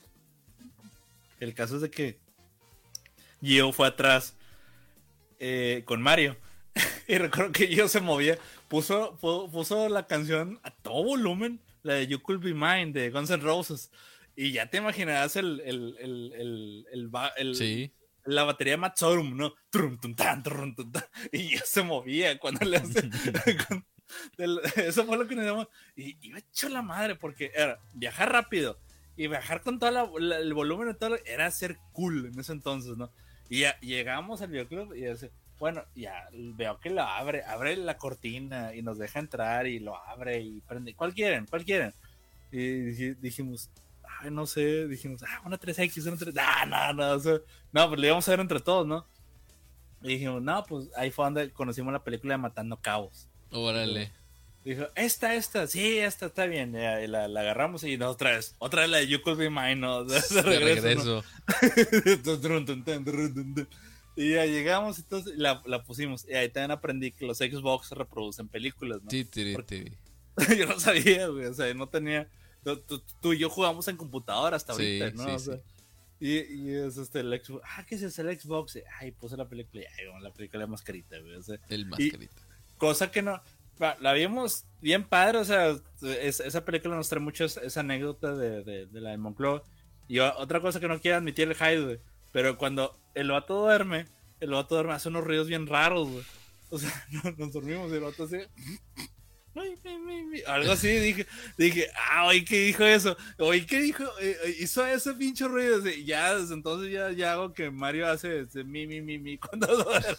El caso es de que Gio fue atrás eh, con Mario. Y recuerdo que Gio se movía. Puso, puso la canción a todo volumen. La de You Could Be Mine de Guns N' Roses. Y ya te imaginarás el, el, el, el, el, el sí. la batería de Matt Sorum, ¿no? Trum, tum, tan, trum, tum, tan. Y Gio se movía cuando le hace. Eso fue lo que nos llamó. Y iba hecho la madre porque era viajar rápido. Y viajar con todo la, la, el volumen de todo, era ser cool en ese entonces, ¿no? Y ya llegamos al videoclub y dice, Bueno, ya veo que lo abre, abre la cortina y nos deja entrar y lo abre y prende. ¿Cuál quieren? ¿Cuál quieren? Y dij- dijimos, ay, no sé, dijimos, ah, una tres equis, una tres, ah, no, no, o sea, no, pues le íbamos a ver entre todos, ¿no? Y dijimos, no, pues ahí fue donde conocimos la película de Matando Cabos. Órale. Dijo, esta, esta, sí, esta está bien. Ya, y la, la agarramos y no, otra vez, otra vez la de You Could Be Mine, ¿no? De, de De regreso, regreso. ¿no? Y ya llegamos y entonces la, la pusimos. Y ahí también aprendí que los Xbox reproducen películas, ¿no? Ti, tiri, Porque tiri. yo no sabía, güey, o sea, no tenía... Tú, tú- tú y yo jugamos en computadora hasta Sí, ahorita, ¿no? sí, O sea, sí. y, y es este, el Xbox. Ah, ¿qué es ese, el Xbox? Ay, puse la película y ay, bueno, la película de mascarita, güey, o sea, El mascarita. cosa que no... va, La vimos bien padre, o sea, es- esa película nos trae mucho esa, esa anécdota de, de, de la de Moncloa. Y o- otra cosa que no quiero admitir el Hyde, güey, pero cuando el vato duerme, el vato duerme, hace unos ruidos bien raros, güey. O sea, nos, nos dormimos y el vato así... Ay, mi, mi, mi, algo así, dije, dije, ah, oye, ¿qué dijo eso? Oye, ¿qué dijo? Eh, eh, hizo ese pinche ruido, así, ya, desde entonces ya, ya hago que Mario hace ese mi, mi, mi, mi cuando duerme.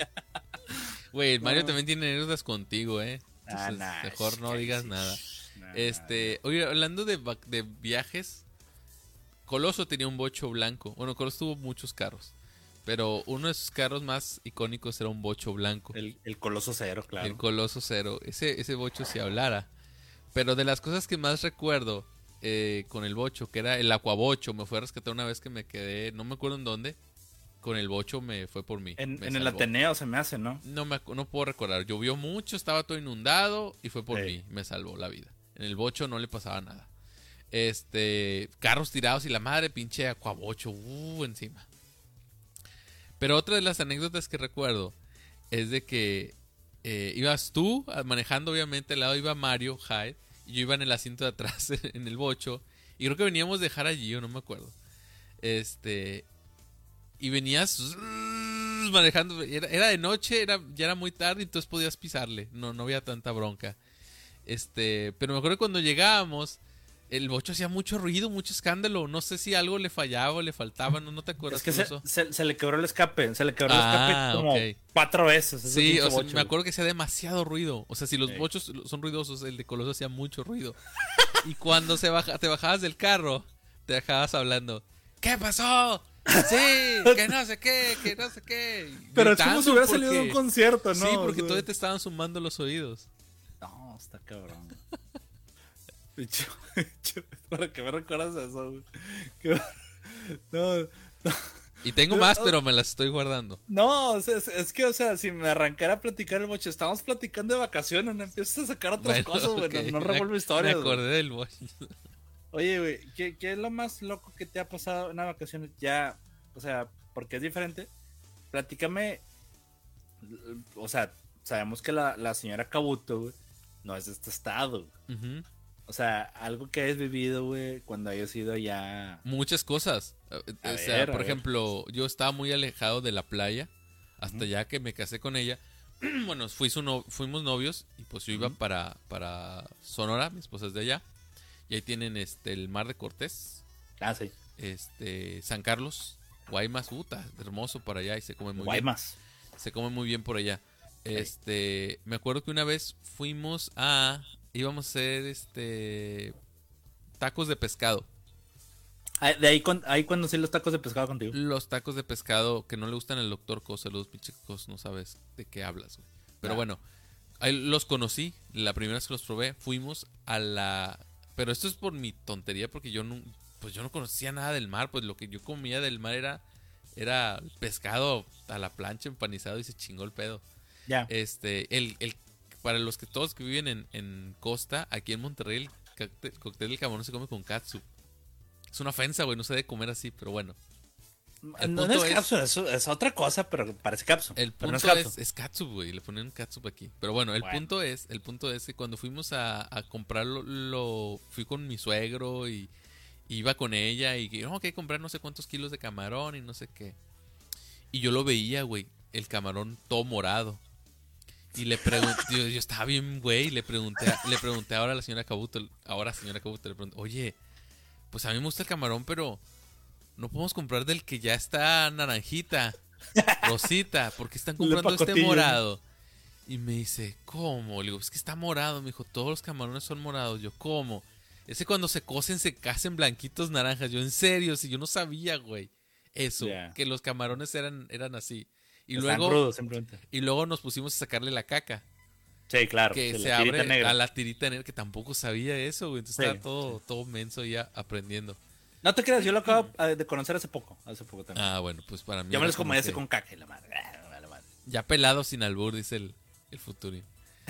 Güey, el Mario No. también tiene anécdotas contigo, ¿eh? Ah, Entonces, nah, mejor no sí, digas sí, nada. nah, Este, oye, hablando de, va- de viajes, Coloso tenía un bocho blanco. Bueno, Coloso tuvo muchos carros, pero uno de sus carros más icónicos era un bocho blanco. El, el Coloso Cero, claro. El Coloso Cero. Ese, ese bocho si hablara. Pero de las cosas que más recuerdo eh, con el bocho, que era el acuabocho, me fue a rescatar una vez que me quedé, no me acuerdo en dónde, con el bocho me fue por mí. En, me en el salvó. Ateneo se me hace, ¿no? No, me, acu- no puedo recordar. Llovió mucho, estaba todo inundado y fue por Ey. mí. Me salvó la vida. En el bocho no le pasaba nada. Este, carros tirados y la madre pinche acuabocho, uh, encima. Pero otra de las anécdotas que recuerdo es de que eh, ibas tú ah, manejando, obviamente, al lado iba Mario, Hyde, y yo iba en el asiento de atrás en el bocho. Y creo que veníamos de dejar allí, yo no me acuerdo. Este, y venías zzzz, manejando, era, era de noche, era, ya era muy tarde, entonces podías pisarle, no, no había tanta bronca. Este, pero me acuerdo que cuando llegábamos, el bocho hacía mucho ruido, mucho escándalo, no sé si algo le fallaba o le faltaba, no, no te acuerdas. Es que se, Coloso? se, se le quebró el escape, se le quebró el Ah, escape como ok. cuatro veces. ese Sí, pinche o sea, bocho, me acuerdo que hacía demasiado ruido. O sea, si los Sí. bochos son ruidosos, el de Coloso hacía mucho ruido. Y cuando se baja, te bajabas del carro, te dejabas hablando. ¿Qué pasó? Sí, que no sé qué, que no sé qué. güey. Pero es Gritando como si hubiera porque- salido de un concierto, ¿no? Sí, porque O sea, todavía te estaban sumando los oídos. No, está cabrón. Bicho, bicho, ¿para qué me recuerdas eso, güey? Que- No, no, Y tengo Yo- más, oh. pero me las estoy guardando. no, o sea, es, es que, o sea, si me arrancara a platicar el boche, estamos platicando de vacaciones, no empiezas a sacar otras Bueno, cosas, güey, ok, no, no me- revuelvo historias. Me güey. acordé del bocho. Oye, güey, ¿qué, ¿qué es lo más loco que te ha pasado en una vacación? Ya, o sea, porque es diferente. Platícame, o sea, sabemos que la, la señora Kabuto, güey, no es de este estado, güey. Ujú. O sea, algo que hayas vivido, güey, cuando hayas ido ya. Muchas cosas. Eh, A o sea, ver, a por ver. ejemplo, yo estaba muy alejado de la playa hasta ya que me casé con ella. Bueno, fui su no- fuimos novios y pues yo iba Ujú. para, para Sonora, mi esposa es de allá. Y ahí tienen este el Mar de Cortés, Ah, sí. este San Carlos, Guaymas, puta, hermoso por allá y se come muy bien. Guaymas. Se come muy bien por allá. Este, me acuerdo que una vez fuimos a íbamos a hacer este tacos de pescado. Ah, de ahí, con- ahí cuando sí los tacos de pescado contigo. Los tacos de pescado que no le gustan al doctor Cosa, los pinches Cos, no sabes de qué hablas, güey. Pero Ah. bueno, ahí los conocí, la primera vez que los probé, fuimos a la... Pero esto es por mi tontería, porque yo no, pues yo no conocía nada del mar, pues lo que yo comía del mar era, era pescado a la plancha empanizado y se chingó el pedo. Ya. Este, el, el, para los que todos que viven en, en costa, aquí en Monterrey, el cóctel, cóctel del camarón se come con katsu. Es una ofensa, güey, no se debe comer así, pero bueno. el no, no punto es es- cápsula, es, es otra cosa, pero parece cápsula. El pero no punto es es, cápsula. es katsup, güey, le ponen katsup aquí. Pero bueno, el Bueno. punto es, el punto es que cuando fuimos a, a comprarlo, lo, fui con mi suegro y iba con ella y que, no, que hay que comprar no sé cuántos kilos de camarón y no sé qué. Y yo lo veía, güey, el camarón todo morado. Y le pregunté, yo, yo estaba bien, güey, y le pregunté, a- le pregunté ahora a la señora Kabuto, ahora señora Kabuto, le pregunté, oye, pues a mí me gusta el camarón, pero no podemos comprar del que ya está naranjita. Rosita, ¿por qué están El de comprando este pacotillo. morado? Y me dice, ¿cómo? Le digo, es que está morado. Me dijo, todos los camarones son morados. Yo, ¿cómo? Ese cuando se cocen se hacen blanquitos naranjas. Yo, en serio, si yo no sabía, güey. Eso, Ya. que los camarones eran, eran así. Y Están luego, crudos, simplemente. y luego nos pusimos a sacarle la caca. Sí, claro. Que sí, se la tirita abre negra. a la tirita negra, que tampoco sabía eso, güey. Entonces Sí, estaba todo, todo menso ya aprendiendo. No te creas, yo lo acabo eh, de conocer hace poco. Hace poco también. Ah, bueno, pues para mí. yo me era los como comí ese que con caca y la madre. Ah, vale, madre. ya pelado sin albur, dice el, el Futuri.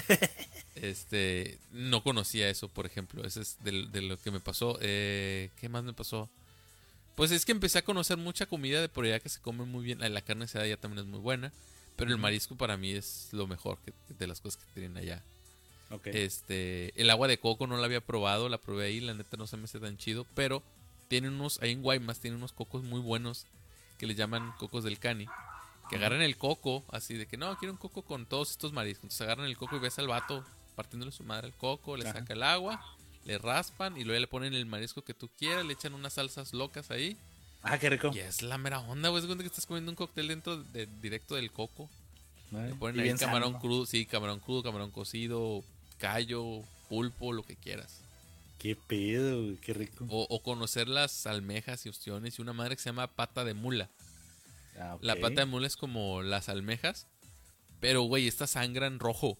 Este, no conocía eso, por ejemplo. Ese es de, de lo que me pasó. Eh, ¿Qué más me pasó? Pues es que empecé a conocer mucha comida de por allá que se come muy bien. La carne asada ya también es muy buena. Pero el marisco para mí es lo mejor que, de las cosas que tienen allá. Ok. Este, el agua de coco no la había probado, la probé ahí, la neta no se me hace tan chido. Pero tienen unos, ahí en Guaymas tienen unos cocos muy buenos que le llaman cocos del cani. Que agarran el coco, así de que no, quiero un coco con todos estos mariscos. Entonces agarran el coco y ves al vato partiéndole su madre al coco, le Ajá. saca el agua, le raspan y luego ya le ponen el marisco que tú quieras, le echan unas salsas locas ahí. Ah, qué rico. Y es la mera onda, güey. Es cuenta que estás comiendo un cóctel dentro de, directo del coco. Ay, Le ponen y ahí bien camarón sano. crudo, sí, camarón crudo, camarón cocido, callo, pulpo, lo que quieras. Qué pedo, güey, qué rico. O, o conocer las almejas y ostiones y una madre que se llama pata de mula. Ah, ok. La pata de mula es como las almejas, pero güey, estas sangran rojo.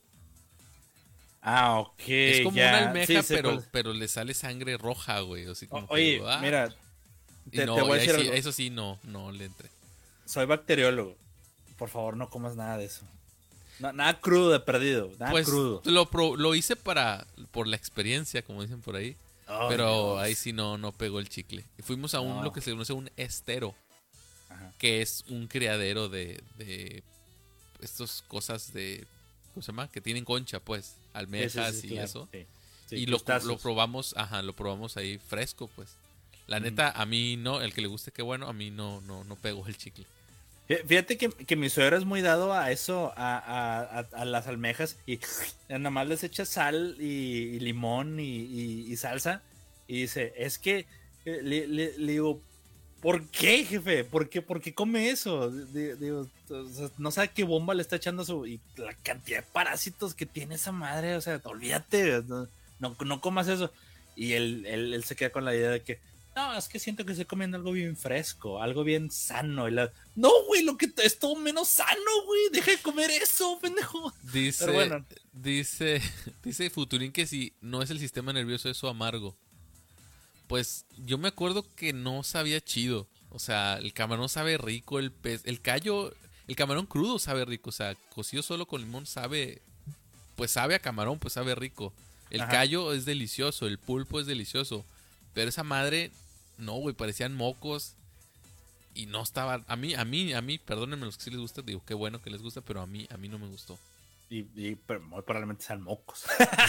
Ah, ok. Es como ya. una almeja, Sí, sé pero, cuál. pero le sale sangre roja, güey. Así como O- que Oye, digo, ah. mira, Y te, no, te voy a y ahí decir sí- algo. eso sí, no, no le entré. Soy bacteriólogo. Por favor, no comas nada de eso. No, nada crudo de perdido. Nada Pues crudo. lo, pro- lo hice para por la experiencia, como dicen por ahí. Ay, pero Dios. ahí sí no, no pegó el chicle. Y fuimos a un, No. lo que se conoce un estero, Ajá. que es un criadero de, de estas cosas de, ¿cómo se llama? Que tienen concha, pues, almejas Sí, sí, sí, y claro, eso. sí. Sí, y lo, crustáceos. lo probamos, ajá, lo probamos ahí fresco, pues. La Mm. neta, a mí no, el que le guste, qué bueno, a mí no, no, no pegó el chicle. Fí- Fíjate que, que mi suegro es muy dado a eso, a, a- a- a las almejas, y nada más les echa sal y, y limón y, y- y salsa, y dice, es que, eh, le, le- le digo, ¿por qué, jefe? ¿Por qué, por qué come eso? Di- Digo, o sea, no sabe qué bomba le está echando su, y la cantidad de parásitos que tiene esa madre, o sea, olvídate, no, no, no comas eso. Y él, él, él se queda con la idea de que, no, es que siento que estoy comiendo algo bien fresco, algo bien sano. Y la, no, güey, lo que t- es todo menos sano, güey. Deja de comer eso, pendejo. Dice, Pero bueno. dice, dice Futurín que si no es el sistema nervioso, eso amargo. Pues yo me acuerdo que no sabía chido. O sea, el camarón sabe rico, el pez, el callo, el camarón crudo sabe rico. O sea, cocido solo con limón sabe, pues sabe a camarón, pues sabe rico. El Ajá. callo es delicioso, el pulpo es delicioso. Pero esa madre, no, güey, parecían mocos. Y no estaba, a mí, a mí, a mí, perdónenme los que sí les gusta, digo, qué bueno que les gusta, pero a mí, a mí no me gustó. Y, y pero muy probablemente sean mocos.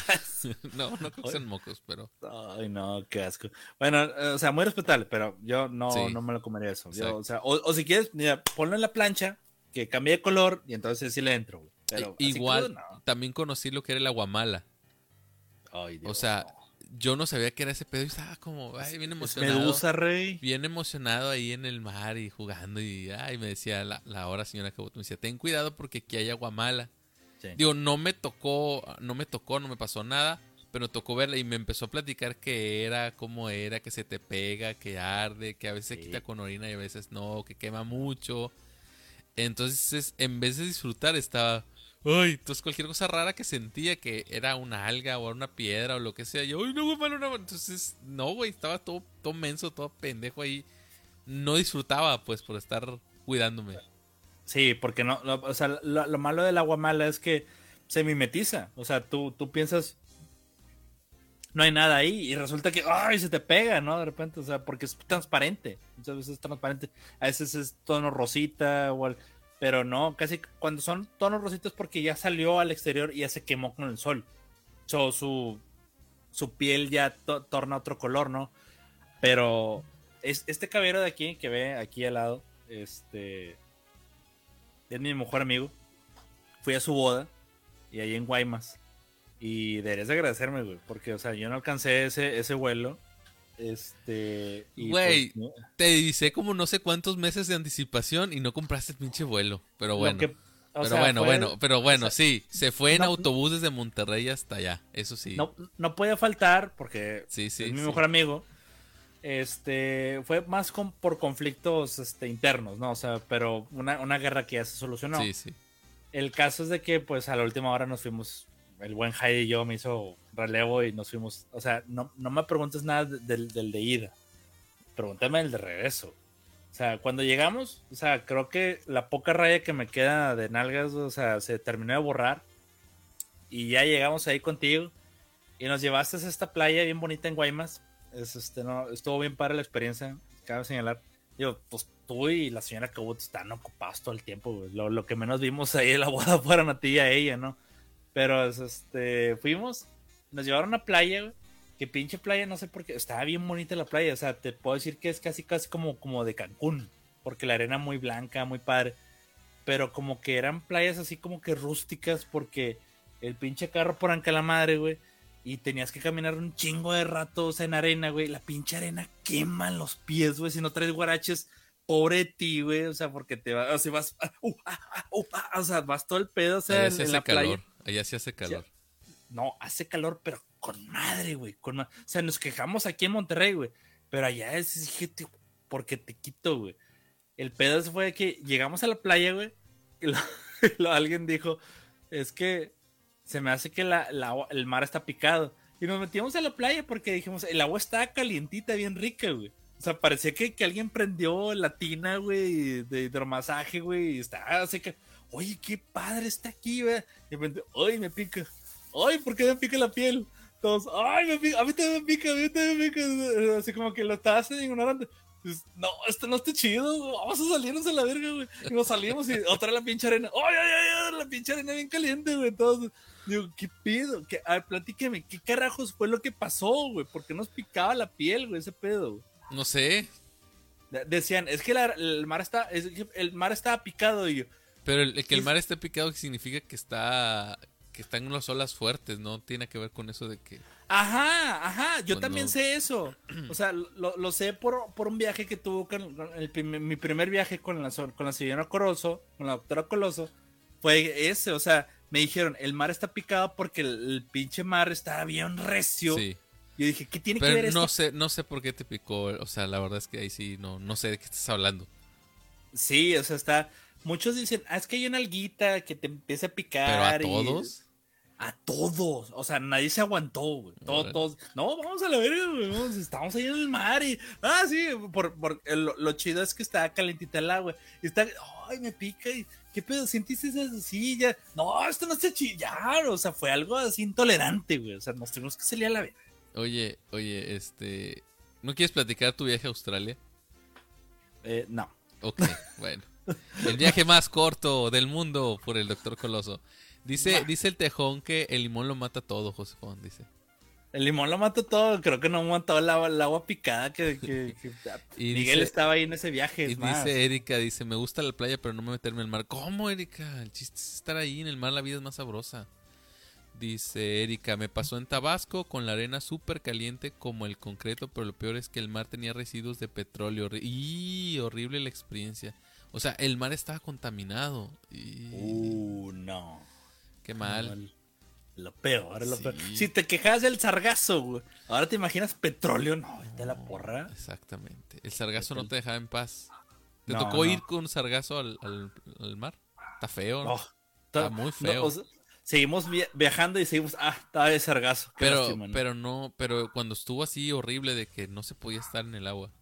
No, no creo que sean mocos, pero Ay, no, qué asco. Bueno, eh, o sea, muy respetable, pero yo no, Sí. no me lo comería eso. Yo, Exacto. o, sea, o, o si quieres, mira, ponlo en la plancha, que cambie de color, y entonces sí le entro, güey. Pero I- así igual crudo, no. también conocí lo que era el aguamala. Ay, Dios, O sea, no. yo no sabía que era ese pedo y estaba como, ay, bien Es emocionado. medusa, rey. Bien emocionado ahí en el mar y jugando y ay, me decía la, la hora señora Caboto, me decía, ten cuidado porque aquí hay aguamala. Sí. Digo, no me tocó, no me tocó, no me pasó nada, pero tocó verla y me empezó a platicar que era, cómo era, que se te pega, que arde, que a veces se Sí. quita con orina y a veces no, que quema mucho. Entonces, en vez de disfrutar, estaba, ay, entonces cualquier cosa rara que sentía que era una alga o una piedra o lo que sea, yo, ay, no, güey, malo, no. Entonces, no, güey, estaba todo, todo menso, todo pendejo ahí. No disfrutaba, pues, por estar cuidándome. Sí, porque no, no, o sea, lo, lo malo del agua mala es que se mimetiza. O sea, tú, tú piensas, no hay nada ahí y resulta que, ay, se te pega, ¿no? De repente, o sea, porque es transparente. Muchas veces es transparente. A veces es tono rosita o al- pero no, casi cuando son tonos rositas porque ya salió al exterior y ya se quemó con el sol. So, su, su piel ya to- torna otro color, ¿no? Pero es, este caballero de aquí, que ve aquí al lado, este... es mi mejor amigo. Fui a su boda y ahí en Guaymas. Y deberías de agradecerme, güey, porque, o sea, yo no alcancé ese, ese vuelo. Este. y Güey, pues, te dice como no sé cuántos meses de anticipación y no compraste el pinche vuelo. Pero lo bueno. que- o Pero sea, bueno, fue- bueno, pero bueno, o sea, sí. Se fue en no- autobús desde Monterrey hasta allá. Eso sí. No, no podía faltar porque Sí, sí, es mi sí. mejor amigo. Este fue más con- por conflictos este, internos, ¿no? O sea, pero una, una guerra que ya se solucionó. Sí, sí. El caso es de que, pues, a la última hora nos fuimos. El buen Jaime y yo me hizo relevo y nos fuimos. O sea, no, no me preguntes nada de- del, del de ida. Pregúntame el de regreso. O sea, cuando llegamos, o sea, creo que la poca raya que me queda de nalgas, o sea, se terminó de borrar. Y ya llegamos ahí contigo. Y nos llevaste a esta playa bien bonita en Guaymas. Es, este, no, estuvo bien padre la experiencia, cabe señalar. Yo, pues tú y la señora Cabot están ocupados todo el tiempo, güey. Lo, lo que menos vimos ahí en la boda fueron a ti y a ella, ¿no? Pero es, este, fuimos, nos llevaron a playa, güey. Que pinche playa, no sé por qué, estaba bien bonita la playa. O sea, te puedo decir que es casi, casi como, como de Cancún. Porque la arena muy blanca, muy padre. Pero como que eran playas así como que rústicas, porque el pinche carro por anca la madre, güey. Y tenías que caminar un chingo de ratos en arena, güey. La pinche arena quema los pies, güey. Si no traes guaraches, pobre de ti, güey. O sea, porque te vas, o sea, vas, ah, uh, ah, ah, uh, ah, o sea, vas todo el pedo, o sea, Allá en, sí en hace la calor. playa. Allá sí hace calor. No, hace calor, pero con madre, güey. Con ma- O sea, nos quejamos aquí en Monterrey, güey. Pero allá es, dije, tío, porque te quito, güey. El pedo fue de que llegamos a la playa, güey. Y lo- lo- alguien dijo, es que se me hace que la, la agua- el mar está picado. Y nos metimos a la playa porque dijimos, el agua estaba calientita, bien rica, güey. O sea, parecía que, que alguien prendió la tina, güey, de hidromasaje, güey. Y estaba así que, oye, qué padre está aquí, güey. Y de repente, ay, me pica. Ay, ¿por qué me pica la piel? Todos, ay, me pica, a mí también me pica, a mí también me pica. Así como que lo estabas ignorando. Pues, no, esto no está chido, vamos a salirnos a la verga, güey. Y nos salimos y otra la pinche arena. Ay, ay, ay, ay, la pinche arena bien caliente, güey. Todos, digo, ¿qué pido? ¿Qué? A ver, platíqueme, ¿qué carajos fue lo que pasó, güey? ¿Por qué nos picaba la piel, güey, ese pedo, güey? No sé. De- Decían, es que la- el mar está, es que el mar estaba picado y yo, Pero el, que el Es- mar esté picado significa que está que están unas olas fuertes, no tiene que ver con eso de que ajá, ajá, yo Pues también no. sé eso. O sea, lo, lo sé por, por un viaje que tuvo con, con el prim- mi primer viaje con la, so- con la señora Corozo, con la doctora Coloso, fue ese. O sea, me dijeron, el mar está picado porque el, el pinche mar estaba bien recio. sí. Yo dije, ¿qué tiene que ver Pero no esto? sé, no sé por qué te picó, o sea, la verdad es que ahí sí no no sé de qué estás hablando. Sí, o sea, está. Muchos dicen, ah, es que hay una alguita que te empieza a picar. Pero a y- todos. A todos, o sea, nadie se aguantó, güey. Todos, Órale. todos. No, vamos a la verga, güey. vamos, Estamos ahí en el mar y. Ah, sí, por, por, el- lo, lo chido es que está calentita el agua. Y está. Ay, me pica. Y, ¿qué pedo? ¿Sentiste eso? Sí, ya. No, esto no se chillar. O sea, fue algo así intolerante, güey. O sea, nos tuvimos que salir a la verga. Oye, oye, este, ¿no quieres platicar tu viaje a Australia? Eh, no. Ok, bueno. El viaje más corto del mundo por el doctor Coloso. Dice, dice el tejón que el limón lo mata todo, José Juan, dice. El limón lo mató todo. Creo que no mató el agua, el agua picada que. que, que- Y Miguel dice- estaba ahí en ese viaje. Y Es más. dice Erika, dice, me gusta la playa, pero no me meterme al mar. ¿Cómo, Erika? El chiste es estar ahí en el mar, la vida es más sabrosa. Dice Erika, me pasó en Tabasco con la arena súper caliente como el concreto, pero lo peor es que el mar tenía residuos de petróleo. Horri- y horrible la experiencia. O sea, el mar estaba contaminado. Y... Uh, no. Qué mal. Lo peor, lo Sí. peor. Si te quejas del sargazo, güey. Ahora te imaginas petróleo. No, vete a la porra. Exactamente. El sargazo no te dejaba en paz. ¿Te No, tocó no. ir con sargazo al, al- al mar? Está feo, ¿no? No, Está muy feo. no, o sea, seguimos vi- viajando y seguimos. Ah, estaba de sargazo. Qué Pero, lástima, ¿no? pero no, pero cuando estuvo así horrible de que no se podía estar en el agua.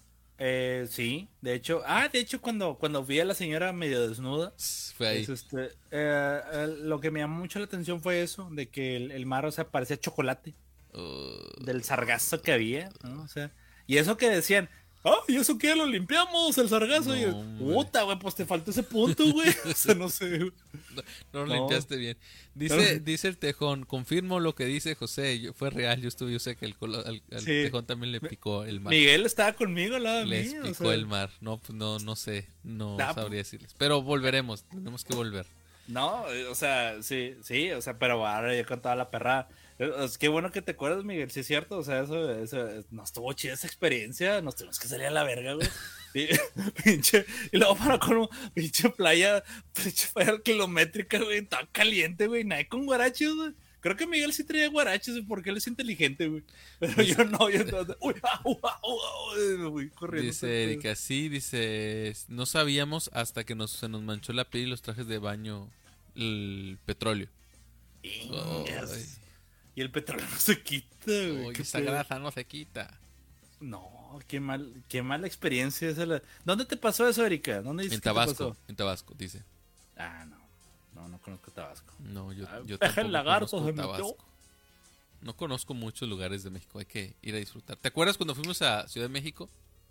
Eh, sí, de hecho. Ah, de hecho, cuando, cuando vi a la señora medio desnuda. Fue ahí. es este, eh, eh, lo que me llamó mucho la atención fue eso: de que el, el mar, o sea, parecía chocolate. Uh, Del sargazo que había, ¿no? O sea, y eso que decían, ah, ¿y eso qué? Lo limpiamos, el sargazo. No, y yo, hombre. puta, güey, pues te faltó ese punto, güey. O sea, no sé. güey. no lo no. limpiaste bien. Dice, dice el tejón, confirmo lo que dice José, yo- fue real, yo estuve, yo sé que el colo- al, al Sí. tejón también le picó el mar. Miguel estaba conmigo al lado de Les mí. picó o sea, el mar. No, pues no, no sé, no Ah, sabría decirles. Pero volveremos, tenemos que volver. No, eh, o sea, sí, sí, o sea, pero ahora ya con toda la perrada. Es que bueno que te acuerdas, Miguel, sí es cierto, o sea, eso, eso, nos estuvo chida esa experiencia, nos tuvimos que salir a la verga, güey. Sí, pinche, y luego para con pinche playa, pinche playa kilométrica, güey, tan caliente, güey, nadie con guaraches, güey. Creo que Miguel sí traía guaraches, güey, porque él es inteligente, güey. Pero yo no, yo no, uy, au, au, au, güey, corriendo. Dice Erika, sí, dice, no sabíamos hasta que nos, se nos manchó la piel y los trajes de baño, el petróleo. Oh, y el petróleo no se quita, güey. Oye, esa grasa no se quita. No, qué mal, qué mala experiencia esa. La... ¿Dónde te pasó eso, Erika? ¿Dónde dices en que Tabasco, te pasó? en Tabasco, dice. Ah, no. No, no conozco Tabasco. No, yo, Ah, yo peje el tampoco lagarto conozco se metió. Tabasco. No conozco muchos lugares de México, hay que ir a disfrutar. ¿Te acuerdas cuando fuimos a Ciudad de México?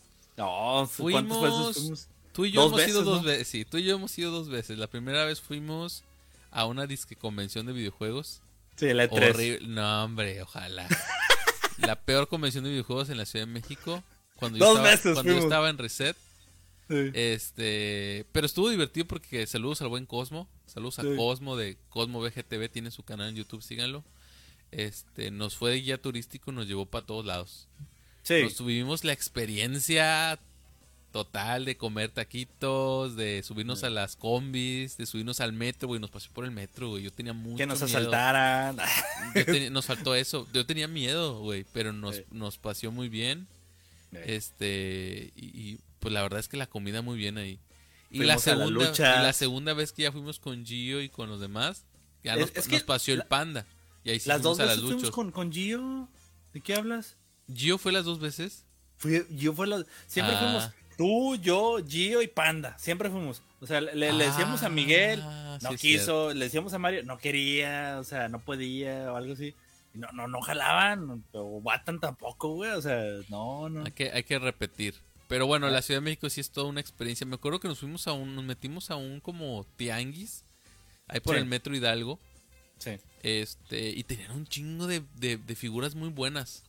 No, fuimos, ¿cuántas veces fuimos? Tú y yo dos hemos veces, ido dos ¿no? veces. Sí, tú y yo hemos ido dos veces. La primera vez fuimos a una disque convención de videojuegos. Sí, la E tres. Horrible. No, hombre, ojalá. La peor convención de videojuegos en la Ciudad de México. Cuando Dos yo estaba, veces cuando yo fuimos. estaba en Reset. Sí. Este, pero estuvo divertido porque saludos al buen Cosmo. Saludos a Sí. Cosmo de Cosmo V G T V. Tiene su canal en YouTube, síganlo. Este, nos fue de guía turístico, nos llevó para todos lados. Sí. Nos tuvimos la experiencia total de comer taquitos, de subirnos Sí. a las combis, de subirnos al metro, güey. Nos pasó por el metro, güey. Yo tenía mucho Que nos miedo. asaltaran. Yo ten- nos faltó eso. Yo tenía miedo, güey, pero nos, Sí. nos paseó muy bien. Sí. Este, y, y, pues la verdad es que la comida muy bien ahí. Y la, Fuimos a la segunda, lucha. y la segunda vez que ya fuimos con Gio y con los demás, ya Es- nos, es que nos paseó la- el panda. Y ahí sí Las fuimos dos a las veces fuimos luchas. con, con Gio. ¿De qué hablas? ¿Gio fue las dos veces? Fui, yo fue la, siempre Ah. fuimos tú, yo, Gio y Panda. Siempre fuimos. O sea, le, le decíamos a Miguel, Ah, no sí es quiso. cierto. Le decíamos a Mario, no quería, o sea, no podía o algo así. Y No, no, no jalaban. O Batan tampoco, güey. O sea, no, no. Hay que, hay que repetir. Pero bueno, la Ciudad de México sí es toda una experiencia. Me acuerdo que nos fuimos a un, nos metimos a un como tianguis, ahí por Sí. el metro Hidalgo. Sí. Este, y tenían un chingo de, de, de figuras muy buenas.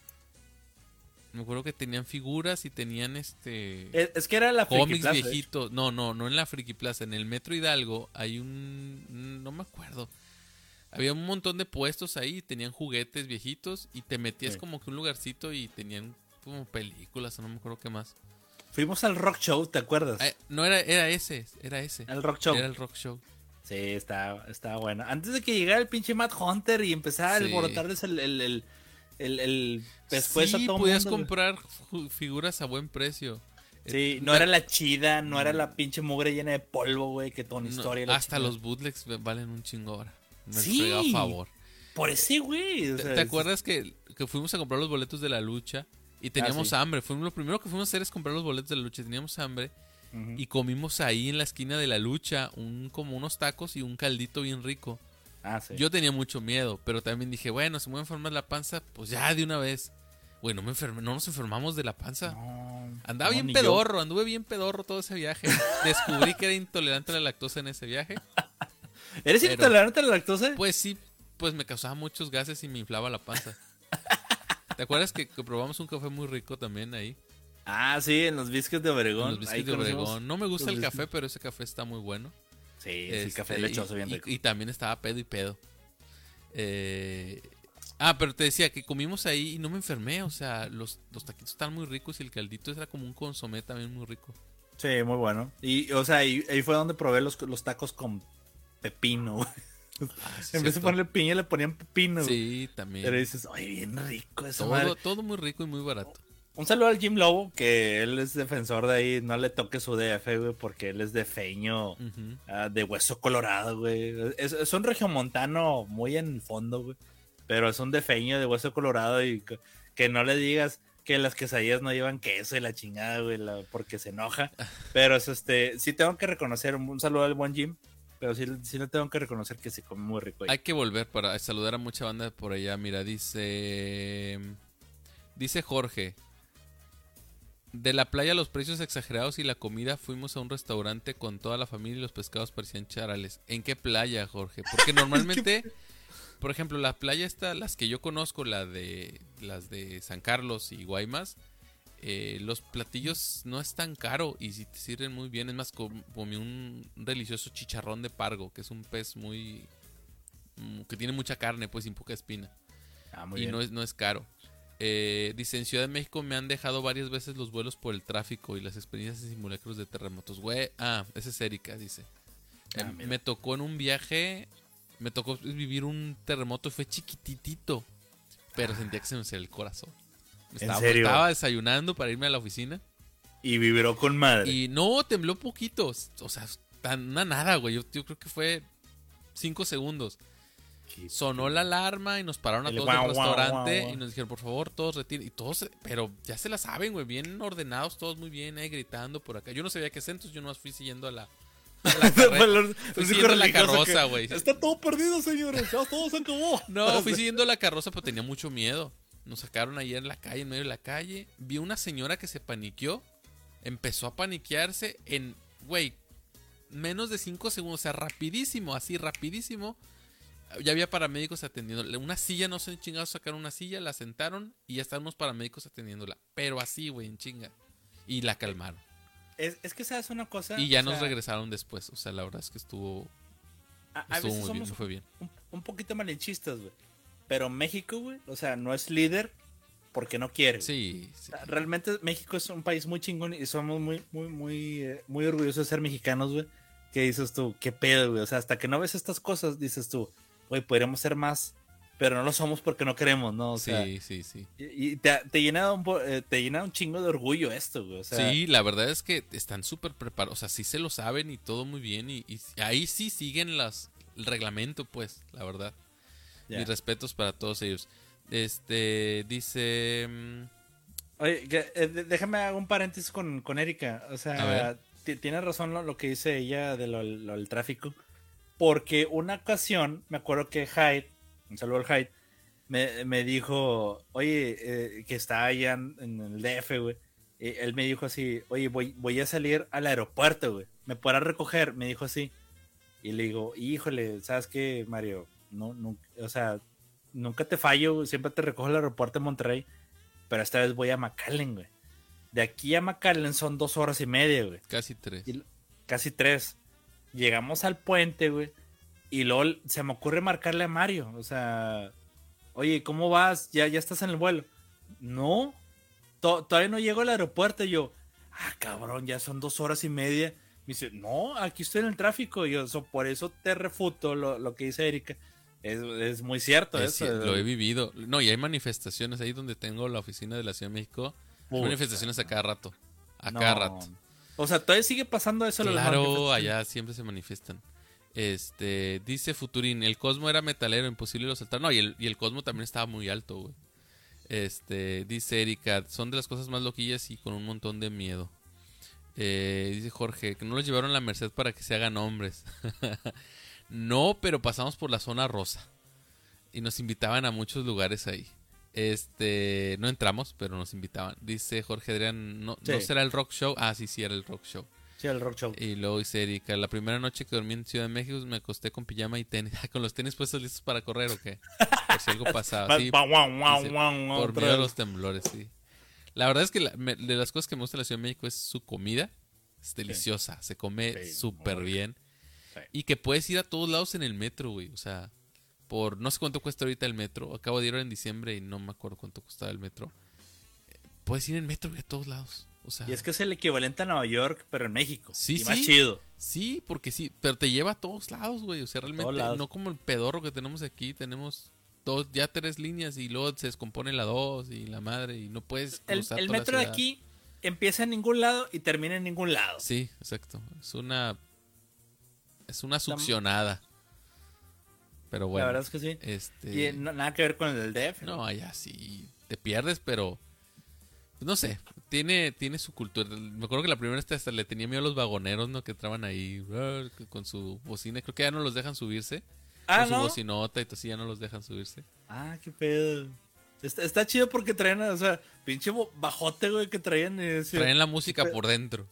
Me acuerdo que tenían figuras y tenían este Es, es que era la Friki cómics Plaza, ¿eh? viejitos. No, no, no en la Friki Plaza, en el metro Hidalgo hay un, no me acuerdo. Había un montón de puestos ahí, tenían juguetes viejitos y te metías Sí. como que un lugarcito y tenían como películas, o no me acuerdo qué más. Fuimos al Rock Show, ¿te acuerdas? Ah, no era, era ese, era ese. Al Rock Show. Era el Rock Show. Sí, estaba, estaba bueno. Antes de que llegara el pinche Matt Hunter y empezara a Sí. alborotarles el, el, el, el, el pescuezo Sí, a todo podías mundo, güey. comprar ju- figuras a buen precio. Sí, Eh, no era la chida, no era la pinche mugre llena de polvo, güey, que con no, historia. la hasta chingada. los bootlegs valen un chingo ahora. Me Sí. frega a favor. Por ese, güey. o ¿Te, sea, te es- acuerdas que, que fuimos a comprar los boletos de la lucha y teníamos sí. hambre? Fuimos, lo primero que fuimos a hacer es comprar los boletos de la lucha. Teníamos hambre Ujú. y comimos ahí en la esquina de la lucha un, como unos tacos y un caldito bien rico. Ah, sí. Yo tenía mucho miedo, pero también dije, bueno, si me voy a enfermar la panza, pues ya de una vez. Güey, no, me enfermé, no nos enfermamos de la panza. No, Andaba no, bien ni yo. pedorro, anduve bien pedorro todo ese viaje. Descubrí que era intolerante a la lactosa en ese viaje. ¿Eres pero- intolerante a la lactosa? Pues sí, pues me causaba muchos gases y me inflaba la panza. ¿Te acuerdas que, que probamos un café muy rico también ahí? Ah, sí, en los biscuits de Obregón. En los Ahí biscuits de conocimos- Obregón. No me gusta el los café, biscuits. pero ese café está muy bueno. Sí, sí, el Este, café lechoso y, bien y- rico. y también estaba pedo y pedo. Eh, ah, pero te decía que comimos ahí y no me enfermé. O sea, los, los taquitos están muy ricos y el caldito era como un consomé también muy rico. Sí, muy bueno. Y, o sea, ahí, ahí fue donde probé los, los tacos con pepino, güey. Ah, sí, En vez de cierto. ponerle piña, le ponían pepino, güey. Sí, también. Pero dices, oye, bien rico eso, Todo, madre. todo muy rico y muy barato. Un saludo al Jim Lobo, que él es defensor de ahí. No le toque su D F, güey, porque él es de feño, Ujú. ah, de hueso colorado, güey. Es, es un regiomontano muy en el fondo, güey. Pero es un defeño de hueso colorado y que, que no le digas que las quesadillas no llevan queso y la chingada, güey, la- porque se enoja. Pero es este, sí tengo que reconocer, un, un saludo al buen Jim, pero sí, sí le tengo que reconocer que se come muy rico ahí. Hay que volver para saludar a mucha banda por allá. Mira, dice. Dice Jorge. De la playa los precios exagerados y la comida, fuimos a un restaurante con toda la familia y los pescados parecían charales. ¿En qué playa, Jorge? Porque normalmente, por ejemplo, la playa está, las que yo conozco, la de las de San Carlos y Guaymas, eh, los platillos no es tan caro y si te sirven muy bien. Es más, com- comí un delicioso chicharrón de pargo, que es un pez muy mm, que tiene mucha carne, pues sin poca espina. Ah, muy y bien. no es, no es caro. Eh, dice, en Ciudad de México me han dejado varias veces los vuelos por el tráfico y las experiencias en simulacros de terremotos. Güey, ah, esa es Erika, dice. Ah, Eh, mira. me tocó en un viaje, me tocó vivir un terremoto y fue chiquititito, pero sentía que se me hacía el corazón. Estaba, serio? estaba desayunando para irme a la oficina Y vibró con madre. y no, tembló poquito, o sea, tan, una nada, güey. Yo, yo creo que fue cinco segundos. Qué Sonó la alarma y nos pararon a El todos guau, del guau, restaurante guau, guau. y nos dijeron, por favor, todos retiren. Y todos, pero ya se la saben, güey, bien ordenados, todos muy bien, ahí gritando por acá. Yo no sabía qué hacer, entonces yo nomás fui siguiendo a la, a la, carre- fui Sí, siguiendo la religioso carroza, que, güey. Está todo perdido, señores. Ya todo se acabó. No, fui siguiendo la carroza, pero tenía mucho miedo. Nos sacaron ahí en la calle, en medio de la calle. Vi una señora que se paniqueó. Empezó a paniquearse en, güey, menos de cinco segundos. O sea, rapidísimo, así, rapidísimo. Ya había paramédicos atendiéndola. Una silla, no sé, chingados, sacaron una silla, la sentaron y ya estaban unos paramédicos atendiéndola. Pero así, güey, en chinga. Y la calmaron. Es, es que sabes una cosa. Y ya o nos sea, regresaron después. O sea, la verdad es que estuvo, A, a estuvo veces muy bien, somos me fue bien. un, un poquito malinchistas, güey. Pero México, güey, o sea, no es líder porque no quiere. güey. Sí, sí. O sea, realmente México es un país muy chingón y somos muy, muy, muy, eh, muy orgullosos de ser mexicanos, güey. ¿Qué dices tú? ¿Qué pedo, güey? O sea, hasta que no ves estas cosas, dices tú, güey, podríamos ser más, pero no lo somos porque no queremos, ¿no? O sea, Sí, sí, sí. y, y te, te llena un, po- eh, te llena un chingo de orgullo esto, güey. O sea, Sí, la verdad es que están súper preparados, o sea, sí se lo saben y todo muy bien y, y ahí sí siguen las, el reglamento, pues, la verdad. ya. Mis respetos para todos ellos. Este, dice... mm, Oye, que, eh, de- déjame hacer un paréntesis con, con Erika. O A sea, ver. ti- tiene razón lo, lo que dice ella de lo, lo del tráfico. Porque una ocasión, me acuerdo que Hyde, un saludo al Hyde, me, me dijo, oye, eh, que está allá en, en el D F, güey. Y él me dijo así, oye, voy, voy a salir al aeropuerto, güey. ¿Me podrás recoger? Me dijo así. Y le digo, híjole, ¿sabes qué, Mario? No, no, o sea, nunca te fallo, güey, siempre te recojo al aeropuerto de Monterrey, pero esta vez voy a McAllen, güey. De aquí a McAllen son dos horas y media, güey. Casi tres. Y- Casi tres. Llegamos al puente, güey. Y luego se me ocurre marcarle a Mario. O sea, oye, ¿cómo vas? ¿Ya, ya estás en el vuelo? No, to- todavía no llego al aeropuerto. Y yo, ah, cabrón, ya son dos horas y media. Me dice, no, aquí estoy en el tráfico. Y yo, so, por eso te refuto lo, lo que dice Erika. Es, es muy cierto Es eso. cier- lo he vivido. No, y hay manifestaciones ahí donde tengo la oficina de la Ciudad de México. Hay Puta, manifestaciones a cada rato. A no. cada rato. O sea, todavía sigue pasando eso. lo de las Claro, manifestaciones. allá siempre se manifiestan. Este, dice Futurín, el Cosmo era metalero, imposible lo saltar. No, y el, y el Cosmo también estaba muy alto, güey. Este, dice Erika, son de las cosas más loquillas y con un montón de miedo. Eh, dice Jorge, que no los llevaron a la Merced para que se hagan hombres. No, pero pasamos por la zona rosa. Y nos invitaban a muchos lugares ahí. Este, no entramos, pero nos invitaban. Dice Jorge Adrián, ¿no, Sí. ¿no será el rock show? Ah, sí, sí, era el rock show. Sí, el rock show. Y luego dice Erika, la primera noche que dormí en Ciudad de México me acosté con pijama y tenis. ¿Con los tenis puestos listos para correr o qué? Por si algo pasaba. Sí, Guau, guau, guau, dice, guau, guau, por otra miedo a vez. los temblores, sí. La verdad es que la- me- de las cosas que me gusta de la Ciudad de México es su comida. Es deliciosa, se come Sí, súper muy bien. Sí. Y que puedes ir a todos lados en el metro, güey. O sea, por no sé cuánto cuesta ahorita el metro. Acabo de ir en diciembre y no me acuerdo cuánto costaba el metro. Puedes ir en metro güey, a todos lados. O sea, Y es que es el equivalente a Nueva York, pero en México. Sí, y más sí. chido. sí, porque sí, pero te lleva a todos lados, güey. O sea, realmente Todos lados. no como el pedorro que tenemos aquí. Tenemos dos, ya tres líneas y luego se descompone la dos y la madre y no puedes El, cruzar el toda la metro de ciudad. aquí empieza en ningún lado y termina en ningún lado. Sí, exacto. Es una es una succionada. Pero bueno. La verdad es que sí. Este Y no- nada que ver con el del D F. no, allá sí te pierdes, pero pues, no sé, tiene tiene su cultura. Me acuerdo que la primera vez hasta le tenía miedo a los vagoneros, ¿no? Que entraban ahí uh, con su bocina. Creo que ya no los dejan subirse. Ah, con su ¿no? bocinota y todo así ya no los dejan subirse. Ah, qué pedo. Está, está chido porque traen, o sea, pinche bo- bajote, güey, que traían. Y decía- Traen la música pe- por dentro.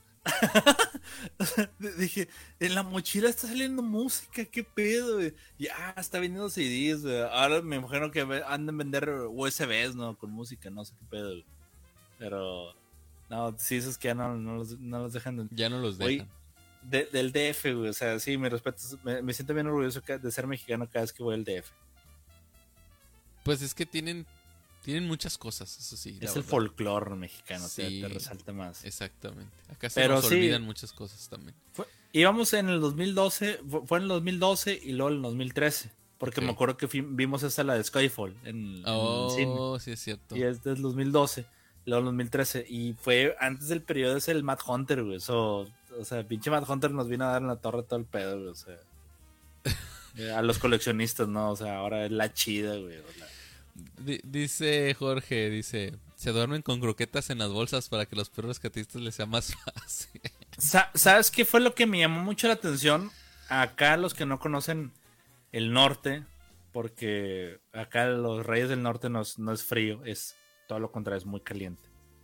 Dije, en la mochila está saliendo música, qué pedo, güey. Y ah, está vendiendo C Ds, güey. Ahora me imagino que ve- andan a vender U S Bs, ¿no? Con música, no sé qué pedo, güey. Pero, no, sí, esos que ya no, no, los, no los dejan. Ya no los Oye, dejan. de- del D F, güey. O sea, sí, me respeto. Me, me siento bien orgulloso ca- de ser mexicano cada vez que voy al D F. Pues es que tienen, tienen muchas cosas, eso sí. Es el folclore mexicano, sí, te, te resalta más. Exactamente. Acá se Pero nos sí, olvidan muchas cosas también. Fue, íbamos en el dos mil doce, fue, fue en el dos mil doce y luego en el dos mil trece. Porque Ok. me acuerdo que fi- vimos esta, la de Skyfall, en, Oh, en el cine. sí es cierto. Y es del dos mil doce, luego en el dos mil trece. Y fue antes del periodo ese del Mad Hunter, güey. So, o sea, pinche Mad Hunter nos vino a dar en la torre todo el pedo, güey. O sea, eh, a los coleccionistas, ¿no? O sea, ahora es la chida, güey. o la- D- dice Jorge, dice, se duermen con croquetas en las bolsas para que los perros rescatistas les sea más fácil. Sa- ¿Sabes qué fue lo que me llamó mucho la atención? Acá los que no conocen el norte, porque acá los Reyes del Norte no es, no es frío, es todo lo contrario, es muy caliente.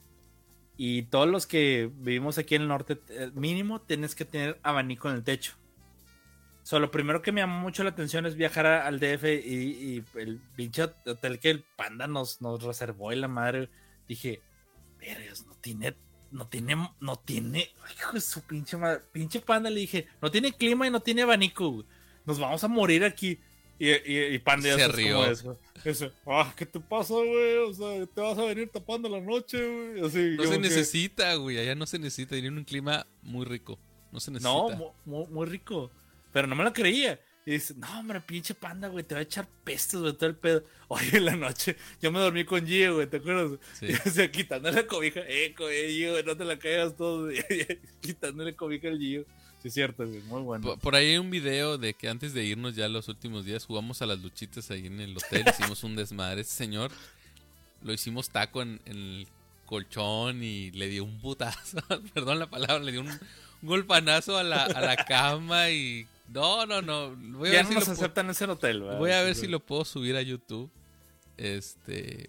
Y todos los que vivimos aquí en el norte, eh, mínimo tienes que tener abanico en el techo. So, lo primero que me llamó mucho la atención es viajar a- al D F y, y el pinche hotel que el panda nos, nos reservó y la madre. Dije, vergas, no tiene, no tiene, no tiene, hijo de su pinche madre, pinche panda, le dije, no tiene clima y no tiene abanico, güey. Nos vamos a morir aquí. Y, y, y panda ya Se sabes rió. cómo es, güey. Dice, ah, ¿qué te pasa, güey? O sea, te vas a venir tapando la noche, güey. Así, No se como que- necesita, güey, allá no se necesita, tienen un clima muy rico. No se necesita. No, mu- mu- muy, rico. Pero no me lo creía. Y dice, no, hombre, pinche panda, güey, te va a echar pestes, güey, todo el pedo. Oye, en la noche, yo me dormí con Gio, güey, ¿te acuerdas? Sí. Y, o sea, quitando la cobija, eh, co- eh, Gio, güey, no te la caigas todo, güey. Quitándole cobija al Gio. Sí, es cierto, güey, muy bueno. Por, por ahí hay un video de que antes de irnos ya los últimos días jugamos a las luchitas ahí en el hotel, hicimos un desmadre. Ese señor lo hicimos taco en, en el colchón y le dio un putazo, perdón la palabra, le dio un, un golpanazo a la, a la cama y... No, no, no. Voy a Ya ver no si nos lo pu- aceptan en ese hotel, güey. Voy a ver si lo puedo subir a YouTube. Este...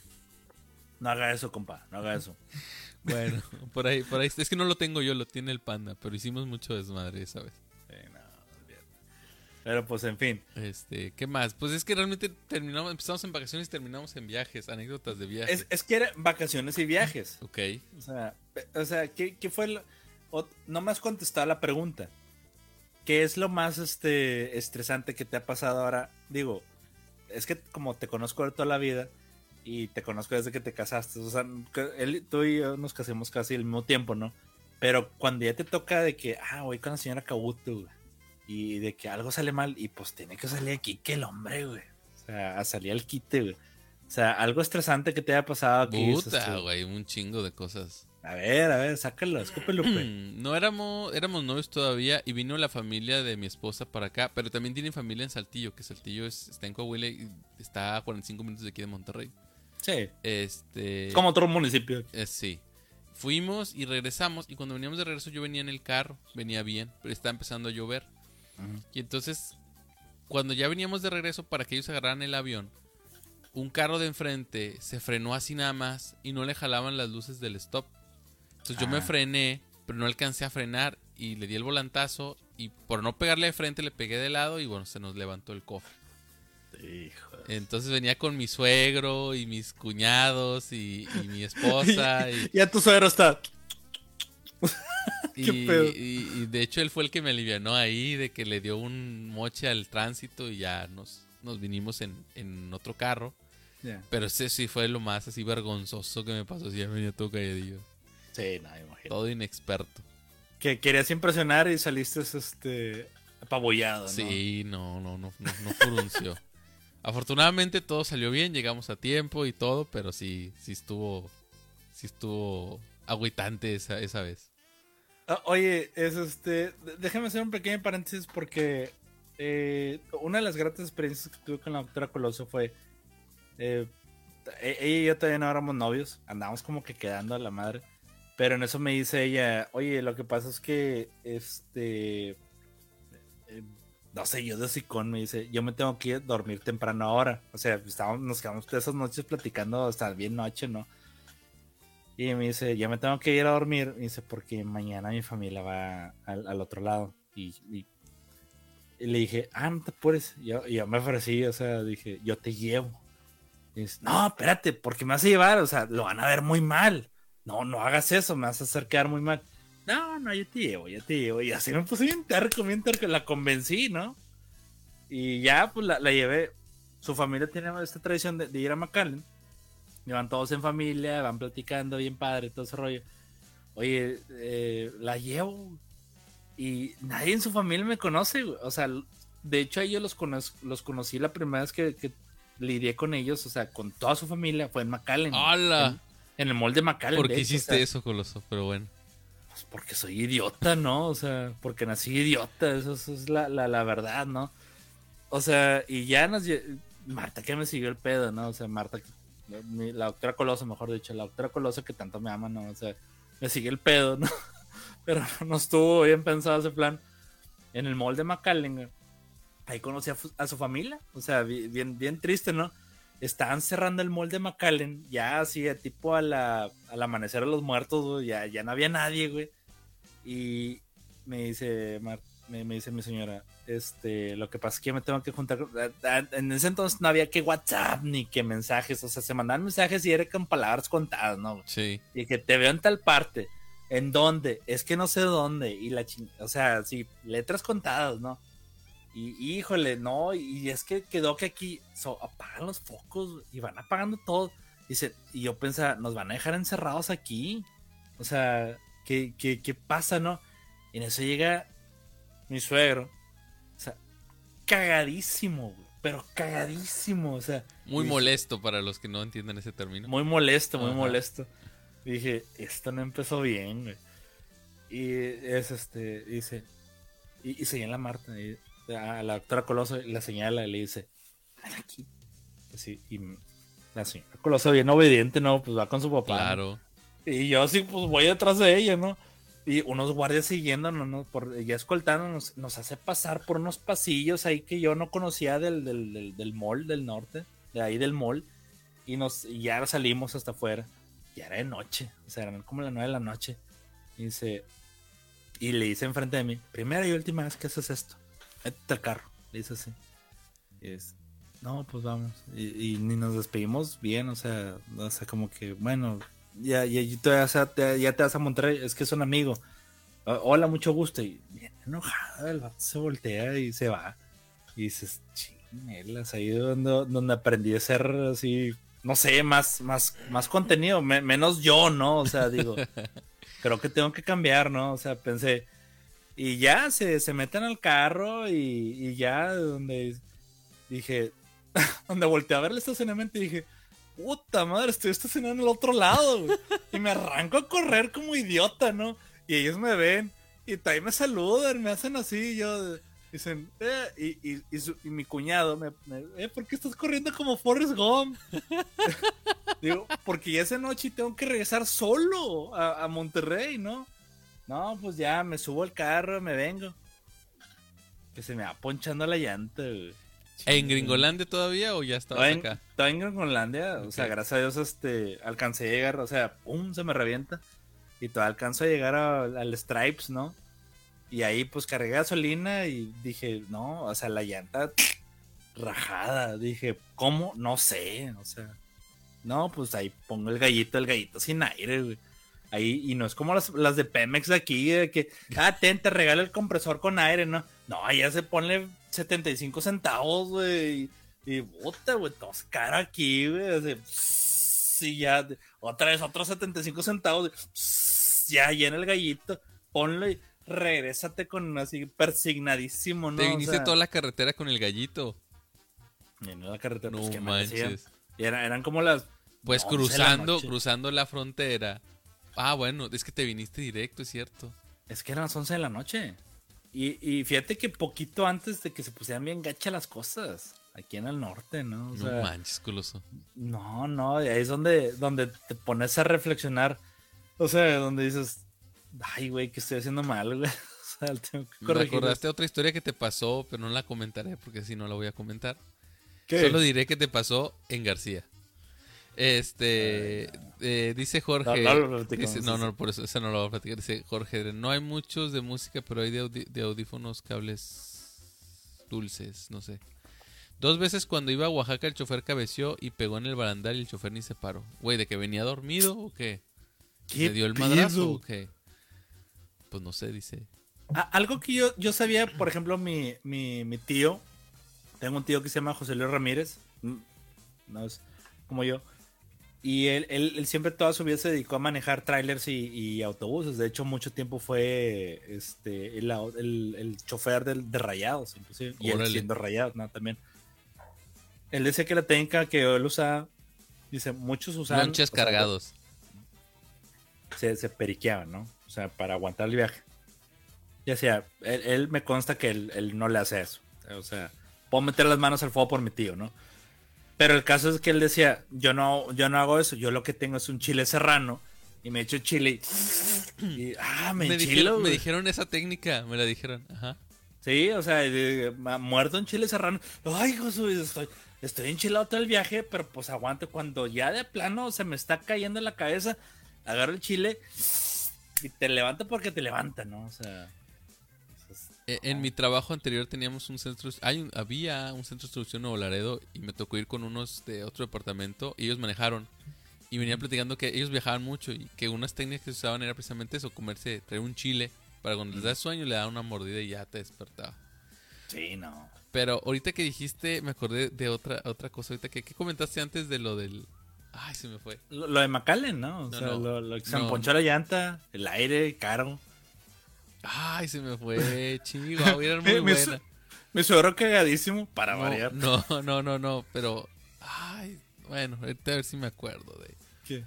No haga eso, compa, no haga eso. Bueno, por ahí, por ahí. Es que no lo tengo yo, lo tiene el panda, pero hicimos mucho desmadre esa vez. Sí, no, olvídate. Pero pues, en fin. Este, ¿qué más? Pues es que realmente terminamos, empezamos en vacaciones y terminamos en viajes, anécdotas de viajes. Es, es que eran vacaciones y viajes. Ok. O sea, pe- o sea ¿qué, qué fue lo...? o- no me has contestado la pregunta. ¿Qué es lo más este, estresante que te ha pasado ahora? Digo, es que como te conozco de toda la vida y te conozco desde que te casaste, o sea, que él, tú y yo nos casamos casi al mismo tiempo, ¿no? Pero cuando ya te toca de que, ah, voy con la señora Kabuto, güey, y de que algo sale mal, y pues tiene que salir aquí que el hombre, güey. O sea, a salir al quite, güey. O sea, algo estresante que te haya pasado aquí. Puta, güey, un chingo de cosas. A ver, a ver, sácalo, escúpelo, Lupe. No éramos, éramos novios todavía y vino la familia de mi esposa para acá, pero también tienen familia en Saltillo, que Saltillo es, está en Coahuila y está a cuarenta y cinco minutos de aquí de Monterrey. Sí, Este... como otro municipio. Eh, sí. Fuimos y regresamos y cuando veníamos de regreso yo venía en el carro, venía bien, pero estaba empezando a llover. Ujú. Y entonces, cuando ya veníamos de regreso para que ellos agarraran el avión, un carro de enfrente se frenó así nada más y no le jalaban las luces del stop. Entonces yo me Ah. frené, pero no alcancé a frenar y le di el volantazo y por no pegarle de frente le pegué de lado y bueno, se nos levantó el cofre. Hijo de- Entonces venía con mi suegro y mis cuñados y, y mi esposa y, Ya tu suegro está. y, ¿Qué pedo? y- y de hecho él fue el que me alivianó ahí de que le dio un moche al tránsito y ya nos, nos vinimos en, en otro carro. Ya. Pero ese sí fue lo más así vergonzoso que me pasó. Así ya venía todo calladillo. Sí, no, imagino. Todo inexperto. Que querías impresionar y saliste este apabullado, ¿no? Sí, no, no, no, no, no frunció. Afortunadamente todo salió bien, llegamos a tiempo y todo, pero sí, sí estuvo, sí estuvo agüitante esa, esa vez. Ah, oye, es este, d- déjame hacer un pequeño paréntesis porque eh, una de las gratas experiencias que tuve con la doctora Coloso fue, eh, e- ella y yo todavía no éramos novios, andábamos como que quedando a la madre, pero en eso me dice ella, oye, lo que pasa es que, este, eh, no sé, yo de hocicón me dice, yo me tengo que ir a dormir temprano ahora, o sea, estábamos, nos quedamos todas esas noches platicando hasta bien noche, ¿no? Y me dice, ya me tengo que ir a dormir. Me dice, porque mañana mi familia va al, al otro lado. Y, y- y le dije, ah, no te apures. Y yo, y yo me ofrecí, o sea, dije, yo te llevo. Y dice, no, espérate, porque me vas a llevar, o sea, lo van a ver muy mal. No, no hagas eso, me vas a hacer quedar muy mal. No, no, yo te llevo, yo te llevo. Y así me puse bien terco, bien terco, la convencí, ¿no? Y ya, pues la, la llevé. su familia tiene esta tradición de, de ir a McAllen. Y van todos en familia, van platicando bien padre, todo ese rollo. Oye, eh, la llevo y nadie en su familia me conoce, güey. O sea, de hecho a ellos los, cono los conocí la primera vez que, que lidié con ellos, o sea, con toda su familia, fue en McAllen. ¡Hala! En, en el mall de McAllen. ¿Por qué de hecho, hiciste o sea, eso, Coloso? Pero bueno. Pues porque soy idiota, ¿no? O sea, porque nací idiota, eso, eso es la, la, la verdad, ¿no? O sea, y ya nos... Marta que me siguió el pedo, ¿no? O sea, Marta, la doctora Coloso, mejor dicho, la doctora Coloso que tanto me ama, ¿no? O sea, me sigue el pedo, ¿no? Pero no estuvo bien pensado ese plan. En el mall de McAllen, ahí conocí a, a su familia, o sea, bien, bien triste, ¿no? Estaban cerrando el mall de McAllen, ya así, tipo a la, al amanecer de los muertos, güey, ya, ya no había nadie, güey. Y me dice, me, me dice mi señora, este, lo que pasa es que me tengo que juntar. En ese entonces no había que WhatsApp ni que mensajes, o sea, se mandaban mensajes y era con palabras contadas, ¿no? Sí. Y que te veo en tal parte, ¿en dónde? Es que no sé dónde, y la ching... o sea, sí, letras contadas, ¿no? Y híjole, no, y es que quedó que aquí so, apagan los focos y van apagando todo. Dice, y yo pensaba, nos van a dejar encerrados aquí. O sea, ¿qué, qué, qué pasa, no? Y en eso llega mi suegro. O sea, cagadísimo, pero cagadísimo. O sea, muy dije, molesto para los que no entienden ese término. Muy molesto, muy Ajá. molesto. Y dije, esto no empezó bien, güey. Y es este, dice, y, y señala a Marta, y, a la doctora Coloso la señala y le dice, ven aquí. Así, y la señora Coloso, bien obediente, ¿no? Pues va con su papá. Claro. ¿No? Y yo así, pues voy detrás de ella, ¿no? Y unos guardias siguiéndonos, ¿no? Por, ya escoltándonos, nos hace pasar por unos pasillos ahí que yo no conocía del, del, del, del mall del norte, de ahí del mall. Y, nos, y ya salimos hasta afuera. Ya era de noche, o sea, eran como las nueve de la noche. Y dice, y le dice enfrente de mí, primera y última vez que haces esto. Métete al carro, le dice así. Y es, no, pues vamos. Y, y ni nos despedimos bien, o sea, o sea, como que, bueno, ya, ya, ya, te, ya te vas a Monterrey, es que es un amigo. Hola, mucho gusto. Y bien enojado, el vato se voltea y se va. Y dices, chingelas, ahí donde, donde aprendí a ser así, no sé, más, más, más contenido, me, menos yo, ¿no? O sea, digo, creo que tengo que cambiar, ¿no? O sea, pensé. Y ya se, se meten al carro y, y ya donde dije, donde volteé a ver el estacionamiento y dije, puta madre, estoy estacionado en el otro lado, güey. Y me arranco a correr como idiota, ¿no? Y ellos me ven y también me saludan, me hacen así, y yo dicen, eh, y, y, y, su, y mi cuñado, me, me, eh, ¿por qué estás corriendo como Forrest Gump? Digo, porque ya esa noche tengo que regresar solo a, a Monterrey, ¿no? No, pues ya me subo al carro, me vengo. Que se me va ponchando la llanta, güey. ¿En Gringolandia todavía o ya estabas en, acá? Estaba en Gringolandia, okay. O sea, gracias a Dios este, alcancé a llegar, o sea, pum, se me revienta. Y todavía alcanzo a llegar a, al Stripes, ¿no? Y ahí pues cargué gasolina y dije, no, o sea, la llanta rajada. Dije, ¿cómo? No sé, o sea. No, pues ahí pongo el gallito, el gallito sin aire, güey. Ahí, y no es como las, las de Pemex de aquí, de que, ah, ten, te regalo el compresor con aire, ¿no? No, allá se pone setenta y cinco centavos, güey. Y, y puta, güey, todo es caro aquí, güey. O sea, sí, ya, otra vez, otros setenta y cinco centavos. Pss, ya, llena el gallito, ponlo y regrésate con así, persignadísimo, ¿no? Te viniste o sea, toda la carretera con el gallito. Lleno la carretera, No pues, que manches. Y era, eran como las. Pues no, cruzando, la cruzando la frontera. Ah, bueno, es que te viniste directo, es cierto. Es que eran las once de la noche. Y, y fíjate que poquito antes de que se pusieran bien gachas las cosas, aquí en el norte, ¿no? O no sea, manches, Coloso. No, no, ahí es donde, donde te pones a reflexionar. O sea, donde dices, ay, güey, que estoy haciendo mal, güey. O sea, tengo que corregir. Me acordaste de otra historia que te pasó, pero no la comentaré porque si no la voy a comentar. ¿Qué? Solo diré que te pasó en García. Este, eh, dice Jorge, no, no, dice, no, no, por eso, esa no lo voy a platicar. Dice Jorge, no hay muchos de música, pero hay de, audi de audífonos, cables dulces, no sé. Dos veces cuando iba a Oaxaca el chofer cabeció y pegó en el barandal y el chofer ni se paró. Güey, ¿de que venía dormido o qué? ¿Qué ¿Se dio el pedo? madrazo o qué? Pues no sé, dice. Ah, algo que yo, yo sabía, por ejemplo, mi, mi, mi tío, tengo un tío que se llama José Luis Ramírez, no es como yo. Y él, él, él siempre toda su vida se dedicó a manejar trailers y, y autobuses. De hecho, mucho tiempo fue este el, el, el chofer del, de Rayados, inclusive. Y él siendo Rayados, ¿no? También. Él decía que la técnica que él usaba, dice, muchos usaban... Lonches cargados. Se, se periqueaban, ¿no? O sea, para aguantar el viaje. Y decía, él, él me consta que él, él no le hace eso. O sea, puedo meter las manos al fuego por mi tío, ¿no? Pero el caso es que él decía, yo no, yo no hago eso, yo lo que tengo es un chile serrano y me echo chile y, y ah, me, me enchilo, dijeron, me dijeron esa técnica, me la dijeron, ajá. Sí, o sea, de, de, muerto en chile serrano. Ay, Josué, estoy, estoy enchilado todo el viaje, pero pues aguante cuando ya de plano se me está cayendo en la cabeza, agarro el chile y te levanta porque te levanta, ¿no? O sea... En mi trabajo anterior teníamos un centro, hay un, había un centro de instrucción en Nuevo Laredo y me tocó ir con unos de otro departamento y ellos manejaron y venían platicando que ellos viajaban mucho y que unas técnicas que se usaban era precisamente eso, comerse, traer un chile para cuando les da sueño le da una mordida y ya te despertaba. Sí, no. Pero ahorita que dijiste, me acordé de otra otra cosa ahorita que ¿qué comentaste antes de lo del... Ay, se me fue. Lo, lo de McAllen, ¿no? O no, sea, no, lo, lo que se no. emponchó la llanta, el aire, caro. Ay, se me fue, chihuahua, era muy me, buena. Me suegro cagadísimo para no, variar. No, no, no, no, pero... Ay, bueno, ahorita a ver si me acuerdo de... ¿Qué?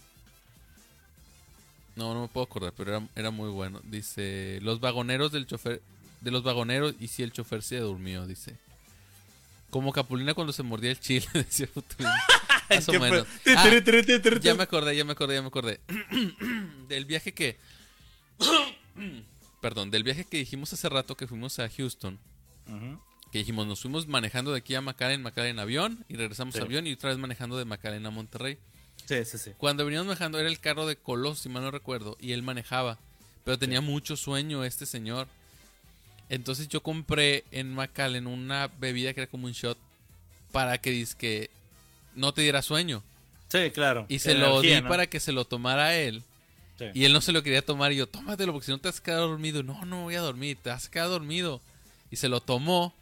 No, no me puedo acordar, pero era, era muy bueno. Dice, los vagoneros del chofer... De los vagoneros y si el chofer se durmió, dice. Como Capulina cuando se mordía el chile, decía Futuro. Más o menos. Ah, ya me acordé, ya me acordé, ya me acordé. Del viaje que... Perdón, del viaje que dijimos hace rato que fuimos a Houston. Uh-huh. Que dijimos, nos fuimos manejando de aquí a McAllen, McAllen avión, y regresamos sí. a avión y otra vez manejando de McAllen a Monterrey. Sí, sí, sí. Cuando veníamos manejando era el carro de Colos, si mal no recuerdo, y él manejaba. Pero tenía sí. mucho sueño este señor. Entonces yo compré en McAllen una bebida que era como un shot para que dizque no te diera sueño. Sí, claro. Y se lo di ¿no? para que se lo tomara él. Sí. Y él no se lo quería tomar y yo, tómatelo porque si no te has quedado dormido. No, no voy a dormir, te has quedado dormido. Y se lo tomó.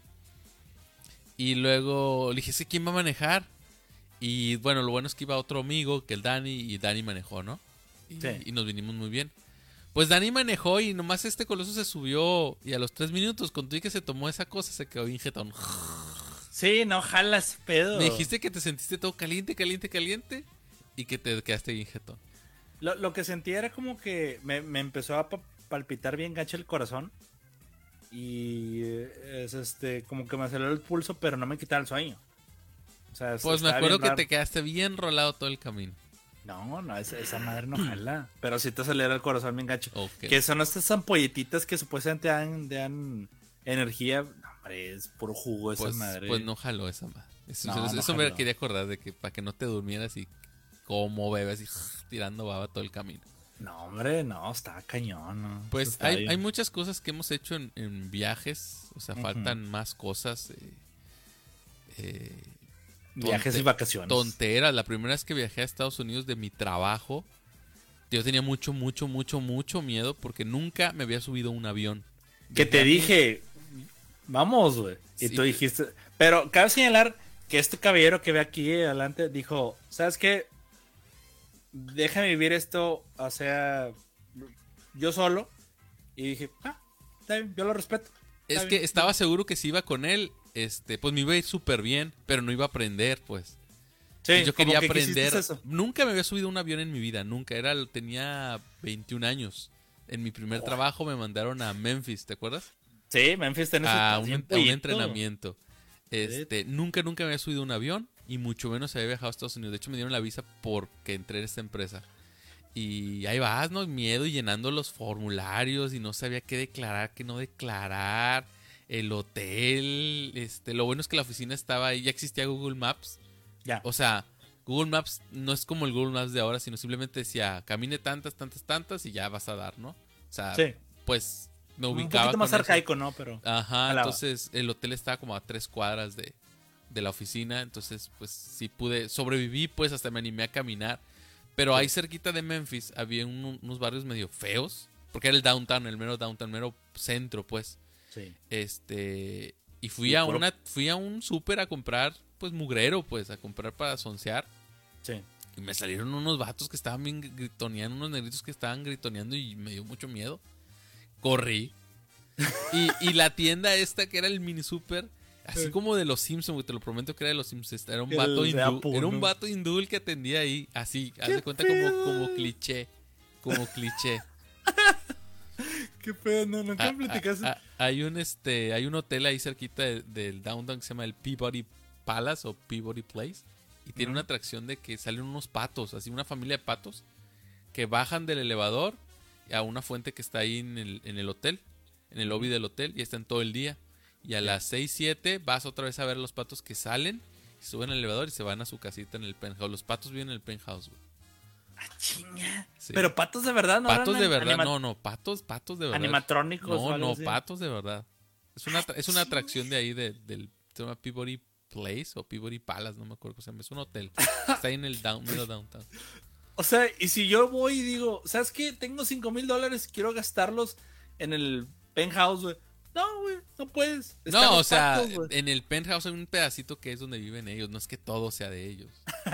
Y luego le dije, ¿sí, quién va a manejar? Y bueno, lo bueno es que iba otro amigo, que el Dani, y Dani manejó, ¿no? Y, sí. y nos vinimos muy bien. Pues Dani manejó y nomás este coloso se subió y a los tres minutos, con todo que se tomó esa cosa, se quedó bien jetón. Sí, no jalas pedo. Me dijiste que te sentiste todo caliente, caliente, caliente y que te quedaste bien jetón. Lo, lo que sentí era como que me, me empezó a palpitar bien gacho el corazón y es este como que me aceleró el pulso, pero no me quitaba el sueño. O sea, pues me acuerdo que te quedaste bien rolado todo el camino. No, no, esa, esa madre no jala. Pero sí te acelera el corazón bien gacho. Okay. Que son estas ampolletitas que supuestamente dan, dan energía. No, hombre, es puro jugo esa pues, madre. Pues no jaló esa madre. Eso, no, eso, no eso me quería acordar de que para que no te durmieras y como bebes y tirando baba todo el camino. No, hombre, no, está cañón. ¿no? Pues hay, hay muchas cosas que hemos hecho en, en viajes. O sea, uh-huh. faltan más cosas. Eh, eh, Viajes y vacaciones. Tonteras. La primera vez que viajé a Estados Unidos de mi trabajo, yo tenía mucho, mucho, mucho, mucho miedo porque nunca me había subido a un avión. Que te dije, vamos, güey. Y sí, tú dijiste, pero cabe señalar que este caballero que ve aquí adelante dijo, ¿sabes qué? Déjame vivir esto, o sea, yo solo. Y dije, ah, está bien, yo lo respeto. Es que estaba seguro que si iba con él, este, pues me iba a ir súper bien, pero no iba a aprender, pues. Sí, y yo quería que aprender. Eso. Nunca me había subido a un avión en mi vida, nunca. Era, tenía veintiún años. En mi primer oh. trabajo me mandaron a Memphis, ¿te acuerdas? Sí, Memphis tenés a un, a un entrenamiento. Este, sí. Nunca, nunca me había subido a un avión y mucho menos había viajado a Estados Unidos. De hecho, me dieron la visa porque entré en esta empresa. Y ahí vas, ¿no? Miedo y llenando los formularios y no sabía qué declarar, qué no declarar. El hotel, este, lo bueno es que la oficina estaba ahí, ya existía Google Maps. Ya. O sea, Google Maps no es como el Google Maps de ahora, sino simplemente decía, camine tantas, tantas, tantas y ya vas a dar, ¿no? O sea, sí. pues me ubicaba. Un poquito más arcaico, eso. ¿no? Pero. Ajá, alaba. Entonces el hotel estaba como a tres cuadras de, de la oficina, entonces pues sí pude, sobreviví, pues hasta me animé a caminar. Pero sí. ahí cerquita de Memphis había un, unos barrios medio feos, porque era el downtown, el mero downtown, el mero centro, pues. Sí. Este y fui sí, a una fui a un súper a comprar pues mugrero, pues, a comprar para soncear. Sí. Y me salieron unos vatos que estaban bien gritoneando, unos negritos que estaban gritoneando y me dio mucho miedo. Corrí. y, y la tienda esta que era el mini super, así Sí. como de los Simpsons, güey, te lo prometo que era de los Simpsons. Era un El vato de hindú. Apu, Era un ¿no? vato hindú el que atendía ahí. Así, haz ¿Qué de cuenta como, pedo? como cliché. Como cliché. Qué pedo, no, nunca Ah, me platicaste. ah, ah, hay un este hay un hotel ahí cerquita de- del downtown que se llama el Peabody Palace o Peabody Place y tiene Ujú. una atracción de que salen unos patos, así una familia de patos que bajan del elevador a una fuente que está ahí en el, en el hotel, en el lobby del hotel y están todo el día. Y a las seis, siete vas otra vez a ver a los patos que salen, y suben al elevador y se van a su casita en el penthouse. Los patos viven en el penthouse, güey. Ah, chinga. Sí. Pero patos de verdad, ¿no? Patos eran de verdad, anima- no, no, patos, patos de verdad. Animatrónicos o No, algo no, así. patos de verdad. Es una, atra- es una atracción de ahí, de, del, se llama Peabody Place o Peabody Palace, no me acuerdo cómo se llama. Es un hotel. Está ahí en el down, middle downtown. O sea, y si yo voy y digo, ¿sabes qué? Tengo cinco mil dólares, quiero gastarlos en el penthouse, güey. No, güey, no puedes. Están No, o los sea, patos, güey. en el penthouse hay un pedacito que es donde viven ellos. No es que todo sea de ellos.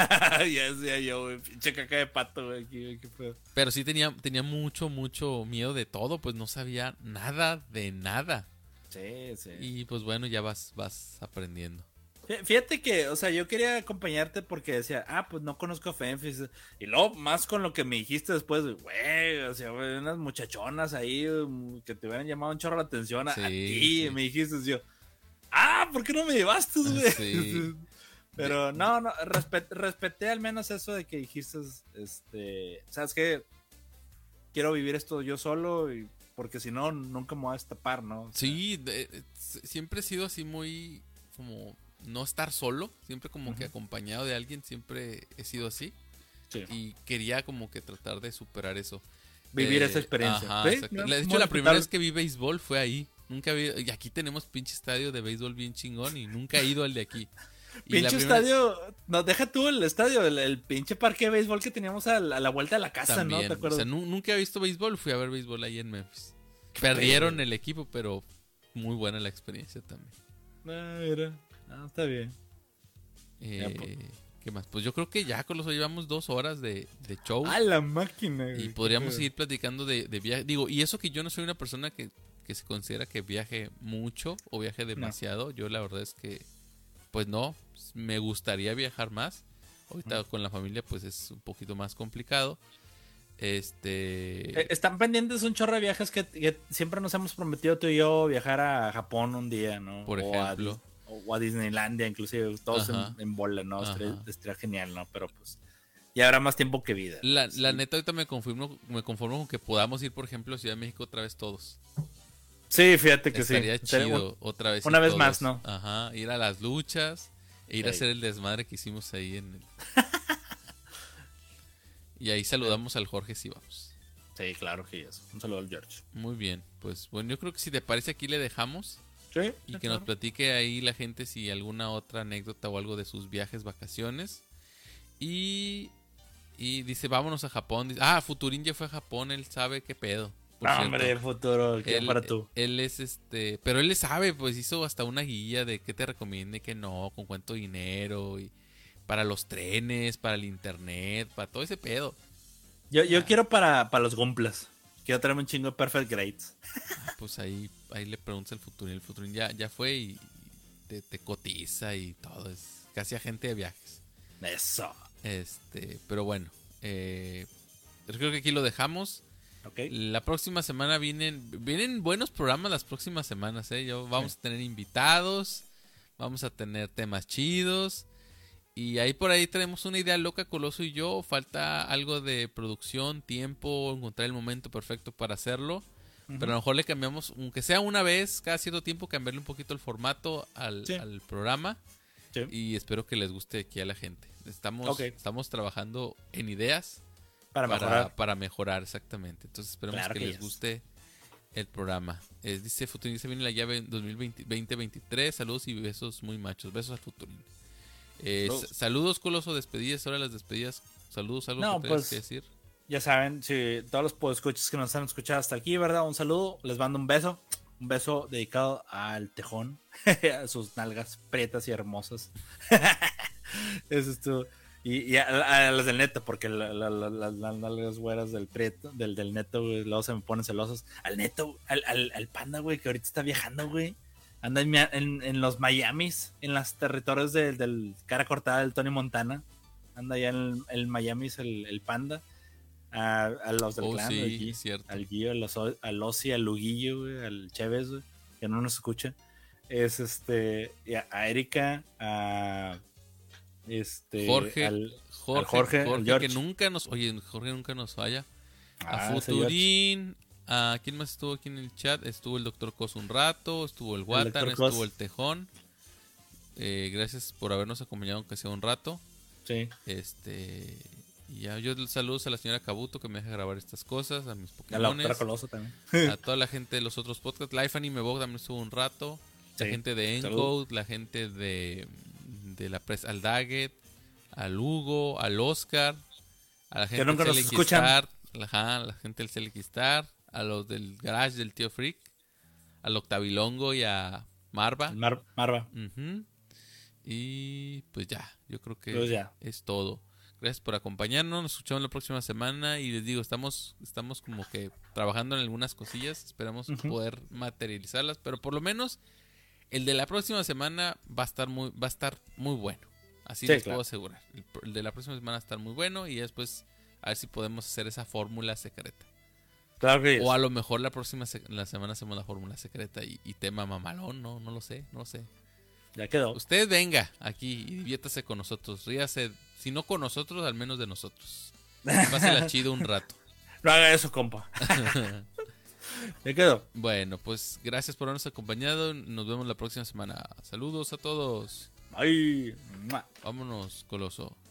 Ya decía yo, güey, pinche caca de pato, güey, aquí, güey, qué pedo. Pero sí tenía, tenía mucho, mucho miedo de todo. Pues no sabía nada de nada. Sí, sí. Y pues bueno, ya vas, vas aprendiendo. Fí- Fíjate que, o sea, yo quería acompañarte porque decía, ah, pues no conozco a Memphis. Y luego, más con lo que me dijiste después, güey, o sea, güey, unas muchachonas ahí um, que te hubieran llamado un chorro la atención a, Sí, a ti. sí. Me dijiste, yo, ah, ¿por qué no me llevaste, güey? Sí. Pero no, no, respet- respeté al menos eso de que dijiste, este, ¿sabes qué? Quiero vivir esto yo solo y porque si no, nunca me voy a destapar, ¿no? O sea, Sí, de- de- siempre he sido así muy como no estar solo, siempre como que Ujú. acompañado de alguien, siempre he sido así sí. y quería como que tratar de superar eso. Vivir Eh, esa experiencia. ajá, ¿Sí? exacto. No, De hecho, muy la primera respetable. vez que vi béisbol fue ahí. Nunca vi, y aquí tenemos pinche estadio de béisbol bien chingón y nunca he ido al de aquí. Y la Pinche primera- estadio, no, deja tú el estadio, el, el pinche parque de béisbol que teníamos a la, a la vuelta de la casa, también, ¿no? ¿Te o acuerdas? sea, nu- nunca he visto béisbol, fui a ver béisbol ahí en Memphis. Perdieron pedo. el equipo, pero muy buena la experiencia también. Ah, mira. Ah, está bien. Eh, Ya, pues. ¿Qué más? Pues yo creo que ya con los llevamos dos horas de, de show. Ah, la máquina, güey. Y qué podríamos pedo. seguir platicando de, de viaje. Digo, y eso que yo no soy una persona que, que se considera que viaje mucho o viaje demasiado. Yo la verdad es que, pues no, me gustaría viajar más. Ahorita con la familia pues es un poquito más complicado. Este... Eh, Están pendientes un chorro de viajes que, que siempre nos hemos prometido tú y yo viajar a Japón un día, ¿no? Por O a ejemplo. Dis- o a Disneylandia, inclusive, todos en, Ajá. en bola, ¿no? Estaría, Ajá. estaría genial, ¿no? Pero pues ya habrá más tiempo que vida. La, Sí. la neta ahorita me conformo, me conformo con que podamos ir, por ejemplo, a Ciudad de México otra vez todos. Sí, fíjate que Estaría sí. Estaría chido un- otra vez. una ir vez todos. más, ¿no? Ajá, ir a las luchas e ir a Sí. hacer el desmadre que hicimos ahí en el... Y ahí saludamos al Jorge si vamos. Sí, claro que yes. Un saludo al George. Muy bien, pues bueno, yo creo que si te parece aquí le dejamos Sí. y sí, que nos claro. platique ahí la gente si alguna otra anécdota o algo de sus viajes, vacaciones. Y, y dice, vámonos a Japón. Dice, ah, Futurín ya fue a Japón, él sabe qué pedo. por No, cierto. hombre, futuro, que Él, para tú. él es este, pero él le sabe, pues hizo hasta una guía de qué te recomienda y qué no, con cuánto dinero y para los trenes, para el internet, para todo ese pedo. Yo, yo quiero para, para los Gumplas. Quiero traerme un chingo de Perfect Grades. Ah, pues ahí, ahí le preguntas al Futurín, el Futurín ya, ya fue y te, te cotiza y todo, es casi agente de viajes. Eso. Este, pero bueno, eh, yo creo que aquí lo dejamos. Ok. La próxima semana vienen vienen buenos programas las próximas semanas, ¿eh? Yo, vamos Sí. a tener invitados, vamos a tener temas chidos y ahí por ahí tenemos una idea loca, Coloso y yo. Falta algo de producción, tiempo, encontrar el momento perfecto para hacerlo. Ujú. Pero a lo mejor le cambiamos, aunque sea una vez cada cierto tiempo, cambiarle un poquito el formato al, Sí. al programa. Sí. Y espero que les guste aquí a la gente. Estamos, Ok. estamos trabajando en ideas Para para, mejorar. para mejorar, exactamente. Entonces esperemos Claro que, que les yes. guste el programa. Eh, dice Futurín, se viene la llave en dos mil veinte, veinte veintitrés. Saludos y besos muy machos. Besos al Futurín. Eh, Saludos. s- saludos, Coloso, despedidas. Ahora las despedidas. Saludos, algo No, que tengas pues, que decir. Ya saben, si todos los podescuchas que nos han escuchado hasta aquí, ¿verdad? Un saludo, les mando un beso. Un beso dedicado al tejón, a sus nalgas prietas y hermosas. Eso es todo. Y, y a, a las del neto, porque la, la, la, la, las nalgas güeras del prieto, del, del neto, güey, luego se me ponen celosos. Al neto, al, al, al panda, güey, que ahorita está viajando, güey. Anda en, en, en los Miamis, en los territorios del, del cara cortada del Tony Montana. Anda allá en el, el Miami, el, el panda. A, a los del Oh, clan, sí, al Gui, cierto. al Guillo, al, Oso- al Osi, al Luguillo, güey, al Chévez, güey, que no nos escucha. Es este, y a, a Erika, a este, Jorge, al, Jorge, al Jorge, Jorge, al George. que nunca nos, oye, Jorge nunca nos falla. Ah, A ese Futurín, a quién más estuvo aquí en el chat, estuvo el doctor Cos un rato, estuvo el Watan, doctor estuvo Cos. el Tejón. Eh, gracias por habernos acompañado aunque sea un rato. Sí. Este, y ya yo saludos a la señora Kabuto que me deja grabar estas cosas, a mis A la doctora Pokémones, Coloso también. a toda la gente de los otros podcasts. Life Anime Bog también estuvo un rato. La Sí. gente de Salud. Encode, la gente de, de la presa, al Daggett, al Hugo, al Oscar, a la gente nunca del nos Celic escuchan. Star, ajá, a la gente del Celic Star, a los del Garage del Tío Freak, al Octavilongo y a Marva. Mar- Marva. Ujú. Y pues ya, yo creo que Pues ya. es todo. Gracias por acompañarnos, nos escuchamos la próxima semana y les digo, estamos estamos como que trabajando en algunas cosillas, esperamos Ujú. poder materializarlas, pero por lo menos el de la próxima semana va a estar muy va a estar muy bueno. Así Sí, les claro. puedo asegurar. El, pr- el de la próxima semana va a estar muy bueno y después a ver si podemos hacer esa fórmula secreta. Claro que O a es. lo mejor la próxima se- la semana hacemos la fórmula secreta y, y tema mamalón, no no lo sé, no lo sé. Ya quedó. Usted venga aquí y diviértase con nosotros. Ríase, si no con nosotros, al menos de nosotros. Pásela chido un rato. No haga eso, compa. Ya quedó. Bueno, pues gracias por habernos acompañado. Nos vemos la próxima semana. Saludos a todos. Ay. Mua. Vámonos, Coloso.